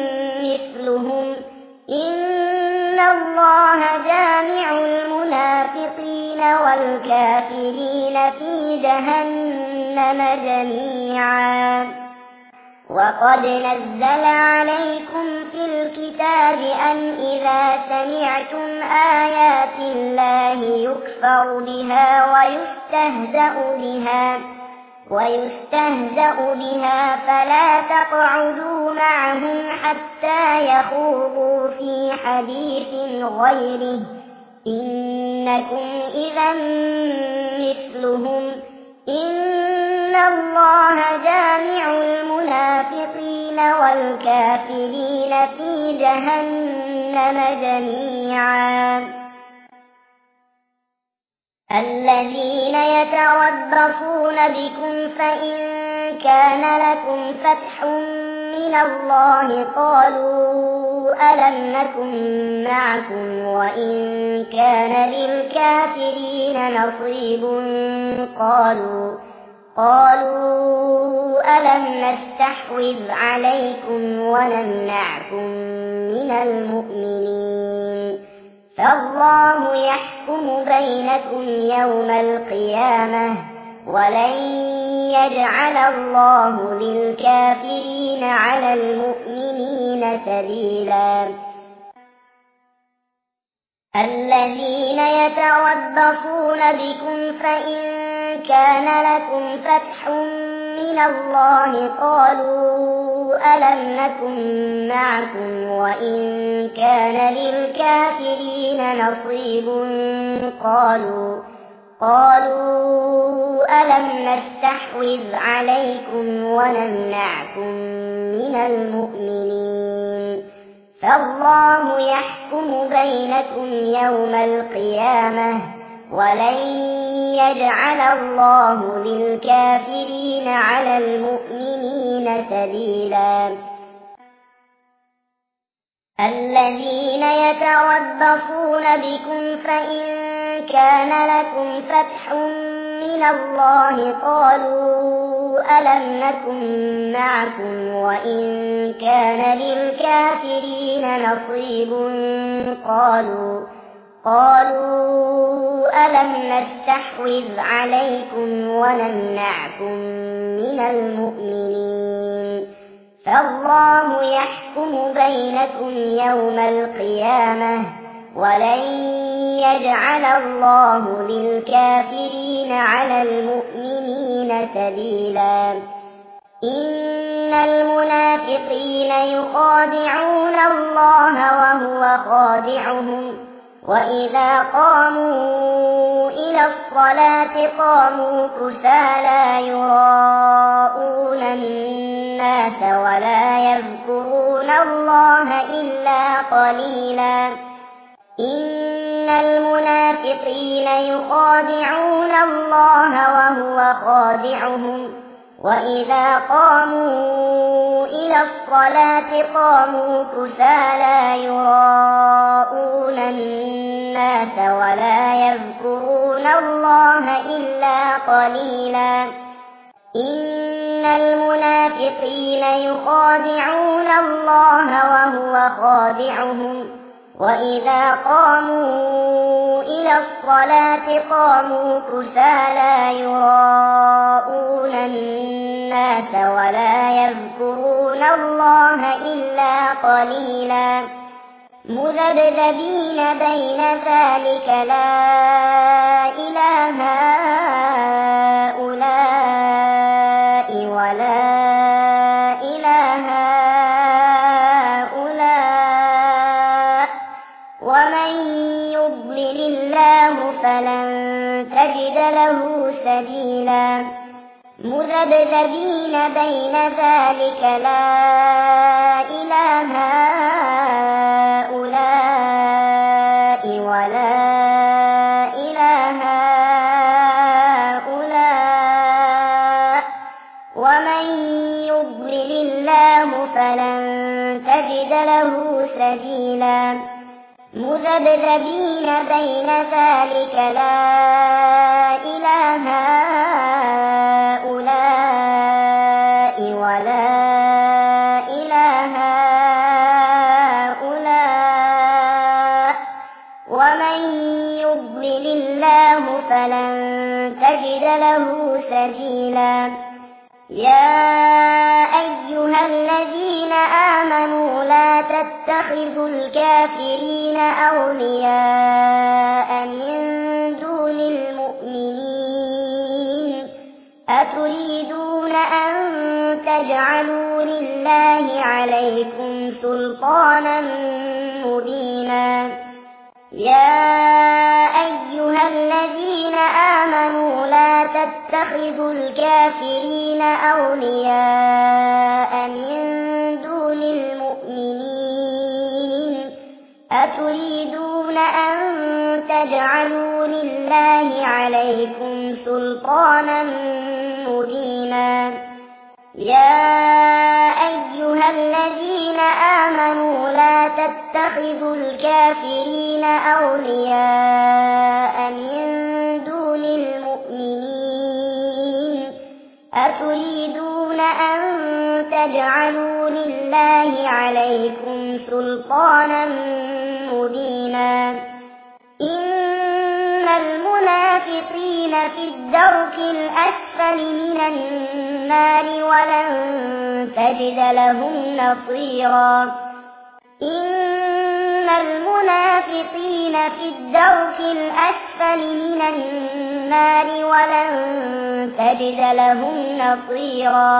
مثلهم إن الله جامع المنافقين والكافرين في جهنم جميعا. وقد نزل عليكم في الكتاب أن إذا سمعتم آيات الله يكفر بها ويستهزأ بها ويستهزأ بها فلا تقعدوا معهم حتى يخوضوا في حديث غيره إنكم إذا مثلهم إن الله جامع المنافقين والكافرين في جهنم جميعا. الذين يتربصون بكم فإن كان لكم فتح من الله قالوا ألم نكن معكم وإن كان للكافرين نصيب قالوا قالوا ألم نستحوذ عليكم ونمنعكم من المؤمنين فالله يحكم بينكم يوم القيامة ولن يجعل الله للكافرين على المؤمنين سبيلا. الذين يتربصون بكم فإن كان لكم فتح من الله قالوا ألم نكن معكم وإن كان للكافرين نصيب قالوا قالوا ألم نستحوذ عليكم ونمنعكم من المؤمنين فالله يحكم بينكم يوم القيامة ولن يجعل الله للكافرين على المؤمنين سبيلا. الذين يتربصون بكم فإن كان لكم فتح من الله قالوا ألم نكن معكم وإن كان للكافرين نصيب قالوا قالوا ألم نستحوذ عليكم ونمنعكم من المؤمنين فالله يحكم بينكم يوم القيامة ولن يجعل الله للكافرين على المؤمنين سبيلا. إن المنافقين يخادعون الله وهو خادعهم وإذا قاموا إلى الصلاة قاموا كسالى يراءون الناس ولا يذكرون الله إلا قليلا. إن المنافقين يخادعون الله وهو خادعهم وإذا قاموا إلى الصلاة قاموا كسالى يراءون الناس ولا يذكرون الله إلا قليلا. إن المنافقين يخادعون الله وهو خادعهم وإذا قاموا إلى الصلاة قاموا كسالى يراءون الناس ولا يذكرون الله إلا قليلا. مذبذبين بين ذلك لا إله هؤلاء ولا إله هؤلاء ومن يضلل الله فلن تجد له سبيلا. مذبذبين بين ذلك لا إله هؤلاء ولا إله هؤلاء ومن يضلل الله فلن تجد له سبيلا. مذبذبين بين ذلك لا إله هؤلاء ولا إله الله فلن تجد له سبيلا. يا أيها الذين آمنوا لا تتخذوا الكافرين أولياء من دون المؤمنين. أتريدون أن تجعلوا لله عليكم سلطانا مبينا. يا أيها الذين آمنوا لا تتخذوا الكافرين أولياء من دون المؤمنين. أتريدون أن تجعلوا لله عليكم سلطانا مبينا. يا أيها الذين آمنوا لا تتخذوا الكافرين أولياء من دون المؤمنين. أتريدون أن تجعلوا لله عليكم سلطانا مبينا. إن المنافقين في الدرك الأسفل من النار ولن تجد لهم نصيرا. إن المنافقين في الدرك الأسفل من النار ولن تجد لهم نصيرا.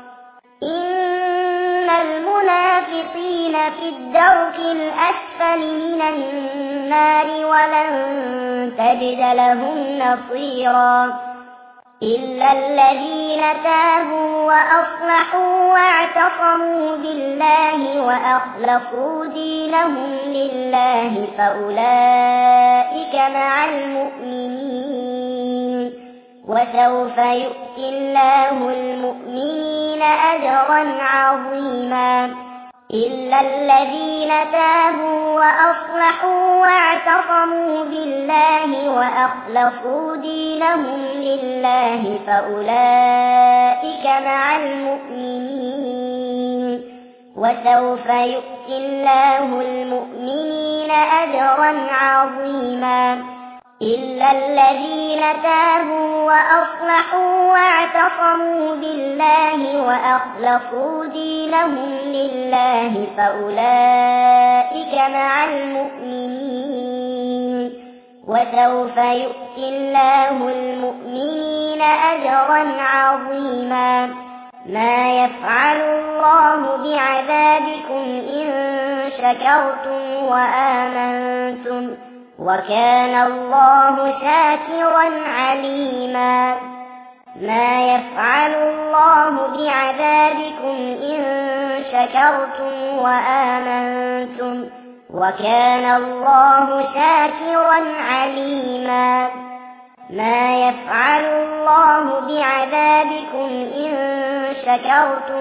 إن المنافقين في الدرك الأسفل من النار ولن تجد لهم نصيرا. إلا الذين تابوا وأصلحوا واعتصموا بالله وأخلصوا دينهم لله فأولئك مع المؤمنين، وسوف يؤتي الله المؤمنين أجرا عظيما. إلا الذين تابوا وأصلحوا واعتصموا بالله وأخلصوا دينهم لله فأولئك مع المؤمنين، وسوف يؤتي الله المؤمنين أجرا عظيما. إلا الذين تابوا وأصلحوا واعتصموا بالله وأخلصوا دينهم لله فأولئك مع المؤمنين، وسوف يؤتي الله المؤمنين أجرا عظيما. ما يفعل الله بعذابكم إن شكرتم وآمنتم، وكان الله شاكرا عليما. ما يفعل الله بعذابكم إن شكرتم وآمنتم، وكان الله شاكرا عليما. ما يفعل الله بعذابكم إن شكرتم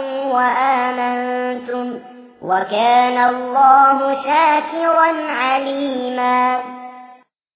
وآمنتم، وكان الله شاكرا عليما.